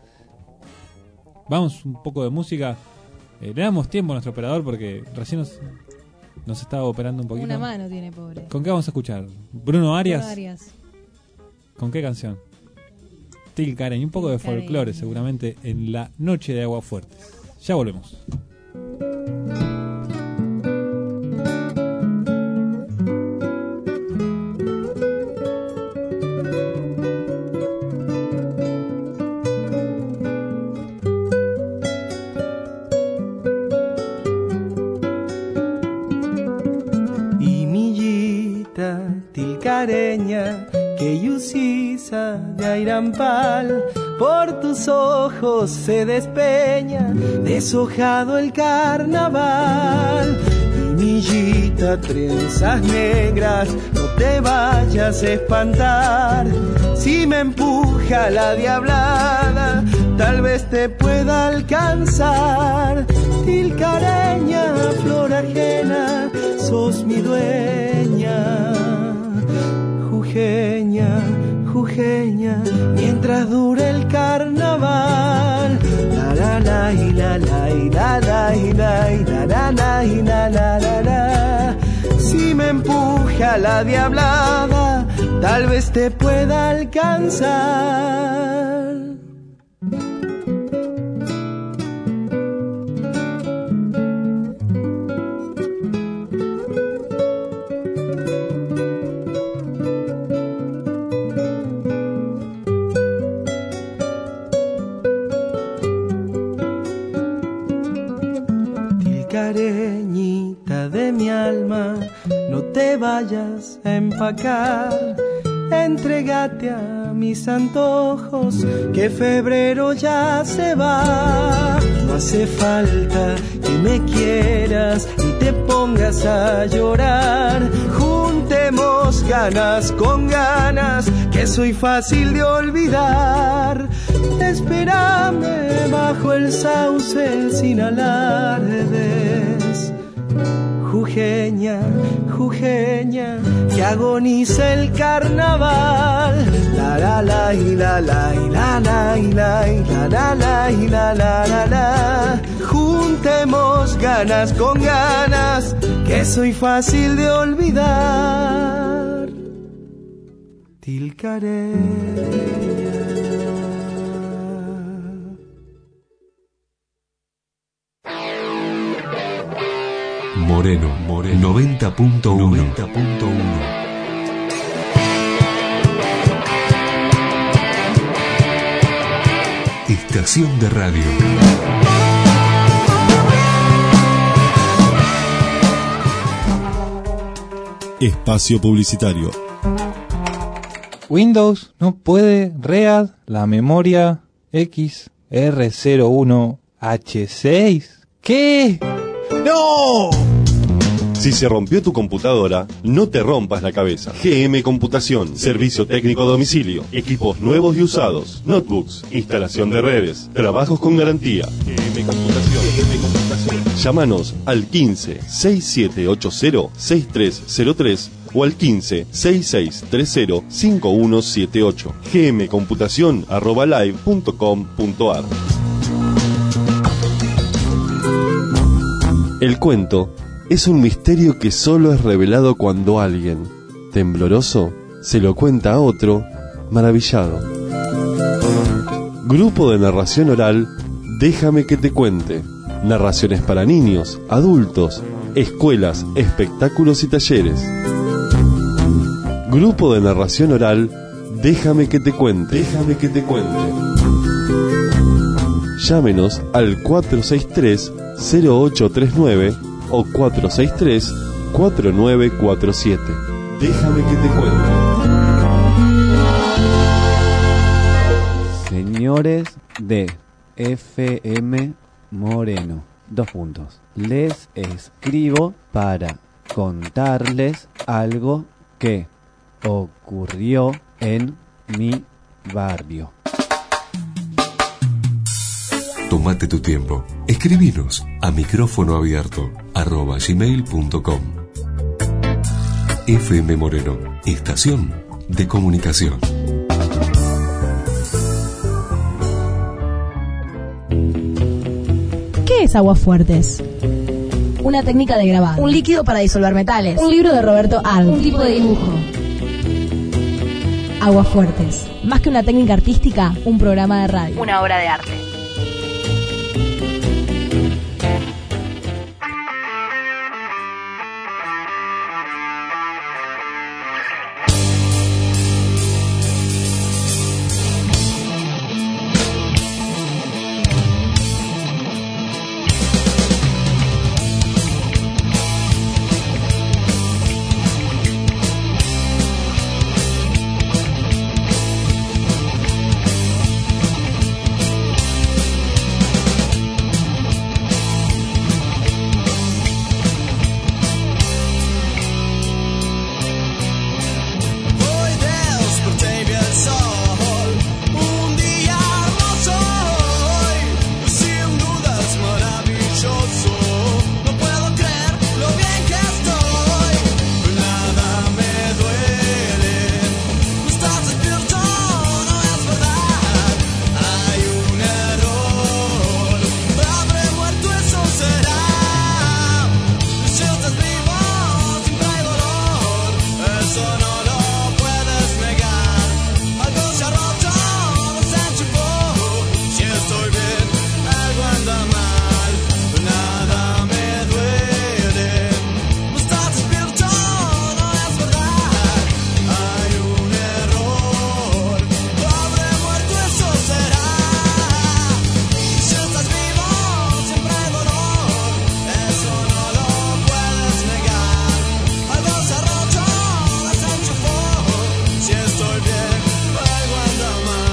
S4: Vamos un poco de música. Eh, le damos tiempo a nuestro operador porque recién nos, nos estaba operando un poquito.
S11: Una mano tiene, pobre.
S4: ¿Con qué vamos a escuchar? ¿Bruno Arias?
S11: Bruno Arias.
S4: ¿Con qué canción? Tilcareña, un poco de folclore seguramente en la noche de Aguafuertes. Ya volvemos.
S12: Y millita tilcareña que yusisa de Airampal, por tus ojos se despeña, deshojado el carnaval. Niñita, trenzas negras, no te vayas a espantar. Si me empuja la diablada, tal vez te pueda alcanzar. Tilcareña, flor ajena, sos mi dueña. Jujeña, jujeña, mientras dure el carnaval. La la la y la la y la la y la y la la la y la la la la. Si me empuja la diablada, tal vez te pueda alcanzar. Careñita de mi alma, no te vayas a empacar, entrégate a mis antojos, que febrero ya se va. No hace falta que me quieras y te pongas a llorar, juntemos ganas con ganas, que soy fácil de olvidar. Espérame bajo el sauce sin alardes. Jujeña, jujeña, que agoniza el carnaval. La la la y la la y la la y la y la la la y la la la la. Juntemos ganas con ganas, que soy fácil de olvidar. Tilcareña.
S28: Moreno, Moreno, noventa punto uno. Estación de radio.
S13: Espacio publicitario.
S4: Windows no puede read la memoria X R cero uno H seis. ¿Qué?
S13: ¡No! Si se rompió tu computadora, no te rompas la cabeza. G M Computación, servicio técnico a domicilio, equipos nuevos y usados, notebooks, instalación de redes, trabajos con garantía. G M Computación. G M Computación. Llámanos al quince, sesenta y siete ochenta, sesenta y tres cero tres o al quince, sesenta y seis treinta, cincuenta y uno setenta y ocho. gmcomputación arroba live punto com punto ar. El cuento es un misterio que solo es revelado cuando alguien, tembloroso, se lo cuenta a otro, maravillado. Grupo de narración oral, Déjame que te cuente. Narraciones para niños, adultos, escuelas, espectáculos y talleres. Grupo de narración oral, Déjame que te cuente. Déjame que te cuente. Llámenos al cuatro seis tres, cero ocho tres nueve o cuatro seis tres, cuatro nueve cuatro siete. Déjame que te cuente.
S16: Señores de F M Moreno, dos puntos. Les escribo para contarles algo que ocurrió en mi barrio.
S28: Tómate tu tiempo. Escribinos a micrófono abierto arroba gmail punto com. F M Moreno, estación de comunicación.
S1: ¿Qué es Aguafuertes? Una técnica de grabar, un líquido para disolver metales, un libro de Roberto Arlt, un tipo de dibujo. Aguafuertes, más que una técnica artística, un programa de radio, una obra de arte.
S7: eso no lo puedes negar. Algo se ha roto, no se enchufó. Si estoy bien, algo anda mal. Nada me duele. No estás despierto, no es verdad. Hay un error. Pobre muerto, eso será. Si estás vivo, siempre hay dolor. Eso no lo puedes negar. Algo se ha roto, no se enchufó. Si estoy bien, algo anda mal.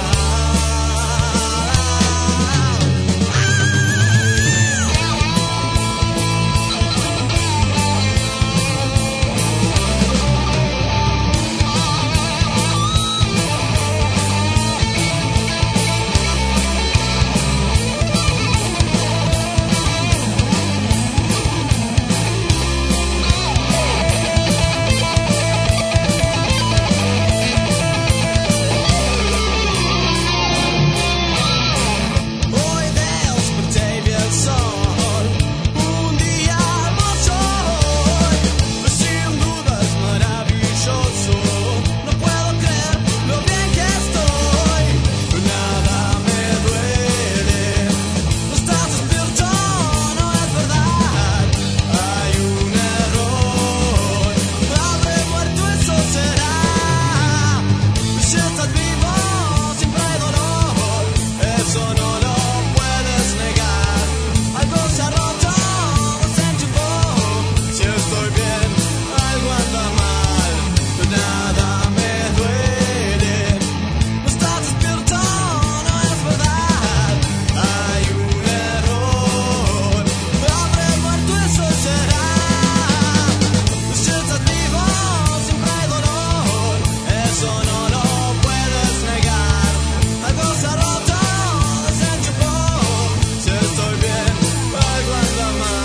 S7: Hoy desperté y vi el sol. Un día hermoso hoy. Sin duda es maravilloso. No puedo creer lo bien que estoy. Nada me duele. No estás despierto, no es verdad. Hay un error. Habré muerto, eso será. Si estás vivo, siempre hay dolor. Eso no lo puedes negar. Algo se ha roto, no se enchufó. Si estoy bien, algo anda mal. Nada me duele. No estás despierto, no es verdad. Hay un error. Habré muerto, eso será. Si estás vivo, siempre hay dolor. Eso no lo puedes negar. Algo se ha roto, no se enchufó. Si estoy bien, algo anda mal.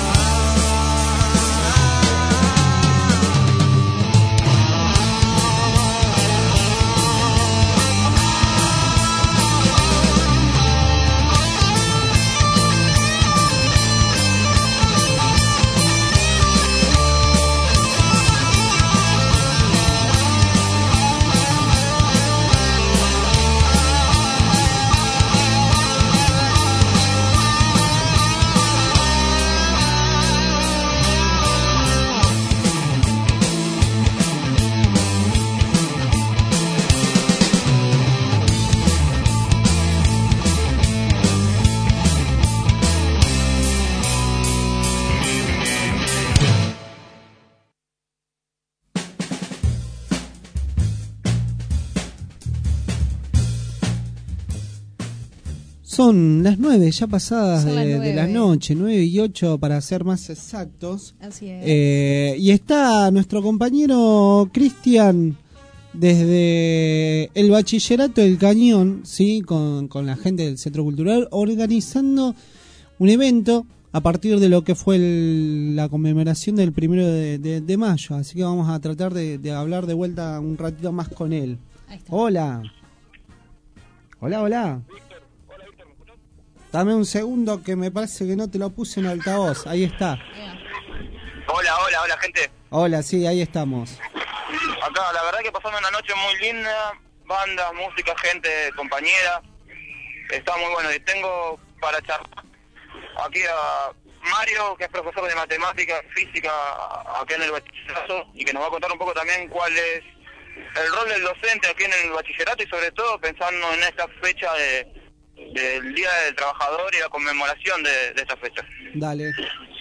S6: Son las nueve ya pasadas
S11: Son
S6: de,
S11: las
S6: de
S11: nueve.
S6: la noche, nueve y ocho para ser más exactos.
S11: Así es.
S6: Eh, y está nuestro compañero Cristian desde el Bachillerato del Cañón, ¿sí? con, con la gente del Centro Cultural, organizando un evento a partir de lo que fue el- la conmemoración del primero de, de- de mayo. Así que vamos a tratar de, de hablar de vuelta un ratito más con él. Hola. Hola, hola. Dame un segundo que me parece que no te lo puse en altavoz. Ahí está.
S9: Hola, hola, hola gente.
S6: Hola, sí, ahí estamos.
S9: Acá la verdad que pasando una noche muy linda, bandas, música, gente, compañeras. Está muy bueno. Y tengo para charlar aquí a Mario, que es profesor de matemáticas, física, acá en el bachillerato, y que nos va a contar un poco también cuál es el rol del docente aquí en el bachillerato, y sobre todo pensando en esta fecha de del Día del Trabajador y la conmemoración de, de esta fecha.
S6: Dale.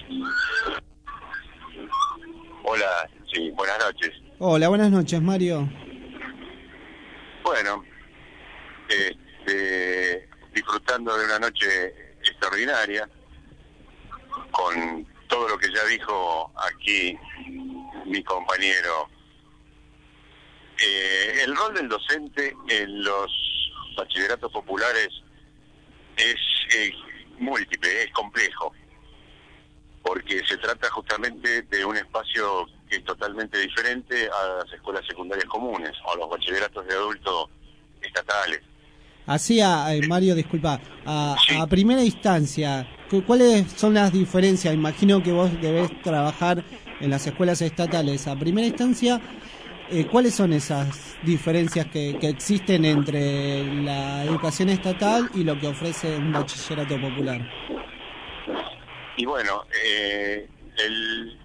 S17: Hola, sí, buenas noches.
S6: Hola, buenas noches, Mario.
S17: Bueno, este, disfrutando de una noche extraordinaria, con todo lo que ya dijo aquí mi compañero. Eh, el rol del docente en los bachilleratos populares es eh, múltiple, es complejo, porque se trata justamente de un espacio que es totalmente diferente a las escuelas secundarias comunes o a los bachilleratos de adultos estatales.
S6: Así, a, eh, Mario, disculpa, a, a primera instancia, cu- ¿cuáles son las diferencias? Imagino que vos debés trabajar en las escuelas estatales a primera instancia, eh, ¿cuáles son esas diferencias que, que existen entre la educación estatal y lo que ofrece un bachillerato popular?
S17: Y bueno, eh, el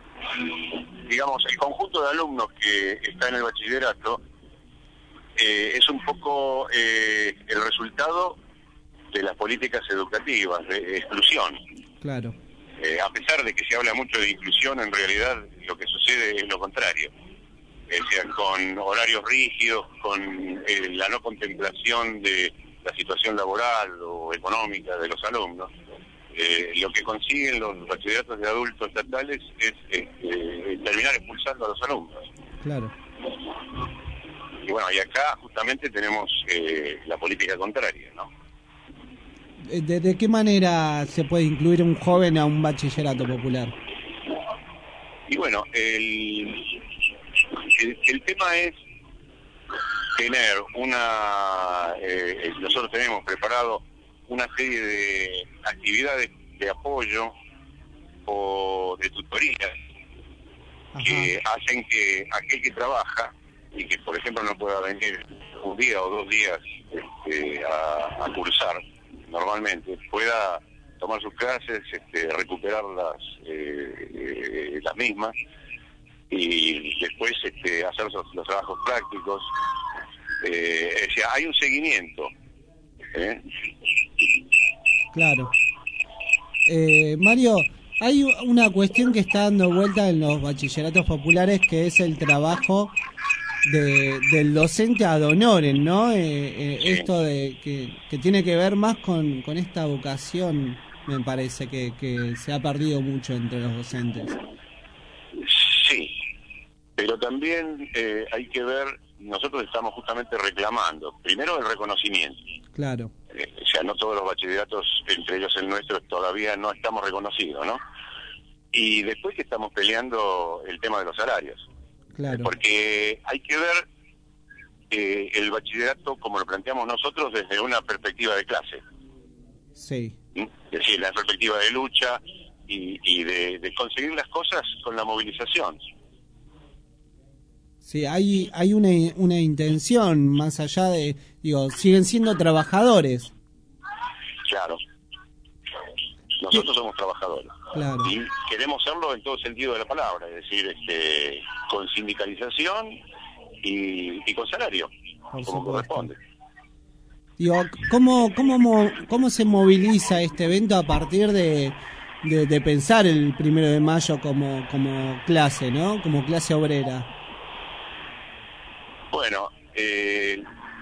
S17: digamos el conjunto de alumnos que está en el bachillerato eh, es un poco eh, el resultado de las políticas educativas de exclusión.
S6: Claro.
S17: Eh, a pesar de que se habla mucho de inclusión, en realidad lo que sucede es lo contrario. O sea, con horarios rígidos, con eh, la no contemplación de la situación laboral o económica de los alumnos, eh, lo que consiguen los bachilleratos de adultos estatales es este, terminar expulsando a los alumnos.
S6: Claro.
S17: Y bueno, y acá justamente tenemos eh, la política contraria, ¿no?
S6: ¿De, ¿De qué manera se puede incluir un joven a un bachillerato popular?
S17: Y bueno, el, el, el tema es tener una... Eh, nosotros tenemos preparado una serie de actividades de apoyo o de tutorías que hacen que aquel que trabaja y que, por ejemplo, no pueda venir un día o dos días este, a, a cursar normalmente, pueda tomar sus clases, este, recuperar las, eh, eh, las mismas y después este, hacer los, los trabajos prácticos. Eh, o sea, hay un seguimiento. ¿eh?
S6: Claro. Eh, Mario, hay una cuestión que está dando vuelta en los bachilleratos populares, que es el trabajo de, del docente ad honorem, ¿no? Eh, eh, esto de que, que tiene que ver más con, con esta vocación, me parece, que, que se ha perdido mucho entre los docentes.
S17: Sí, pero también eh, hay que ver, nosotros estamos justamente reclamando, primero el reconocimiento.
S6: Claro.
S17: Eh, o sea, no todos los bachilleratos, entre ellos el nuestro, todavía no estamos reconocidos, ¿no? Y después que estamos peleando el tema de los salarios.
S6: Claro.
S17: Porque hay que ver eh, el bachillerato como lo planteamos nosotros desde una perspectiva de clase.
S6: Sí.
S17: ¿Mm? Es decir, la perspectiva de lucha y, y de, de conseguir las cosas con la movilización.
S6: Sí, hay hay una, una intención más allá de, digo, siguen siendo trabajadores.
S17: Claro. Nosotros somos trabajadores.
S6: Claro.
S17: Y queremos serlo en todo sentido de la palabra, es decir, este, con sindicalización y, y con salario,
S6: Por
S17: como
S6: supuesto.
S17: corresponde.
S6: Digo, ¿cómo, cómo, mo- ¿cómo se moviliza este evento a partir de, de, de pensar el primero de mayo como, como clase, ¿no? Como clase obrera.
S17: Bueno, eh,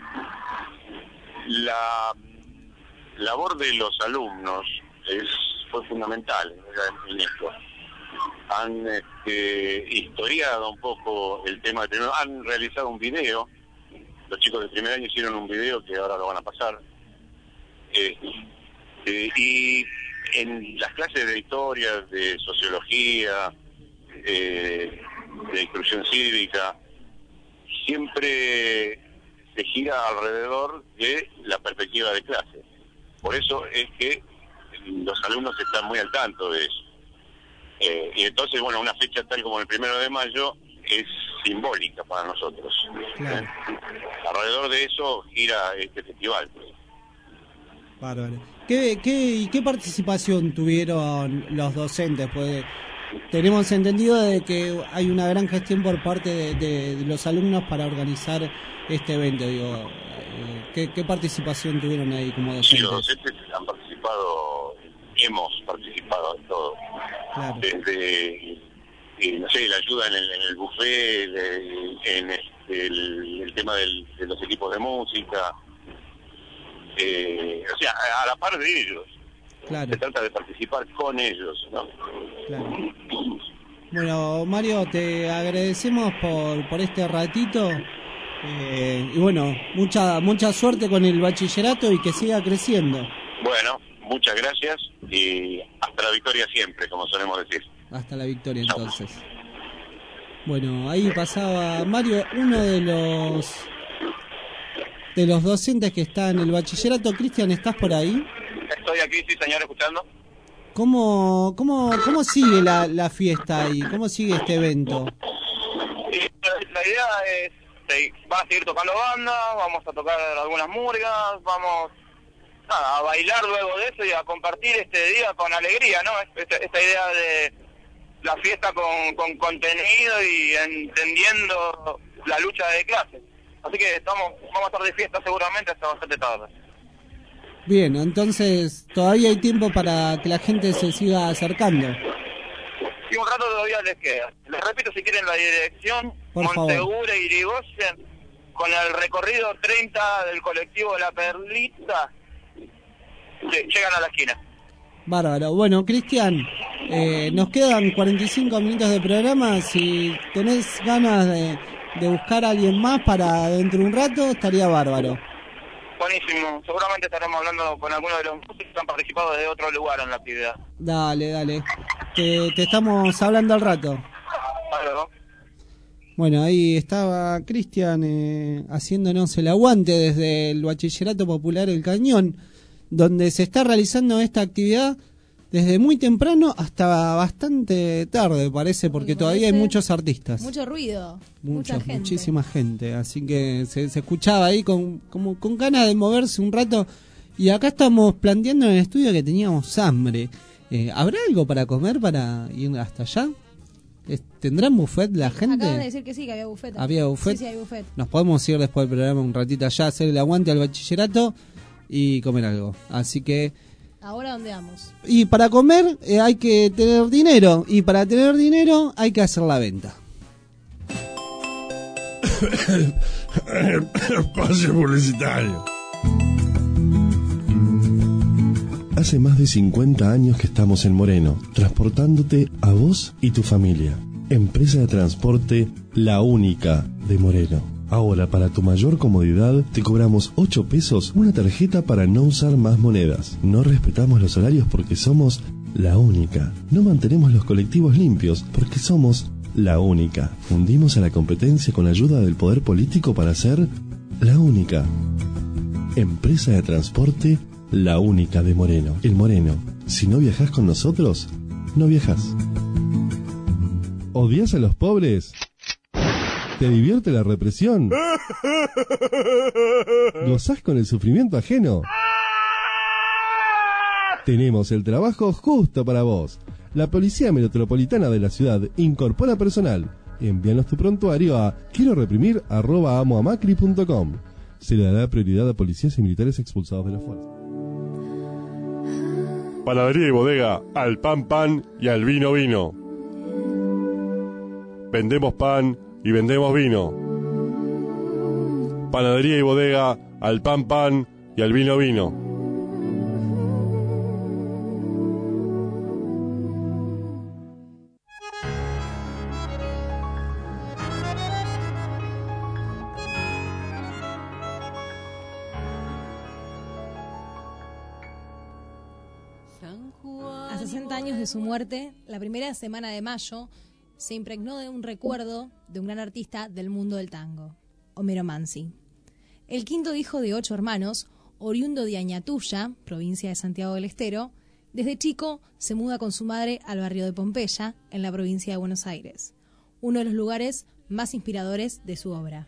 S17: la labor de los alumnos es fue fundamental en esto. Han este, historiado un poco el tema de primero, han realizado un video, los chicos del primer año hicieron un video que ahora lo van a pasar, eh, eh, y en las clases de historia, de sociología, eh, de instrucción cívica, siempre se gira alrededor de la perspectiva de clase. Por eso es que los alumnos están muy al tanto de eso. Eh, y entonces, bueno, una fecha tal como el primero de mayo es simbólica para nosotros.
S6: Claro.
S17: ¿eh? Alrededor de eso gira este festival.
S6: Bárbaro. ¿Qué, qué, ¿Y qué participación tuvieron los docentes? Pues tenemos entendido de que hay una gran gestión por parte de, de, de los alumnos para organizar este evento. Digo, eh, ¿qué, ¿qué participación tuvieron ahí como docentes?
S17: Sí, los docentes han participado, hemos participado en todo.
S6: Claro.
S17: Desde, eh, no sé, la ayuda en el, en el buffet, de- en este, el, el tema del, de los equipos de música, eh, o sea, a, a la par de ellos.
S6: Claro.
S17: Se trata de participar con ellos, ¿no?
S6: Claro. Bueno, Mario, te agradecemos por, por este ratito. Eh, y bueno, mucha mucha suerte con el bachillerato y que siga creciendo.
S17: Bueno, muchas gracias y hasta la victoria siempre, como solemos decir.
S6: Hasta la victoria, entonces. Bueno, ahí pasaba Mario, uno de los de los docentes que está en el bachillerato. Cristian, ¿estás por ahí?
S9: Estoy aquí, sí, señor, escuchando.
S6: ¿Cómo, cómo, cómo sigue la, la fiesta ahí? ¿Cómo sigue este evento?
S9: Y la, la idea es, seguir, va a seguir tocando banda, vamos a tocar algunas murgas, vamos nada, a bailar luego de eso y a compartir este día con alegría, ¿no? Esta, esta idea de la fiesta con, con contenido y entendiendo la lucha de clases. Así que estamos, vamos a estar de fiesta seguramente hasta bastante tarde.
S6: Bien, entonces todavía hay tiempo para que la gente se siga acercando.
S9: Y un rato todavía les queda. Les repito si quieren la dirección,
S6: Por favor.
S9: Montegura y Irigoyen, con el recorrido treinta del colectivo La Perlita, llegan a la esquina.
S6: Bárbaro. Bueno, Cristian, eh, nos quedan cuarenta y cinco minutos de programa. Si tenés ganas de, de buscar a alguien más para dentro de un rato, estaría bárbaro.
S9: Buenísimo. Seguramente estaremos hablando con algunos de los músicos que han participado desde otro lugar en la actividad.
S6: Dale, dale. Te, te estamos hablando al rato.
S9: Claro.
S6: Bueno, ahí estaba Cristian eh, haciéndonos el aguante desde el Bachillerato Popular El Cañón, donde se está realizando esta actividad desde muy temprano hasta bastante tarde, parece, porque todavía hay muchos artistas.
S11: Mucho ruido, mucha
S6: Muchos,
S11: gente.
S6: muchísima gente, así que se, se escuchaba ahí con, como, con ganas de moverse un rato. Y acá estamos planteando en el estudio que teníamos hambre. Eh, ¿Habrá algo para comer para ir hasta allá? Es- ¿Tendrán buffet la gente?
S11: Acaban de decir que sí, que había buffet.
S6: ¿Había buffet?
S11: Sí, sí, hay buffet.
S6: Nos podemos ir después del programa un ratito allá, hacer el aguante al bachillerato y comer algo. Así que...
S11: Ahora, ¿dónde vamos?
S6: Y para comer eh, hay que tener dinero. Y para tener dinero hay que hacer la venta.
S13: Espacio publicitario. Hace más de cincuenta años que estamos en Moreno, transportándote a vos y tu familia. Empresa de transporte La Única de Moreno. Ahora, para tu mayor comodidad, te cobramos ocho pesos una tarjeta para no usar más monedas. No respetamos los horarios porque somos La Única. No mantenemos los colectivos limpios porque somos La Única. Fundimos a la competencia con ayuda del poder político para ser La Única. Empresa de transporte La Única de Moreno. El Moreno. Si no viajás con nosotros, no viajás. ¿Odias a los pobres? ¿Te divierte la represión? ¿Gozás con el sufrimiento ajeno? Tenemos el trabajo justo para vos. La Policía Metropolitana de la ciudad incorpora personal. Envíanos tu prontuario a quiero reprimir arroba amoamacri punto com. Se le dará prioridad a policías y militares expulsados de la fuerza. Panadería y bodega al pan pan y al vino vino. Vendemos pan y vendemos vino. Panadería y bodega al pan pan y al vino vino.
S11: A sesenta años de su muerte, la primera semana de mayo se impregnó de un recuerdo de un gran artista del mundo del tango, Homero Mansi. El quinto hijo de ocho hermanos, oriundo de Añatuya, provincia de Santiago del Estero, desde chico se muda con su madre al barrio de Pompeya, en la provincia de Buenos Aires, uno de los lugares más inspiradores de su obra.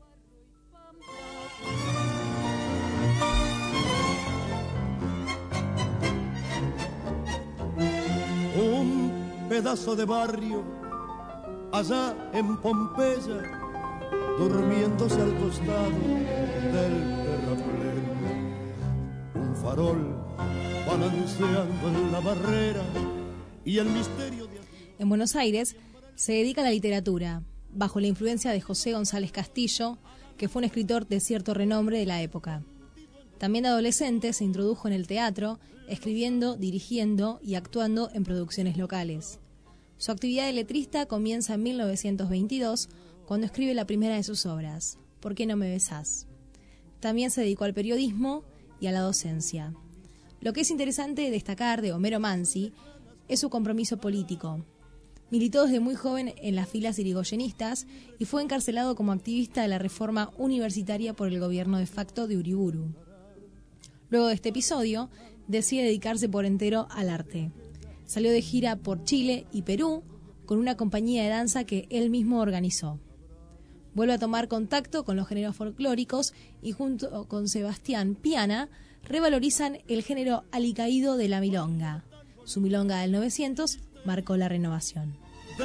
S2: Un pedazo de barrio allá en Pompeya, durmiéndose al costado del terraplén. Un farol balanceando en la barrera y el misterio de...
S11: En Buenos Aires se dedica a la literatura, bajo la influencia de José González Castillo, que fue un escritor de cierto renombre de la época. También de adolescente se introdujo en el teatro, escribiendo, dirigiendo y actuando en producciones locales. Su actividad de letrista comienza en mil novecientos veintidós, cuando escribe la primera de sus obras, ¿Por qué no me besás? También se dedicó al periodismo y a la docencia. Lo que es interesante destacar de Homero Mansi es su compromiso político. Militó desde muy joven en las filas irigoyenistas y fue encarcelado como activista de la reforma universitaria por el gobierno de facto de Uriburu. Luego de este episodio, decide dedicarse por entero al arte. Salió de gira por Chile y Perú con una compañía de danza que él mismo organizó. Vuelve a tomar contacto con los géneros folclóricos y junto con Sebastián Piana revalorizan el género alicaído de la milonga. Su milonga del novecientos marcó la renovación.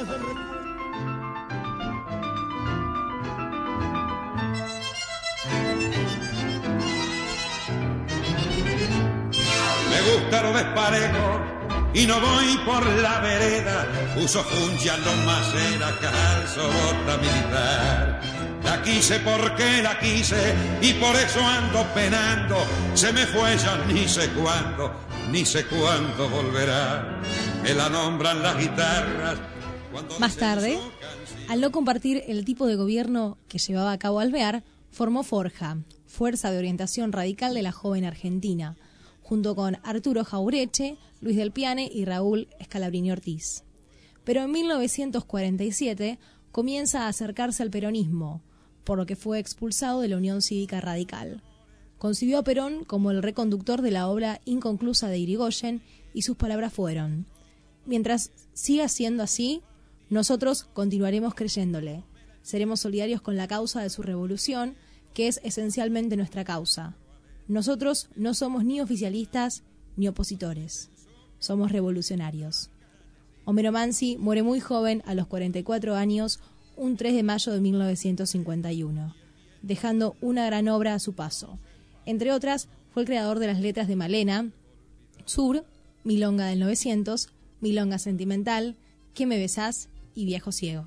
S15: Me gusta lo desparejo y no voy por la vereda. Uso funcha, loma, cera, calzo, bota militar. La quise porque la quise y por eso ando penando. Se me fue ya ni sé cuándo, ni sé cuándo volverá. Me la nombran las guitarras.
S11: Más tarde, al no compartir el tipo de gobierno que llevaba a cabo Alvear, formó Forja, Fuerza de Orientación Radical de la Joven Argentina, junto con Arturo Jaureche, Luis del Piane y Raúl Scalabrini Ortiz. Pero en mil novecientos cuarenta y siete comienza a acercarse al peronismo, por lo que fue expulsado de la Unión Cívica Radical. Concibió a Perón como el reconductor de la obra inconclusa de Irigoyen y sus palabras fueron: mientras siga siendo así, nosotros continuaremos creyéndole. Seremos solidarios con la causa de su revolución, que es esencialmente nuestra causa. Nosotros no somos ni oficialistas ni opositores. Somos revolucionarios. Homero Mansi muere muy joven, a los cuarenta y cuatro años, un tres de mayo de mil novecientos cincuenta y uno, dejando una gran obra a su paso. Entre otras, fue el creador de las letras de Malena, Sur, Milonga del novecientos, Milonga Sentimental, ¿Qué me besás? Y Viejo Ciego.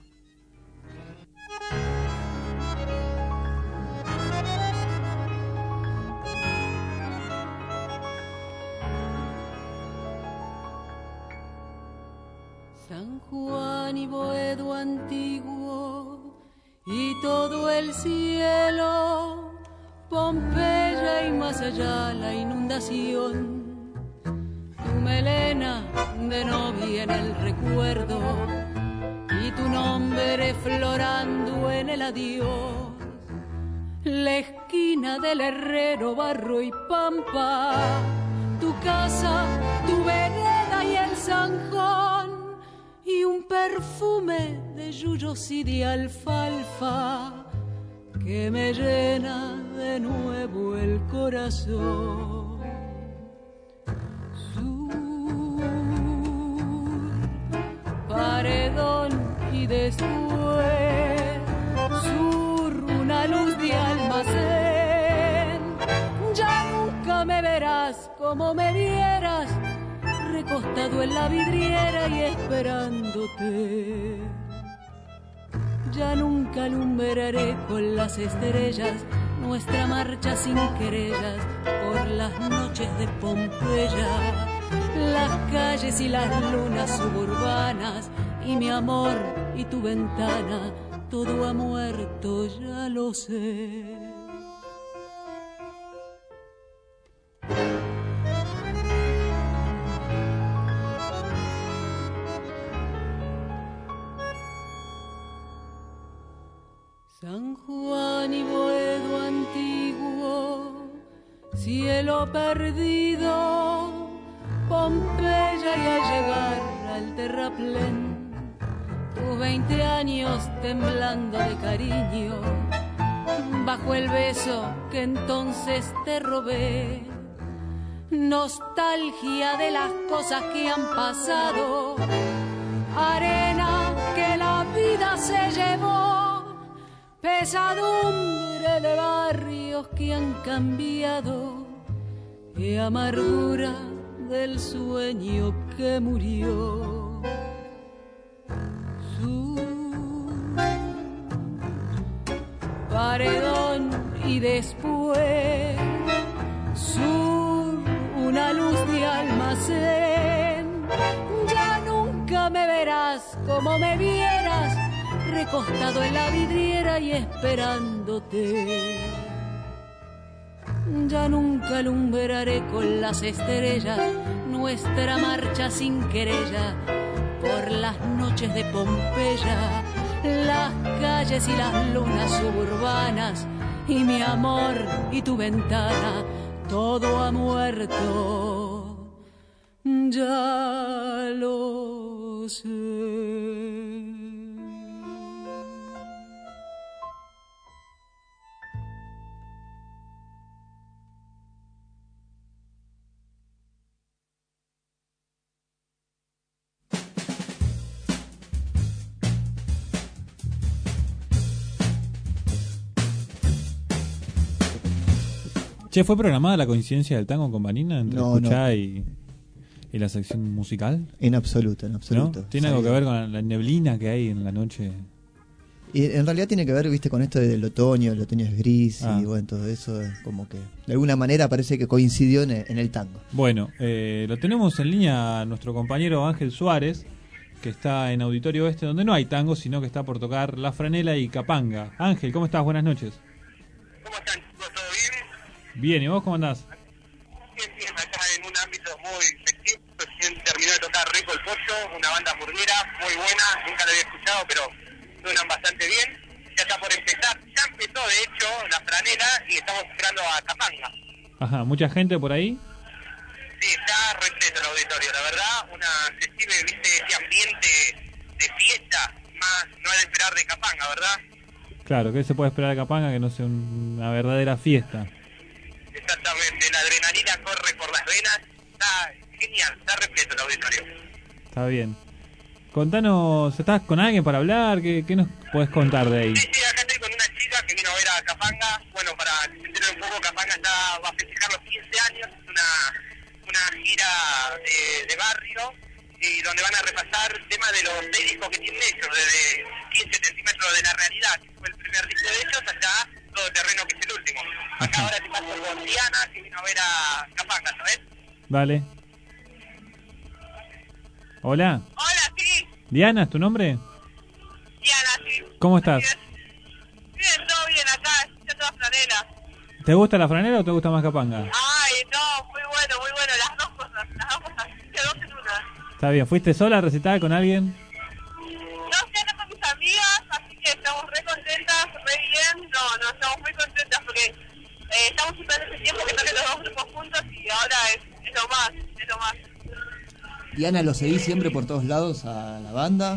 S18: San Juan y Boedo antiguo y todo el cielo, Pompeya y más allá la inundación. Tu melena de novia en el recuerdo y tu nombre florando en el adiós. La esquina del herrero, barro y pampa, tu casa, tu vereda y el zanjón, y un perfume de yuyos y de alfalfa que me llena de nuevo el corazón. Sur, paredón y después sur, una luz de almacén. Ya nunca me verás como me vieras, recostado en la vidriera y esperándote. Ya nunca alumbraré con las estrellas nuestra marcha sin querellas por las noches de Pompeya, las calles y las lunas suburbanas, y mi amor y tu ventana, todo ha muerto, ya lo sé. San Juan y Boedo antiguo, cielo perdido, Pompeya y al llegar al terraplén, tus veinte años temblando de cariño, bajo el beso que entonces te robé, nostalgia de las cosas que han pasado, arena que la vida se llevó, pesadumbre de barrios que han cambiado y amargura del sueño que murió. Sur, paredón y después sur, una luz de almacén. Ya nunca me verás como me vieras, recostado en la vidriera y esperándote. Ya nunca alumbraré con las estrellas nuestra marcha sin querella por las noches de Pompeya, las calles y las lunas suburbanas, y mi amor y tu ventana, todo ha muerto, ya lo sé.
S4: Che, ¿fue programada la coincidencia del tango con Vanina entre
S3: No,
S4: escuchar
S3: no.
S4: y, y la sección musical?
S3: En absoluto, en absoluto.
S4: ¿No? ¿Tiene
S3: Sí.
S4: algo que ver con la neblina que hay en la noche?
S3: Y en realidad tiene que ver, viste, con esto del otoño, el otoño es gris
S4: Ah.
S3: y bueno, todo eso es como que de alguna manera parece que coincidió en el, en el tango.
S4: Bueno, eh, lo tenemos en línea a nuestro compañero Ángel Suárez, que está en Auditorio Oeste, donde no hay tango, sino que está por tocar La Franela y Capanga. Ángel, ¿cómo estás? Buenas noches.
S9: ¿Cómo están, chicos? ¿Todo bien?
S4: Bien, ¿y vos cómo andás?
S9: Bien, bien, acá en un ámbito muy festivo. Recién terminó de tocar Rico el Pocho, una banda murguera muy buena, nunca la había escuchado, pero suenan bastante bien. Ya está por empezar, ya empezó de hecho La Franela y estamos esperando a Capanga.
S4: Ajá, ¿mucha gente por ahí?
S9: Sí, está repleto el auditorio, la verdad, una se sigue, viste, ese ambiente de fiesta, más no es de esperar de Capanga, ¿verdad?
S4: Claro, ¿qué se puede esperar de Capanga que no sea un- una verdadera fiesta?
S9: Exactamente, la adrenalina corre por las venas, está genial, está repleto el auditorio.
S4: Está bien. Contanos, ¿estás con alguien para hablar? ¿Qué, qué nos podés contar de ahí?
S9: Sí, sí, acá estoy con una chica que vino a ver a Capanga. Bueno, para que se enteren un poco, Capanga está, va a festejar los quince años. Es una, una gira de, de barrio y donde van a repasar temas de los seis discos que tienen ellos, desde quince centímetros de la realidad, que fue el primer disco de ellos, hasta Todo Terreno, que es el último. Acá ahora te paso con Diana, que vino a ver a Capanga, ¿sabes?
S4: Dale. Hola.
S9: Hola, sí,
S4: Diana, ¿es tu nombre?
S9: Diana, sí.
S4: ¿Cómo estás?
S9: Bien, todo bien acá, ya toda franela.
S4: ¿Te gusta la franela o te gusta más Capanga?
S9: Ay, no, muy bueno, muy bueno, las dos cosas, las dos cosas, de dos en una.
S4: Está bien, ¿fuiste sola a recitar con alguien?
S9: No sé, ando con mis amigas, así que estamos re contentas, re bien, no, no, estamos muy contentas porque eh, estamos esperando ese tiempo que toquen los dos grupos juntos y ahora es, es lo más, es lo más.
S3: Diana, ¿lo seguís siempre por todos lados a la banda?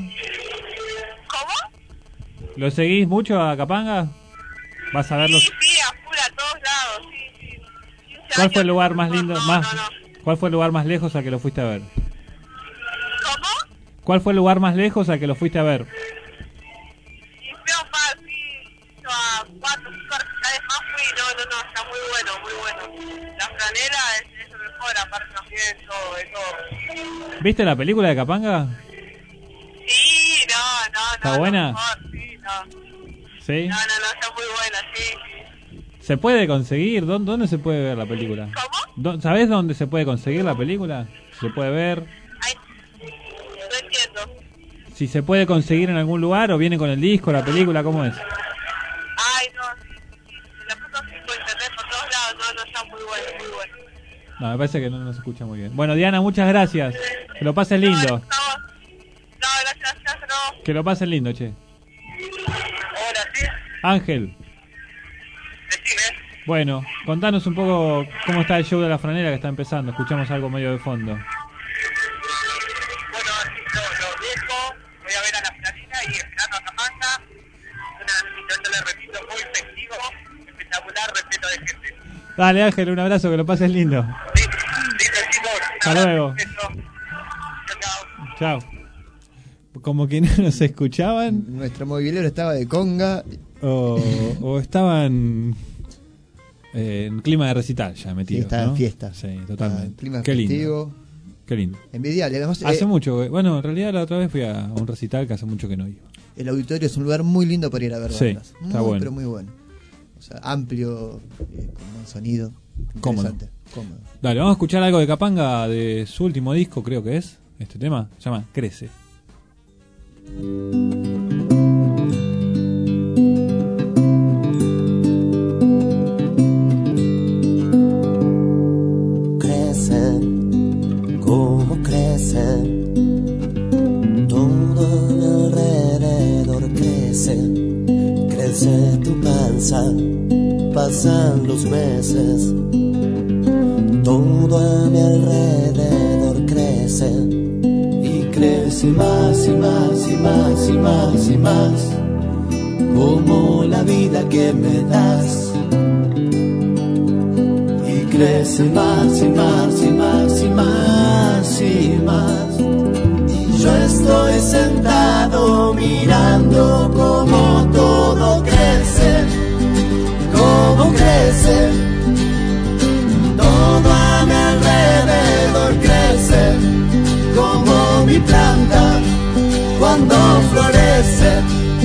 S9: ¿Cómo?
S4: ¿Lo seguís mucho a Capanga? ¿Vas a verlo?
S9: Sí, sí, a full, a todos lados, sí, sí.
S4: ¿Cuál fue el lugar más lindo, más, cuál fue el lugar más lejos al que lo fuiste a ver?
S9: ¿Cómo?
S4: ¿Cuál fue el lugar más lejos al que lo fuiste a ver?
S9: Y fui a un par, sí, yo a cuatro, cinco recitales más fui, no, no, no, está muy bueno, muy bueno. La franela es, es lo mejor, aparte también, todo, de todo.
S4: ¿Viste la película de Capanga?
S9: Sí, no, no, no.
S4: ¿Está
S9: lo
S4: buena?
S9: mejor, sí, no.
S4: ¿Sí?
S9: No, no, no, está muy buena, sí.
S4: ¿Se puede conseguir? ¿Dó- ¿Dónde se puede ver la película? ¿Cómo? ¿Sabés dónde se puede conseguir la película? ¿Se puede ver?
S9: No entiendo.
S4: ¿Si se puede conseguir en algún lugar o viene con el disco, la película? ¿Cómo es?
S9: Ay, no, sí, sí, sí, la puso así por internet por todos lados, no, no, está muy bueno, muy bueno.
S4: No, me parece que no, no se escucha muy bien. Bueno, Diana, muchas gracias. Que lo pases lindo.
S9: No, gracias, gracias, no.
S4: Que lo pases lindo, che.
S9: Hola, sí.
S4: Ángel. Bueno, contanos un poco cómo está el show de La Franela que está empezando. Escuchamos algo medio de fondo.
S9: Bueno, lo, lo dejo, voy a ver a la franela y esperando a Capanga. Una, yo te lo repito, muy festivo, espectacular, respeto de gente.
S4: Dale, Ángel, un abrazo, que lo pases lindo. Hasta luego. Chao. Como que no nos escuchaban.
S3: Nuestro movilero estaba de conga.
S4: O, o estaban eh, en clima de recital ya metidos.
S3: Sí, estaba en
S4: ¿no?
S3: fiesta.
S4: Sí,
S3: Estaba
S4: totalmente.
S3: en clima
S4: Qué
S3: festivo.
S4: lindo. Qué lindo.
S3: Envidiable. Además,
S4: Hace
S3: eh,
S4: mucho, que- bueno, en realidad la otra vez fui a un recital que hace mucho que no iba.
S3: el auditorio es un lugar muy lindo para ir a ver
S4: Sí,
S3: bandas.
S4: está
S3: Muy,
S4: bueno.
S3: pero muy bueno. O sea, amplio, eh, con buen sonido.
S4: Cómodo.
S3: Interesante. Cómodo.
S4: Dale, vamos a escuchar algo de Capanga de su último disco, creo que es. Este tema se llama Crece.
S12: Crece, como crece, todo alrededor crece, crece tu panza, pasan los meses, todo a mi alrededor crece. crece y crece más y más y más y más y más, como la vida que me das. Y crece más y más y más y más y más. Y yo estoy sentado mirando como todo crece, como crece. Todo a mi alrededor crece, como mi planta cuando florece.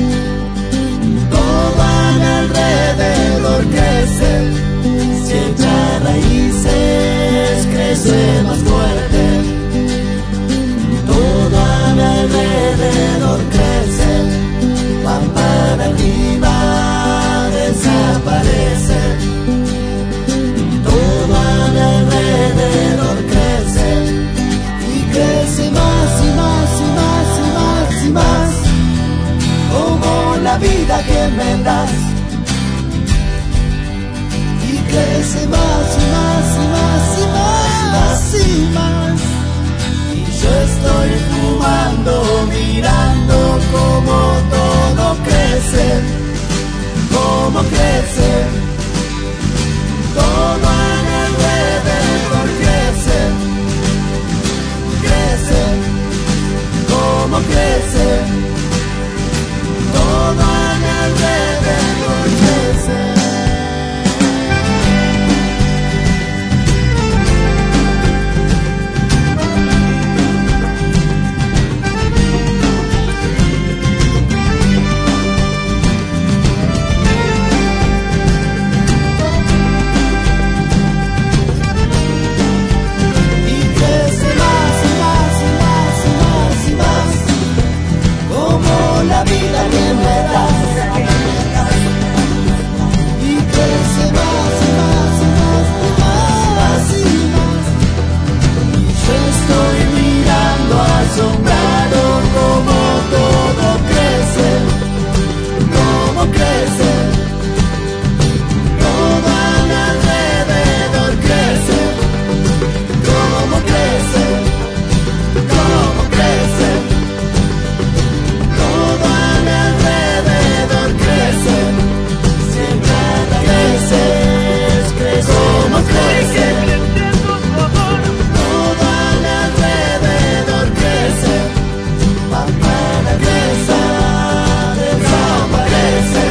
S12: Todo a mi alrededor crece, si echa raíces crece más fuerte. Todo a mi alrededor crece, va para arriba, desaparece. Todo a mi alrededor crece y crece más y más y más y más y más, como la vida que me das. Y crece más y más y más y más y más. Y yo estoy fumando, mirando como todo crece, como crece. Todo a mi alrededor crece, crece, como crece. Todo a mi alrededor crece. La vida que me das, y crece más y más y más y más y más. Y yo estoy mirando asombrado como todo crece, como crece. Todo a mi alrededor crece, como crece, como crece. Todo a mi alrededor crece, siempre creces, crece, como crece. Todo a mi alrededor crece, va para creza, desaparece.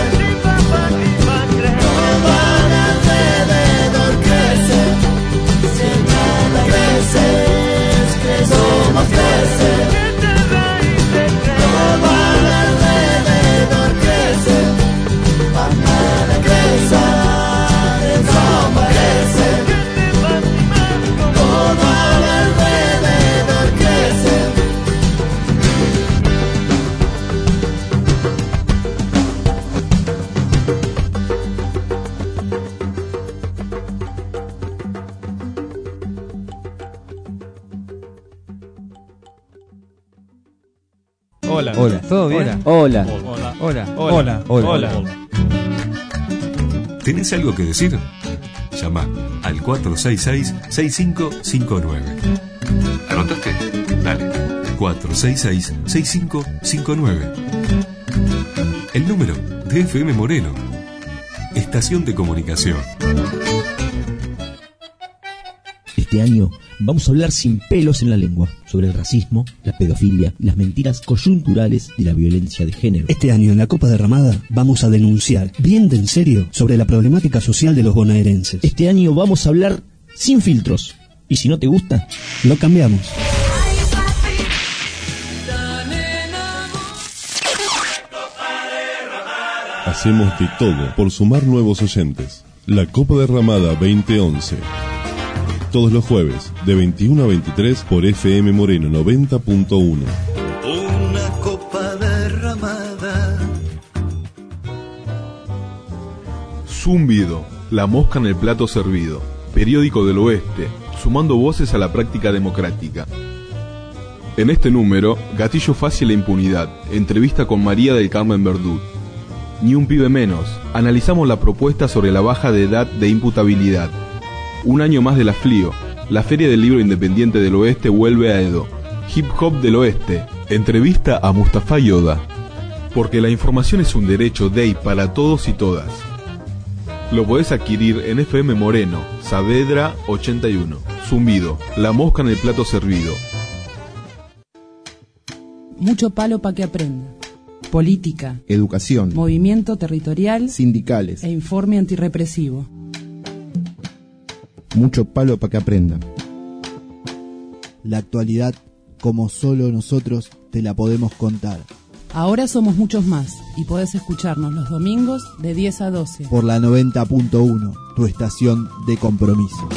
S12: Todo a mi alrededor crece, siempre creces, crece, como crece. Todo a mi alrededor crece, va para creza, desaparece. Todo a mi alrededor crece.
S20: Hola.
S16: Hola.
S20: ¿Todo bien?
S16: Hola.
S20: Hola.
S4: Hola.
S20: Hola.
S4: Hola.
S20: Hola.
S28: ¿Tenés algo que decir? Llama al cuatro seis seis, seis cinco cinco nueve. ¿Anotaste? Dale. cuatro seis seis, seis cinco cinco nueve. El número de F M Moreno. Estación de comunicación.
S21: Este año vamos a hablar sin pelos en la lengua sobre el racismo, la pedofilia y las mentiras coyunturales de la violencia de género.
S22: Este año en la Copa Derramada vamos a denunciar bien de en serio sobre la problemática social de los bonaerenses.
S21: Este año vamos a hablar sin filtros. Y si no te gusta, lo cambiamos.
S13: Hacemos de todo por sumar nuevos oyentes. La Copa Derramada veinte once. Todos los jueves, de veintiuno a veintitrés por F M Moreno noventa punto uno.
S12: Una copa derramada.
S5: Zumbido, la mosca en el plato servido. Periódico del Oeste, sumando voces a la práctica democrática. En este número, gatillo fácil e impunidad. Entrevista con María del Carmen Verdú. Ni un pibe menos. Analizamos la propuesta sobre la baja de edad de imputabilidad. Un año más de la F L I O. la Feria del Libro Independiente del Oeste vuelve a Edo. Hip Hop del Oeste. Entrevista a Mustafa Yoda. Porque la información es un derecho de y para todos y todas. Lo podés adquirir en F M Moreno, Saavedra ochenta y uno. Zumbido, la mosca en el plato servido.
S8: Mucho palo para que aprenda. Política,
S14: Educación,
S8: movimiento territorial
S14: sindicales,
S8: e informe antirrepresivo.
S14: mucho palo para que aprendan.
S22: La actualidad, como solo nosotros te la podemos contar.
S8: Ahora somos muchos más y podés escucharnos los domingos de diez a doce.
S22: Por la noventa punto uno, tu estación de compromiso.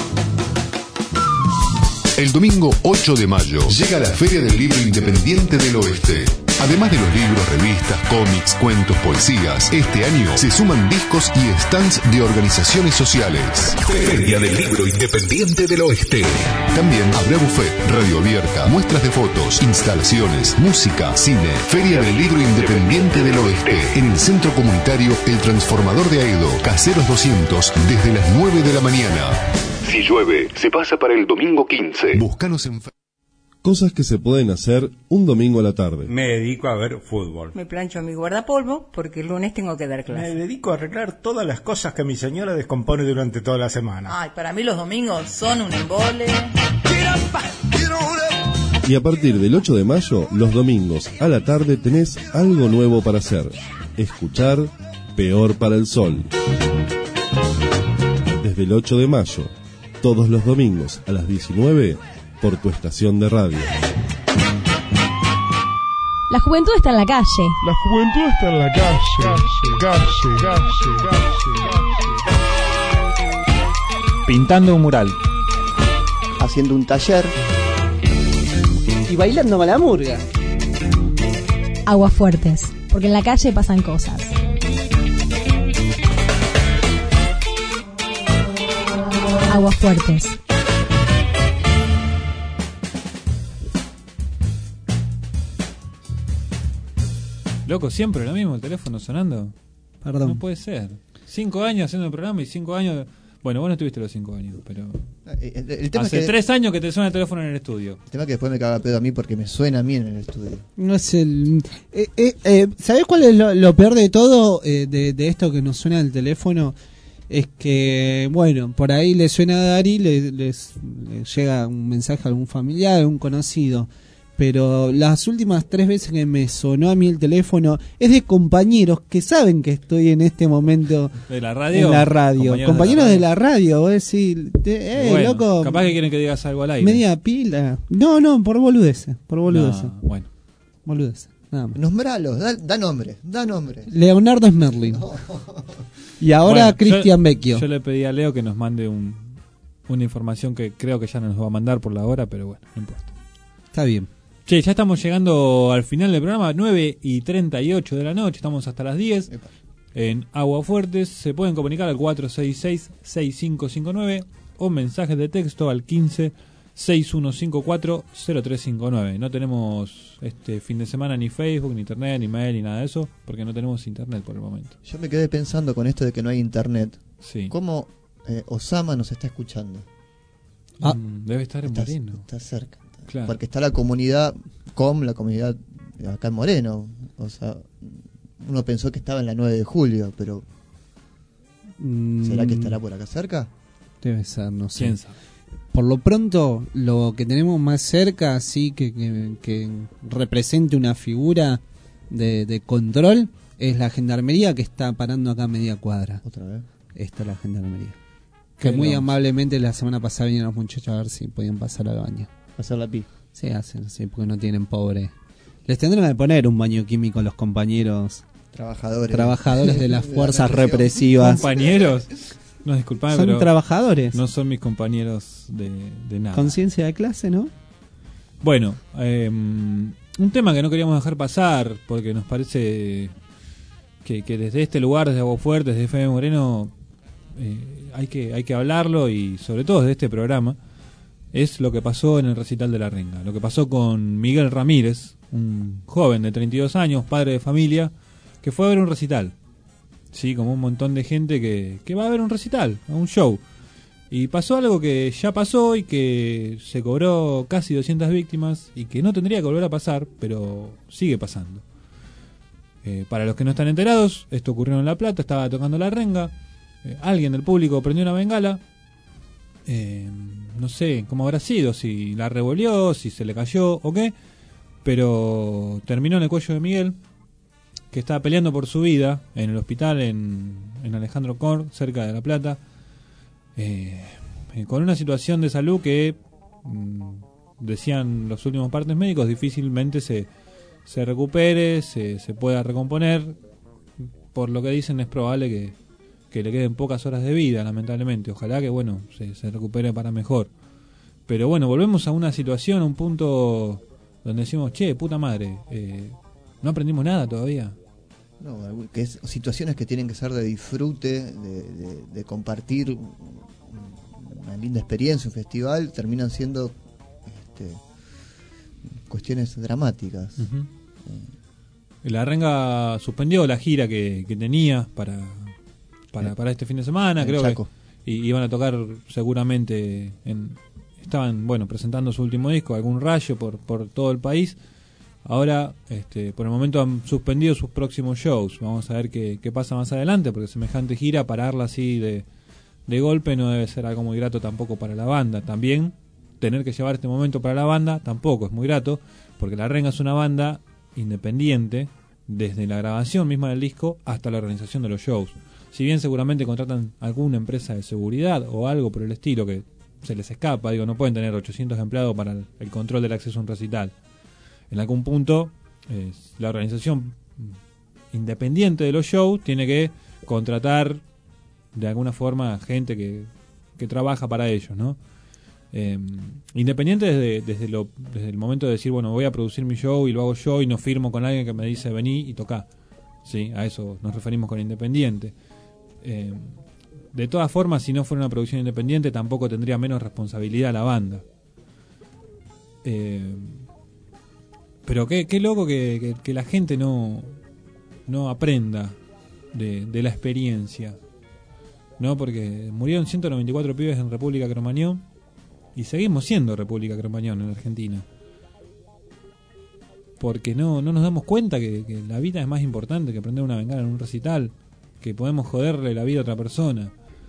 S20: El domingo ocho de mayo llega la Feria del Libro Independiente del Oeste. Además de los libros, revistas, cómics, cuentos, poesías, este año se suman discos y stands de organizaciones sociales. Feria del Libro Independiente del Oeste. También habrá buffet, radio abierta, muestras de fotos, instalaciones, música, cine. Feria del Libro Independiente del Oeste. En el Centro Comunitario El Transformador de Aedo, Caseros doscientos, desde las nueve de la mañana. Si llueve, se pasa para el domingo quince. Búscanos en...
S23: Cosas que se pueden hacer un domingo a la tarde.
S24: Me dedico a ver fútbol.
S25: Me plancho mi guardapolvo porque el lunes tengo que dar clase.
S24: Me dedico a arreglar todas las cosas que mi señora descompone durante toda la semana.
S25: Ay, para mí los domingos son un embole.
S23: Y a partir del ocho de mayo, los domingos a la tarde tenés algo nuevo para hacer. Escuchar Peor para el Sol. Desde el ocho de mayo, todos los domingos a las diecinueve, por tu estación de radio.
S1: La juventud está en la calle.
S26: La juventud está en la calle. Calle, calle, calle, calle.
S4: Pintando un mural.
S3: Haciendo un taller.
S6: Y bailando malamurga.
S1: Aguas fuertes, porque en la calle pasan cosas. Aguas fuertes.
S4: Loco, siempre lo mismo, el teléfono sonando.
S6: Perdón.
S4: No puede ser. Cinco años haciendo el programa y cinco años... Bueno, vos no estuviste los cinco años, pero...
S3: El, el tema
S4: Hace
S3: es que,
S4: tres años que te suena el teléfono en el estudio.
S3: El tema es que después me caga pedo a mí porque me suena a mí en el estudio.
S6: No es el... Eh, eh, eh, ¿Sabés cuál es lo, lo peor de todo eh, de, de esto que nos suena el teléfono? Es que, bueno, por ahí le suena a Dari, le, les, les llega un mensaje a algún familiar, a algún conocido. Pero las últimas tres veces que me sonó a mí el teléfono es de compañeros que saben que estoy en este momento
S4: ¿De la radio?
S6: en la radio.
S4: Compañeros,
S6: Compañeros
S4: de la radio.
S6: de la radio, vos decís, eh,
S4: Bueno,
S6: loco.
S4: capaz que quieren que digas algo al aire.
S6: Media pila. No, no, por boludeces, por boludeces.
S4: No, bueno.
S6: Boludeces, nada más.
S3: Nombralos, da, da nombre, da nombre.
S6: Leonardo Smerlin.
S3: No.
S6: Y ahora
S4: Bueno,
S6: Cristian
S4: yo-
S6: Vecchio.
S4: Yo le pedí a Leo que nos mande un, una información que creo que ya no nos va a mandar por la hora, pero bueno, no importa.
S6: Está bien.
S4: Che, ya estamos llegando al final del programa, nueve y treinta y ocho de la noche, estamos hasta las diez en Aguafuertes. Se pueden comunicar al cuatro seis seis, seis cinco cinco nueve o mensajes de texto al quince, seis uno cinco cuatro, cero tres cinco nueve. No tenemos este fin de semana ni Facebook, ni internet, ni mail, ni nada de eso, porque no tenemos internet por el momento.
S3: Yo me quedé pensando con esto de que no hay internet.
S4: Sí.
S3: ¿Cómo eh, Osama nos está escuchando?
S4: Ah, mm, debe estar en
S3: está,
S4: Moreno.
S3: Está cerca.
S4: Claro.
S3: Porque está la comunidad com, la comunidad acá en Moreno. O sea, uno pensó que estaba en la nueve de julio, pero
S6: Mm,
S3: ¿será que estará por acá cerca?
S6: Debe ser, no sé.
S4: ¿Quién sabe?
S6: Por lo pronto, lo que tenemos más cerca, así que, que, que represente una figura de, de control, es la gendarmería que está parando acá a media cuadra.
S3: ¿Otra vez?
S6: Esta es la gendarmería.
S3: ¿Qué
S6: Que muy
S3: vamos?
S6: amablemente la semana pasada vinieron los muchachos a ver si podían pasar al baño.
S3: Hacer la pi.
S6: Sí, hacen, sí, porque no tienen pobre. Les tendrán que poner un baño químico a los compañeros.
S3: Trabajadores.
S6: Trabajadores de las
S3: De la
S6: fuerzas
S3: represión.
S6: represivas.
S4: ¿Compañeros? No, disculpame,
S6: Son
S4: pero
S6: trabajadores.
S4: no son mis compañeros de, de nada.
S6: Conciencia de clase, ¿no?
S4: Bueno, eh, un tema que no queríamos dejar pasar porque nos parece que, que desde este lugar, desde Aguafuerte, desde F M Moreno, eh, hay que hay que hablarlo, y sobre todo desde este programa, es lo que pasó en el recital de La Renga. Lo que pasó con Miguel Ramírez, un joven de treinta y dos años, padre de familia, que fue a ver un recital. Sí, como un montón de gente que, que va a ver un recital, a un show. Y pasó algo que ya pasó y que se cobró casi doscientas víctimas y que no tendría que volver a pasar, pero sigue pasando. Eh, para los que no están enterados, esto ocurrió en La Plata, estaba tocando La Renga, eh, alguien del público prendió una bengala, eh, no sé cómo habrá sido, si la revolvió, si se le cayó o qué, pero terminó en el cuello de Miguel, que estaba peleando por su vida en el hospital en, en Alejandro Korn, cerca de La Plata, eh, eh, con una situación de salud que, mm, decían los últimos partes médicos, difícilmente se, se recupere, se, se pueda recomponer. Por lo que dicen, es probable que, que le queden pocas horas de vida, lamentablemente. Ojalá que, bueno, se, se recupere para mejor. Pero bueno, volvemos a una situación, a un punto donde decimos, che, puta madre, eh, no aprendimos nada todavía.
S3: No, que es situaciones que tienen que ser de disfrute, de, de, de compartir una linda experiencia, un festival, terminan siendo este, cuestiones dramáticas.
S4: Uh-huh. eh. La Renga suspendió la gira que, que tenía para, para, eh, para este fin de semana,
S3: en
S4: creo
S3: Chaco.
S4: que y, iban a tocar seguramente en, estaban bueno presentando su último disco, Algún Rayo, por, por todo el país. Ahora, este, por el momento han suspendido sus próximos shows. Vamos a ver qué, qué pasa más adelante, porque semejante gira, pararla así de, de golpe no debe ser algo muy grato tampoco para la banda. También tener que llevar este momento para la banda tampoco es muy grato, porque La Renga es una banda independiente desde la grabación misma del disco hasta la organización de los shows. Si bien seguramente contratan alguna empresa de seguridad o algo por el estilo que se les escapa, digo, no pueden tener ochocientos empleados para el, el control del acceso a un recital. En algún punto, eh, la organización independiente de los shows tiene que contratar de alguna forma gente que, que trabaja para ellos, ¿no? Eh, independiente desde, desde, lo, desde el momento de decir, bueno, voy a producir mi show y lo hago yo y no firmo con alguien que me dice vení y tocá. Sí, a eso nos referimos con independiente. Eh, de todas formas, si no fuera una producción independiente, tampoco tendría menos responsabilidad la banda. Eh, Pero qué, qué loco que, que, que la gente no, no aprenda de, de la experiencia, ¿no? Porque murieron ciento noventa y cuatro pibes en República Cromañón y seguimos siendo República Cromañón en Argentina. Porque no, no nos damos cuenta que, que la vida es más importante que prender una bengala en un recital, que podemos joderle la vida a otra persona.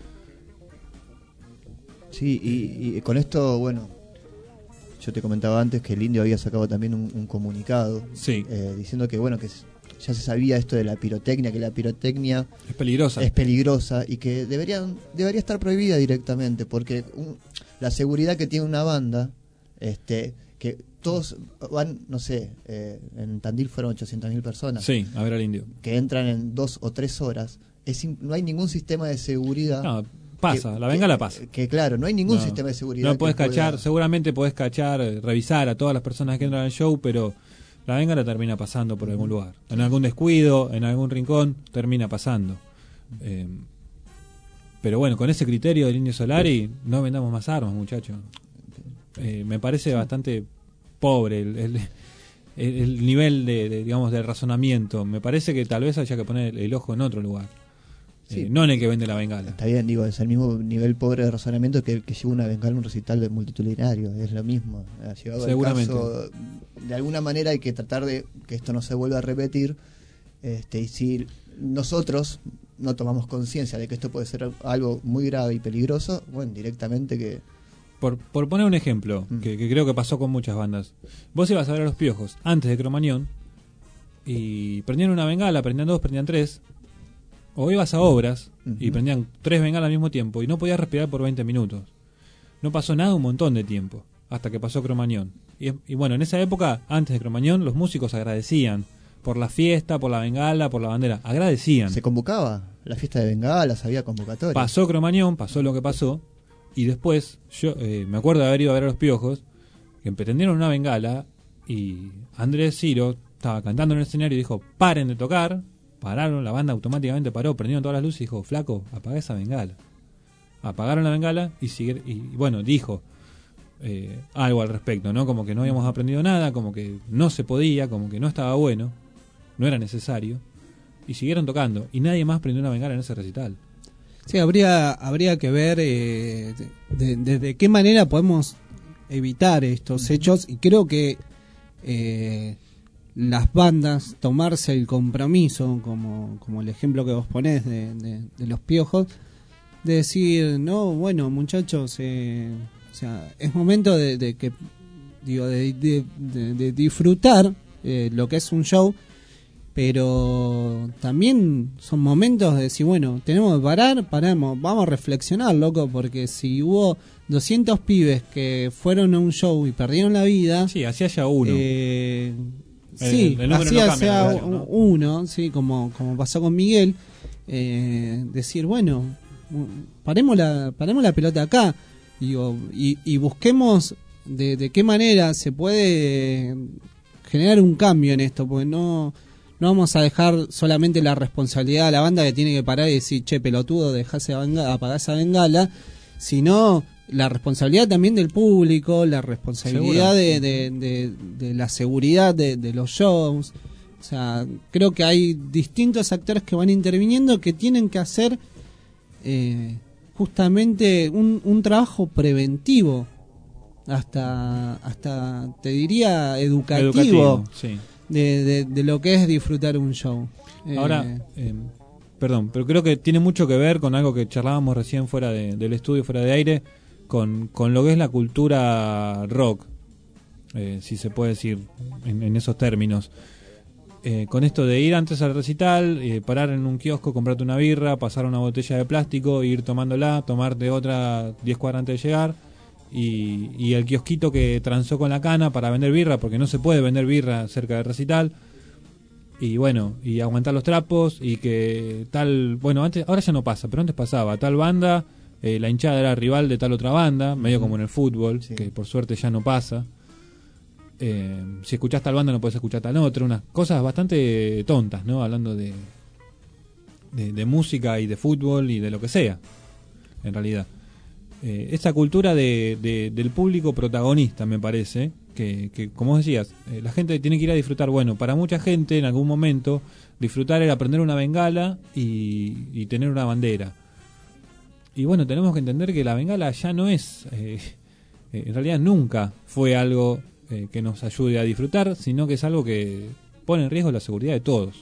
S3: Sí, y, y con esto, bueno, yo te comentaba antes que el Indio había sacado también un, un comunicado,
S4: sí,
S3: eh, diciendo que bueno que ya se sabía esto de la pirotecnia, que la pirotecnia
S4: es peligrosa,
S3: es peligrosa y que deberían debería estar prohibida directamente, porque un, la seguridad que tiene una banda, este, que todos van, no sé, eh, en Tandil fueron ochocientas mil personas,
S4: sí, a ver al Indio,
S3: que entran en dos o tres horas, es, no hay ningún sistema de seguridad.
S4: No, pasa, que, la bengala pasa.
S3: Que, que claro, no hay ningún
S4: no,
S3: sistema de seguridad.
S4: No podés cachar,
S3: pueda...
S4: seguramente podés cachar, revisar a todas las personas que entran al show, pero la bengala termina pasando por algún lugar. En algún descuido, en algún rincón, termina pasando. Eh, pero bueno, con ese criterio del Indio Solari, no vendamos más armas, muchachos. Eh, me parece sí. bastante pobre el, el, el, el nivel de, de, digamos, de razonamiento. Me parece que tal vez haya que poner el, el ojo en otro lugar. Sí. Eh, no en el que vende la bengala.
S3: Está bien, digo, es el mismo nivel pobre de razonamiento que el que lleva una bengala a un recital de multitudinario, es lo mismo.
S4: Seguramente.
S3: El caso, de alguna manera hay que tratar de que esto no se vuelva a repetir, este, y si nosotros no tomamos conciencia de que esto puede ser algo muy grave y peligroso, bueno, directamente que...
S4: Por, por poner un ejemplo, mm. que, que creo que pasó con muchas bandas. Vos ibas a ver a Los Piojos antes de Cromañón y prendían una bengala, prendían dos, prendían tres... O ibas a Obras uh-huh. y prendían tres bengalas al mismo tiempo y no podías respirar por veinte minutos. No pasó nada un montón de tiempo, hasta que pasó Cromañón. Y, y bueno, en esa época, antes de Cromañón, los músicos agradecían por la fiesta, por la bengala, por la bandera. Agradecían.
S3: Se convocaba la fiesta de bengalas, había convocatoria.
S4: Pasó Cromañón, pasó lo que pasó, y después, yo eh, me acuerdo de haber ido a ver a Los Piojos, que prendieron una bengala y Andrés Ciro estaba cantando en el escenario y dijo, paren de tocar. Pararon, la banda automáticamente paró, prendieron todas las luces y dijo, flaco, apagá esa bengala. Apagaron la bengala y sigue, y bueno, dijo eh, algo al respecto, ¿no? Como que no habíamos aprendido nada, como que no se podía, como que no estaba bueno, no era necesario, y siguieron tocando, y nadie más prendió una bengala en ese recital.
S6: Sí, habría, habría que ver eh, de, de, de qué manera podemos evitar estos hechos, y creo que eh, las bandas tomarse el compromiso, como, como el ejemplo que vos ponés de, de, de Los Piojos, de decir, no, bueno, muchachos, eh, o sea, es momento de, de que, digo, de, de, de, de disfrutar eh, lo que es un show, pero también son momentos de decir, bueno, tenemos que parar, paramos, vamos a reflexionar, loco, porque si hubo doscientos pibes que fueron a un show y perdieron la vida...
S4: Sí, así haya uno.
S6: Eh,
S4: el,
S6: sí,
S4: el
S6: así
S4: no
S6: haya
S4: cambia, ¿no?
S6: uno, sí, como, como pasó con Miguel, eh, decir, bueno, paremos la, paremos la pelota acá, digo, y, y busquemos de, de qué manera se puede generar un cambio en esto, porque no... No vamos a dejar solamente la responsabilidad a la banda que tiene que parar y decir, che, pelotudo, dejá esa bengala, apagá esa bengala, sino la responsabilidad también del público, la responsabilidad de, de, de, de la seguridad de, de los shows. O sea, creo que hay distintos actores que van interviniendo que tienen que hacer eh, justamente un, un trabajo preventivo, hasta, hasta te diría educativo.
S4: Educativo, sí.
S6: De, de, de lo que es disfrutar un show.
S4: Ahora,
S6: eh,
S4: eh, perdón, pero creo que tiene mucho que ver con algo que charlábamos recién fuera de, del estudio, fuera de aire, con, con lo que es la cultura rock, eh, si se puede decir en, en esos términos. Eh, con esto de ir antes al recital, eh, parar en un kiosco, comprarte una birra, pasar una botella de plástico, ir tomándola, tomarte otra diez cuadras antes de llegar. Y, y el kiosquito que transó con la cana para vender birra, porque no se puede vender birra cerca del recital, y bueno, y aguantar los trapos, y que tal, bueno, antes, ahora ya no pasa, pero antes pasaba, tal banda, eh, la hinchada era rival de tal otra banda, medio como en el fútbol, sí, que por suerte ya no pasa. Eh, si escuchás tal banda no podés escuchar tal otra, unas cosas bastante tontas, ¿no? Hablando de, de, de música y de fútbol y de lo que sea, en realidad. Eh, esa cultura de, de, del público protagonista, me parece, que, que como vos decías, eh, la gente tiene que ir a disfrutar. Bueno, para mucha gente en algún momento disfrutar era prender una bengala y, y tener una bandera. Y bueno, tenemos que entender que la bengala ya no es, eh, eh, en realidad nunca fue algo eh, que nos ayude a disfrutar, sino que es algo que pone en riesgo la seguridad de todos.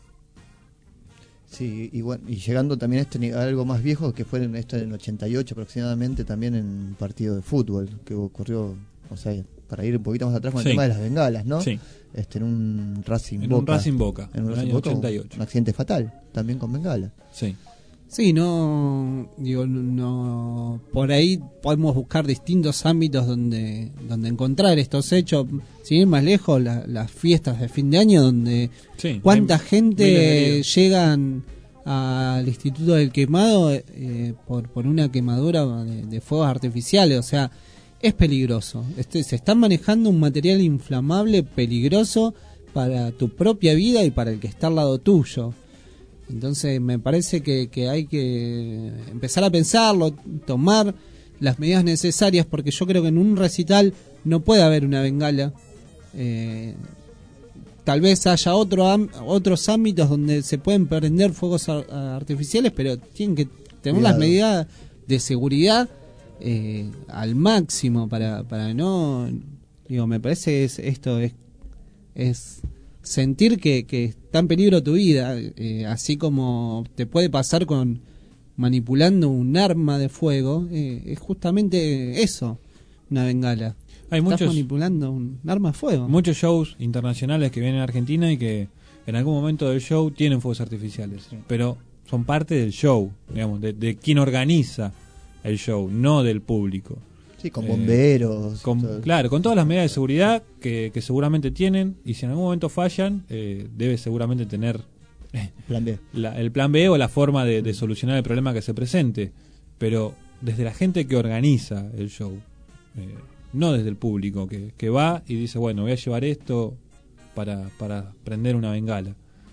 S3: Sí, y bueno, y llegando también a, este, a algo más viejo, que fue en esto en el ochenta y ocho aproximadamente, también en un partido de fútbol que ocurrió, o sea, para ir un poquito más atrás con
S4: sí.
S3: el tema de las bengalas, ¿no?
S4: Sí.
S3: Este, en un Racing
S4: en
S3: Boca.
S4: un Racing Boca,
S3: en un
S4: en
S3: Racing
S4: el año
S3: Boca,
S4: ochenta y ocho.
S3: Un accidente fatal, también con bengala.
S4: Sí.
S6: Sí, no, digo, no, por ahí podemos buscar distintos ámbitos donde, donde encontrar estos hechos. Si ir más lejos, la, las fiestas de fin de año, donde
S4: sí,
S6: cuánta
S4: hay
S6: gente llegan al Instituto del Quemado eh, por, por una quemadura de, de fuegos artificiales. O sea, es peligroso. Este, se está manejando un material inflamable peligroso para tu propia vida y para el que está al lado tuyo. Entonces me parece que, que hay que empezar a pensarlo, tomar las medidas necesarias, porque yo creo que en un recital no puede haber una bengala. Eh, tal vez haya otro otros ámbitos donde se pueden prender fuegos ar artificiales, pero tienen que tener Cuidado. las medidas de seguridad eh, al máximo para, para no... Digo, me parece que es, esto es... es sentir que, que está en peligro tu vida, eh, así como te puede pasar con manipulando un arma de fuego, eh, es justamente eso, una bengala.
S4: Hay
S6: Estás
S4: muchos,
S6: manipulando un arma de fuego.
S4: Muchos shows internacionales que vienen a Argentina y que en algún momento del show tienen fuegos artificiales, sí. pero son parte del show, digamos, de, de quien organiza el show, no del público.
S3: Sí, con bomberos.
S4: Eh, con, claro, con todas las medidas de seguridad que, que seguramente tienen, y si en algún momento fallan, eh, debe seguramente tener eh,
S3: plan B.
S4: La, el plan B o la forma de, de solucionar el problema que se presente. Pero desde la gente que organiza el show, eh, no desde el público, que, que va y dice, bueno, voy a llevar esto para, para prender una bengala.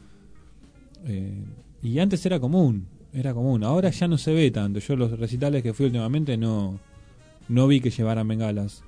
S4: Eh, y antes era común, era común. Ahora ya no se ve tanto. Yo los recitales que fui últimamente no... No vi que llevaran bengalas,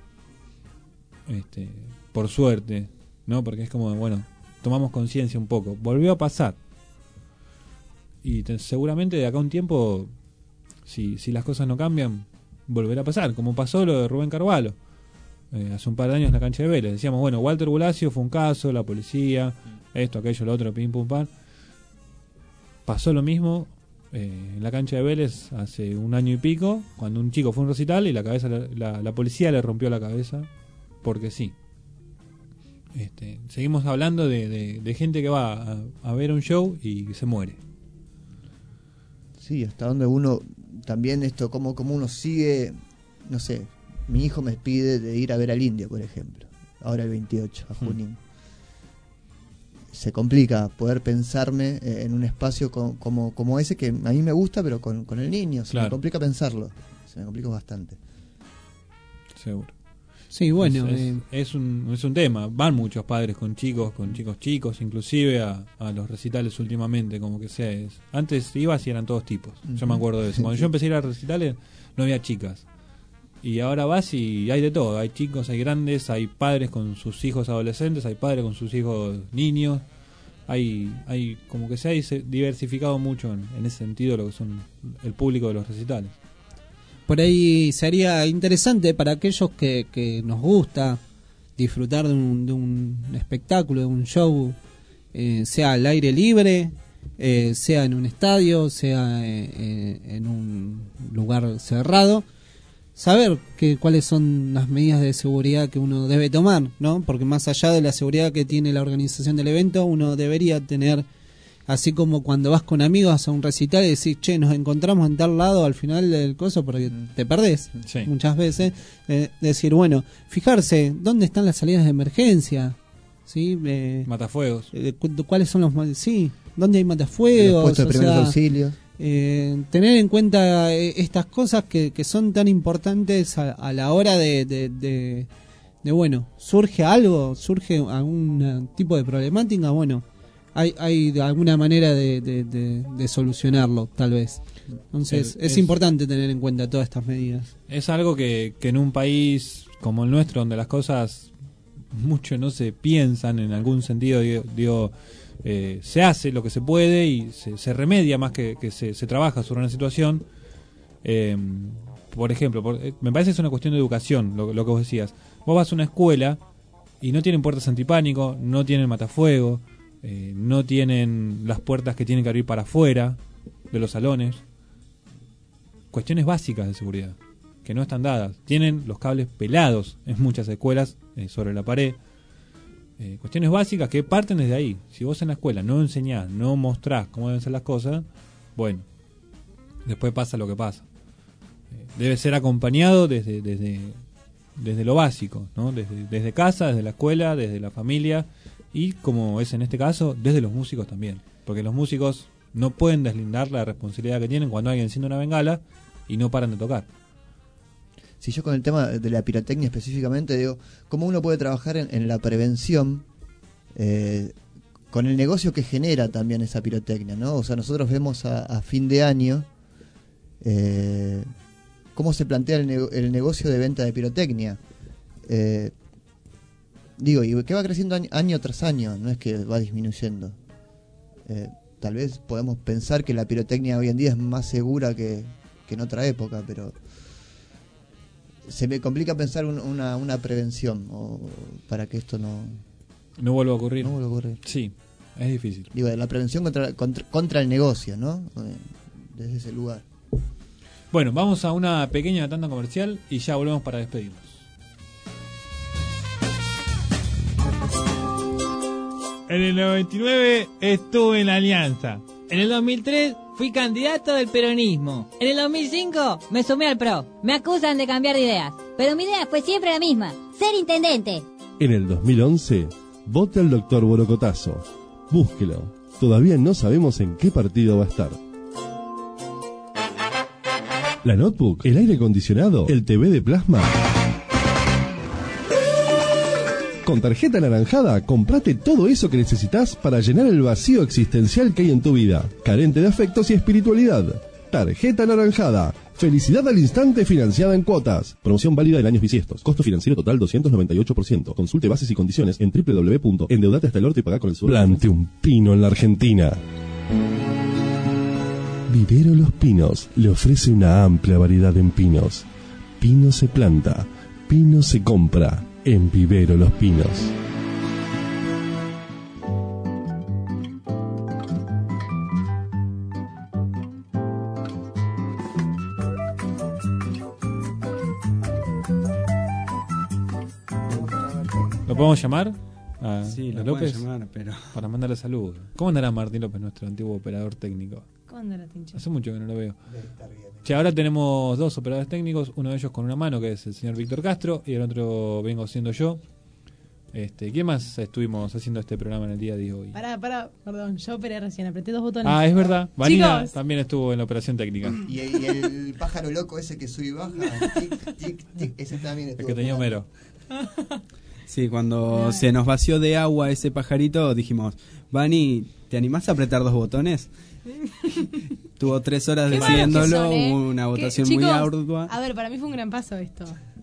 S4: este, por suerte, ¿no? Porque es como, bueno, tomamos conciencia un poco. Volvió a pasar. Y te, seguramente de acá a un tiempo si, si las cosas no cambian, volverá a pasar, como pasó lo de Rubén Carvalho. Eh, hace un par de años en la cancha de Vélez. Decíamos, bueno, Walter Bulacio fue un caso, la policía, esto, aquello, lo otro, pim, pum, pam. Pasó lo mismo eh, en la cancha de Vélez hace un año y pico, cuando un chico fue a un recital y la cabeza la, la, la policía le rompió la cabeza, porque sí. Este, seguimos hablando de, de, de gente que va a, a ver un show y se muere.
S3: Sí, hasta donde uno también esto, como, como uno sigue, no sé, mi hijo me pide de ir a ver al India, por ejemplo, ahora el veintiocho, a Junín. Mm. Se complica poder pensarme en un espacio como, como, como ese que a mí me gusta, pero con, con el niño. Se claro. me complica pensarlo, se me complica bastante.
S4: Seguro.
S6: Sí, bueno.
S4: Es,
S6: eh.
S4: es, es, un, es un tema. Van muchos padres con chicos, con chicos chicos, inclusive a, a los recitales últimamente, como que sea. Es, antes ibas y eran todos tipos. Uh-huh. Yo me acuerdo de eso. Cuando yo empecé a ir a recitales, no había chicas. Y ahora vas y hay de todo. Hay chicos, hay grandes, hay padres con sus hijos adolescentes, hay padres con sus hijos niños. Hay, hay como que se ha diversificado mucho en, en ese sentido lo que son el público de los recitales.
S6: Por ahí sería interesante para aquellos que, que nos gusta disfrutar de un, de un espectáculo, de un show, eh, sea al aire libre, eh, sea en un estadio, sea eh, eh, en un lugar cerrado, saber que, cuáles son las medidas de seguridad que uno debe tomar, ¿no? Porque más allá de la seguridad que tiene la organización del evento, uno debería tener, así como cuando vas con amigos a un recital y decís, che, nos encontramos en tal lado al final del coso porque te perdés sí. muchas veces, eh, decir, bueno, fijarse dónde están las salidas de emergencia, ¿sí? Eh,
S4: matafuegos.
S6: Eh, ¿Cuáles son los...? Sí, dónde hay matafuegos.
S3: Los puestos de primeros auxilios.
S6: Eh, tener en cuenta eh, estas cosas que, que son tan importantes a, a la hora de, de, de, de, bueno, surge algo, surge algún tipo de problemática, bueno, hay, hay alguna manera de, de, de, de solucionarlo, tal vez. Entonces, es, es importante tener en cuenta todas estas medidas.
S4: Es algo que, que en un país como el nuestro, donde las cosas mucho no se piensan en algún sentido, digo... digo Eh, se hace lo que se puede y se, se remedia más que, que se, se trabaja sobre una situación. Eh, por ejemplo, por, eh, me parece que es una cuestión de educación, lo, lo que vos decías. Vos vas a una escuela y no tienen puertas antipánico, no tienen matafuego, eh, no tienen las puertas que tienen que abrir para afuera de los salones. Cuestiones básicas de seguridad que no están dadas. Tienen los cables pelados en muchas escuelas eh, sobre la pared. Eh, cuestiones básicas que parten desde ahí. Si vos en la escuela no enseñás, no mostrás cómo deben ser las cosas, bueno, después pasa lo que pasa. Eh, debe ser acompañado desde desde desde lo básico, ¿no? Desde, desde casa, desde la escuela, desde la familia y, como es en este caso, desde los músicos también. Porque los músicos no pueden deslindar la responsabilidad que tienen cuando alguien enciende una bengala y no paran de tocar.
S3: Si yo con el tema de la pirotecnia específicamente digo, ¿cómo uno puede trabajar en, en la prevención eh, con el negocio que genera también esa pirotecnia, ¿no? O sea, nosotros vemos a, a fin de año eh, cómo se plantea el, nego- el negocio de venta de pirotecnia. Eh, digo, y que va creciendo año, año tras año, no es que va disminuyendo. Eh, tal vez podemos pensar que la pirotecnia hoy en día es más segura que, que en otra época, pero... se me complica pensar un, una, una prevención o para que esto no
S4: no vuelva a ocurrir.
S3: No vuelva a ocurrir.
S4: Sí, es difícil.
S3: Digo, la prevención contra, contra, contra el negocio, ¿no? Desde ese lugar.
S4: Bueno, vamos a una pequeña tanda comercial y ya volvemos para despedirnos.
S2: En el noventa y nueve estuve en la Alianza.
S7: En el dos mil tres fui candidato del peronismo.
S10: En el dos mil cinco me sumé al PRO. Me acusan de cambiar de ideas, pero mi idea fue siempre la misma: ser intendente.
S23: En el dos mil once, vote al doctor Borocotazo. Búsquelo. Todavía no sabemos en qué partido va a estar. La notebook, el aire acondicionado, el T V de plasma. Con tarjeta anaranjada, comprate todo eso que necesitas para llenar el vacío existencial que hay en tu vida, carente de afectos y espiritualidad. Tarjeta anaranjada. Felicidad al instante financiada en cuotas. Promoción válida en años bisiestos. Costo financiero total doscientos noventa y ocho por ciento. Consulte bases y condiciones en doble u doble u doble u punto endeudate hasta el orto y pagá con el sur. Plante un pino en la Argentina. Vivero Los Pinos le ofrece una amplia variedad en pinos. Pino se planta, pino se compra en Vivero Los Pinos.
S4: ¿Lo podemos llamar? A
S9: Sí, lo
S4: López
S9: pueden llamar, pero...
S4: para mandarle salud. ¿Cómo andará Martín López, nuestro antiguo operador técnico?
S11: ¿Cómo andará, Tincho?
S4: Hace mucho que no lo veo. Che, ahora tenemos dos operadores técnicos, uno de ellos con una mano, que es el señor Víctor Castro, y el otro vengo siendo yo. Este, ¿Quién más estuvimos haciendo este programa en el día de hoy?
S11: Pará, pará, perdón, yo operé recién, apreté dos botones.
S4: Ah, es verdad. Vanina
S11: Chicos.
S4: también estuvo en la operación técnica.
S3: Y, y el pájaro loco ese que sube y baja, tic, tic, tic, ese también estuvo.
S4: El que tenía Homero.
S9: Sí, cuando se nos vació de agua ese pajarito, dijimos, Vani, ¿te animás a apretar dos botones? Tuvo tres horas
S11: Qué
S9: decidiéndolo,
S11: malos que son, ¿eh?
S9: hubo una votación
S11: Que,
S9: muy
S11: chicos,
S9: ardua.
S11: A ver, para mí fue un gran paso esto.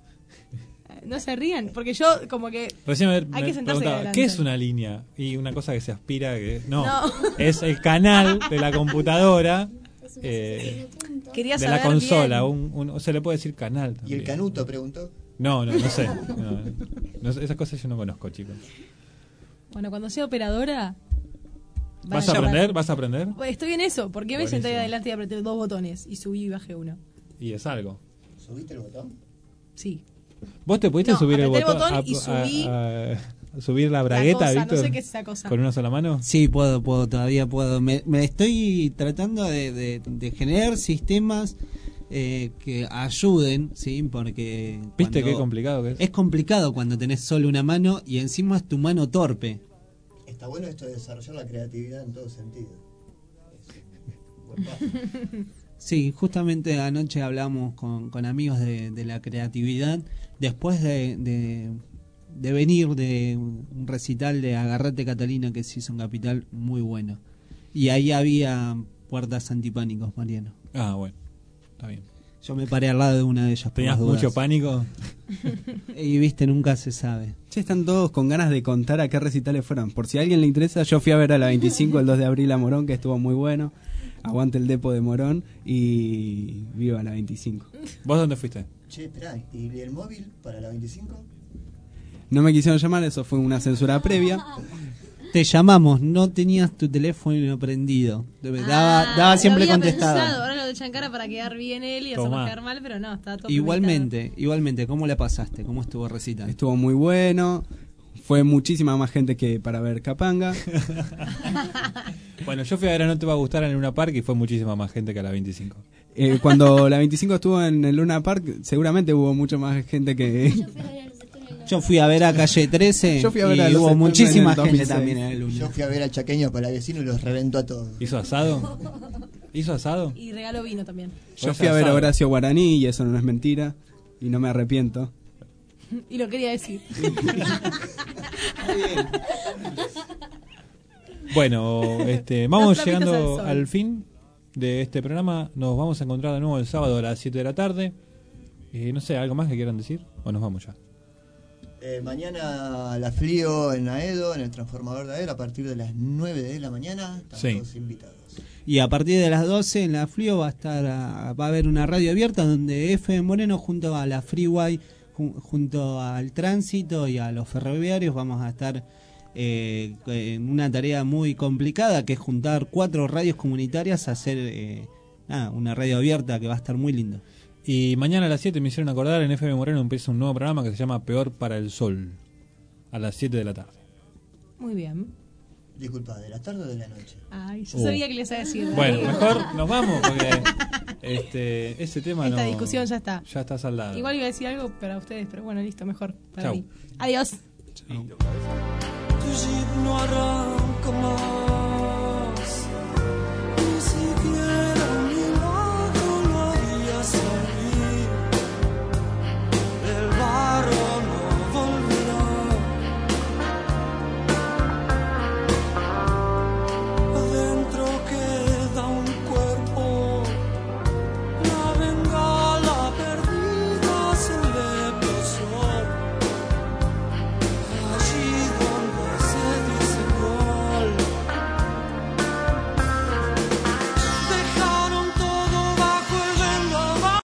S11: No se rían, porque yo como que
S4: Recién me,
S11: hay
S4: me
S11: que sentarse
S4: preguntaba,
S11: adelante.
S4: ¿qué es una línea? Y una cosa que se aspira, que no,
S11: No.
S4: es el canal de la computadora, eh,
S11: Quería
S4: de la
S11: saber
S4: consola,
S11: bien.
S4: un, un- se le puede decir canal
S3: ¿Y
S4: también.
S3: el canuto preguntó?
S4: No, no, no sé. No, no sé, esas cosas yo no conozco, chicos.
S11: Bueno, cuando sea operadora...
S4: ¿Vas a
S11: van
S4: aprender? ¿Vas a aprender?
S11: Bueno, estoy en eso, porque me senté
S4: Buenísimo.
S11: adelante y apreté dos botones y subí y bajé uno.
S4: Y es algo.
S3: ¿Subiste el botón?
S11: Sí.
S4: ¿Vos te pudiste
S11: No,
S4: subir el
S11: apreté el
S4: botón?
S11: botón
S4: a-
S11: y subí
S4: a- a- a subir la bragueta,
S11: cosa, no
S4: Víctor?
S11: sé qué es esa cosa.
S4: ¿Con una sola mano?
S6: Sí, puedo, puedo, todavía puedo. Me, me estoy tratando de, de, de generar sistemas eh, que ayuden, ¿sí? Porque...
S4: ¿Viste
S6: cuando-
S4: qué complicado que es?
S6: Es complicado cuando tenés solo una mano y encima es tu mano torpe.
S3: Está bueno esto de desarrollar la creatividad en todo sentido. Es un buen paso.
S6: Sí, justamente anoche hablamos con, con amigos de, de la creatividad después de, de, de venir de un recital de Agarrate Catalina que se hizo en Capital, muy bueno. Y ahí había puertas antipánicos, Mariano.
S4: Ah, bueno, está bien.
S6: Yo me paré al lado de una de ellas. por
S4: ¿Tenías
S6: las dudas.
S4: mucho pánico?
S6: Y viste, nunca se sabe.
S9: Che, están todos con ganas de contar a qué recitales fueron. Por si a alguien le interesa, yo fui a ver a la veinticinco el dos de abril a Morón, que estuvo muy bueno. Aguante el depo de Morón y viva la veinticinco.
S4: ¿Vos dónde fuiste?
S3: Che, esperá, ¿y el móvil para la veinticinco?
S9: No me quisieron llamar, eso fue una censura previa.
S6: Te llamamos, no tenías tu teléfono prendido. Daba,
S11: Ah,
S6: daba siempre
S11: lo había
S6: contestaba.
S11: pensado, ahora lo echan cara para quedar bien él y hacernos
S9: Tomá.
S11: quedar mal, pero no, está todo
S6: Igualmente, igualmente, ¿cómo la pasaste? ¿Cómo estuvo recital?
S9: Estuvo muy bueno. Fue muchísima más gente que para ver Capanga.
S4: Bueno, yo fui a ver a No Te Va a Gustar en Luna Park y fue muchísima más gente que a la veinticinco.
S9: Eh, cuando la veinticinco estuvo en el Luna Park, seguramente hubo mucho más gente que...
S6: Yo fui a ver a Calle trece
S9: Yo fui a ver
S6: y
S9: a Los
S6: hubo
S9: Eternos
S6: muchísima
S9: en el
S6: gente
S9: dos mil seis.
S6: también en el Luna.
S3: Yo fui a ver al chaqueño para vecino y los reventó a todos.
S4: ¿Hizo asado? ¿Hizo asado?
S11: Y regalo vino también.
S9: Yo fui a ver a Horacio Guaraní y eso no es mentira. Y no me arrepiento.
S11: Y lo quería decir.
S4: Bueno, este,
S11: Los
S4: vamos
S11: trapitos
S4: llegando
S11: al sol.
S4: al fin de este programa. Nos vamos a encontrar de nuevo el sábado a las siete de la tarde. Eh, no sé, ¿algo más que quieran decir? ¿O nos vamos ya?
S3: Eh, mañana la Flio en Aedo, en el transformador de Aedo, a partir de las nueve de la mañana. Están
S6: Sí.
S3: todos invitados.
S6: Y a partir de las doce en la Frío va a estar a- va a haber una radio abierta donde F Moreno junto a la Freeway, ju- junto al tránsito y a los ferroviarios vamos a estar eh, en una tarea muy complicada que es juntar cuatro radios comunitarias a hacer eh, nada, una radio abierta que va a estar muy lindo.
S4: Y mañana a las siete me hicieron acordar, en F M Moreno empieza un nuevo programa que se llama Peor para el Sol. A las siete de la tarde.
S11: Muy bien.
S3: Disculpa, ¿de la tarde o de la noche?
S11: Ay, yo
S4: Uh.
S11: sabía que les iba a decir.
S4: Bueno, mejor nos vamos porque este, ese tema
S11: Esta
S4: no,
S11: discusión ya está.
S4: ya está saldado.
S11: Igual iba a decir algo para ustedes, pero bueno, listo, mejor para
S4: Chau.
S11: mí. Adiós.
S15: Tu jeep no arranca más.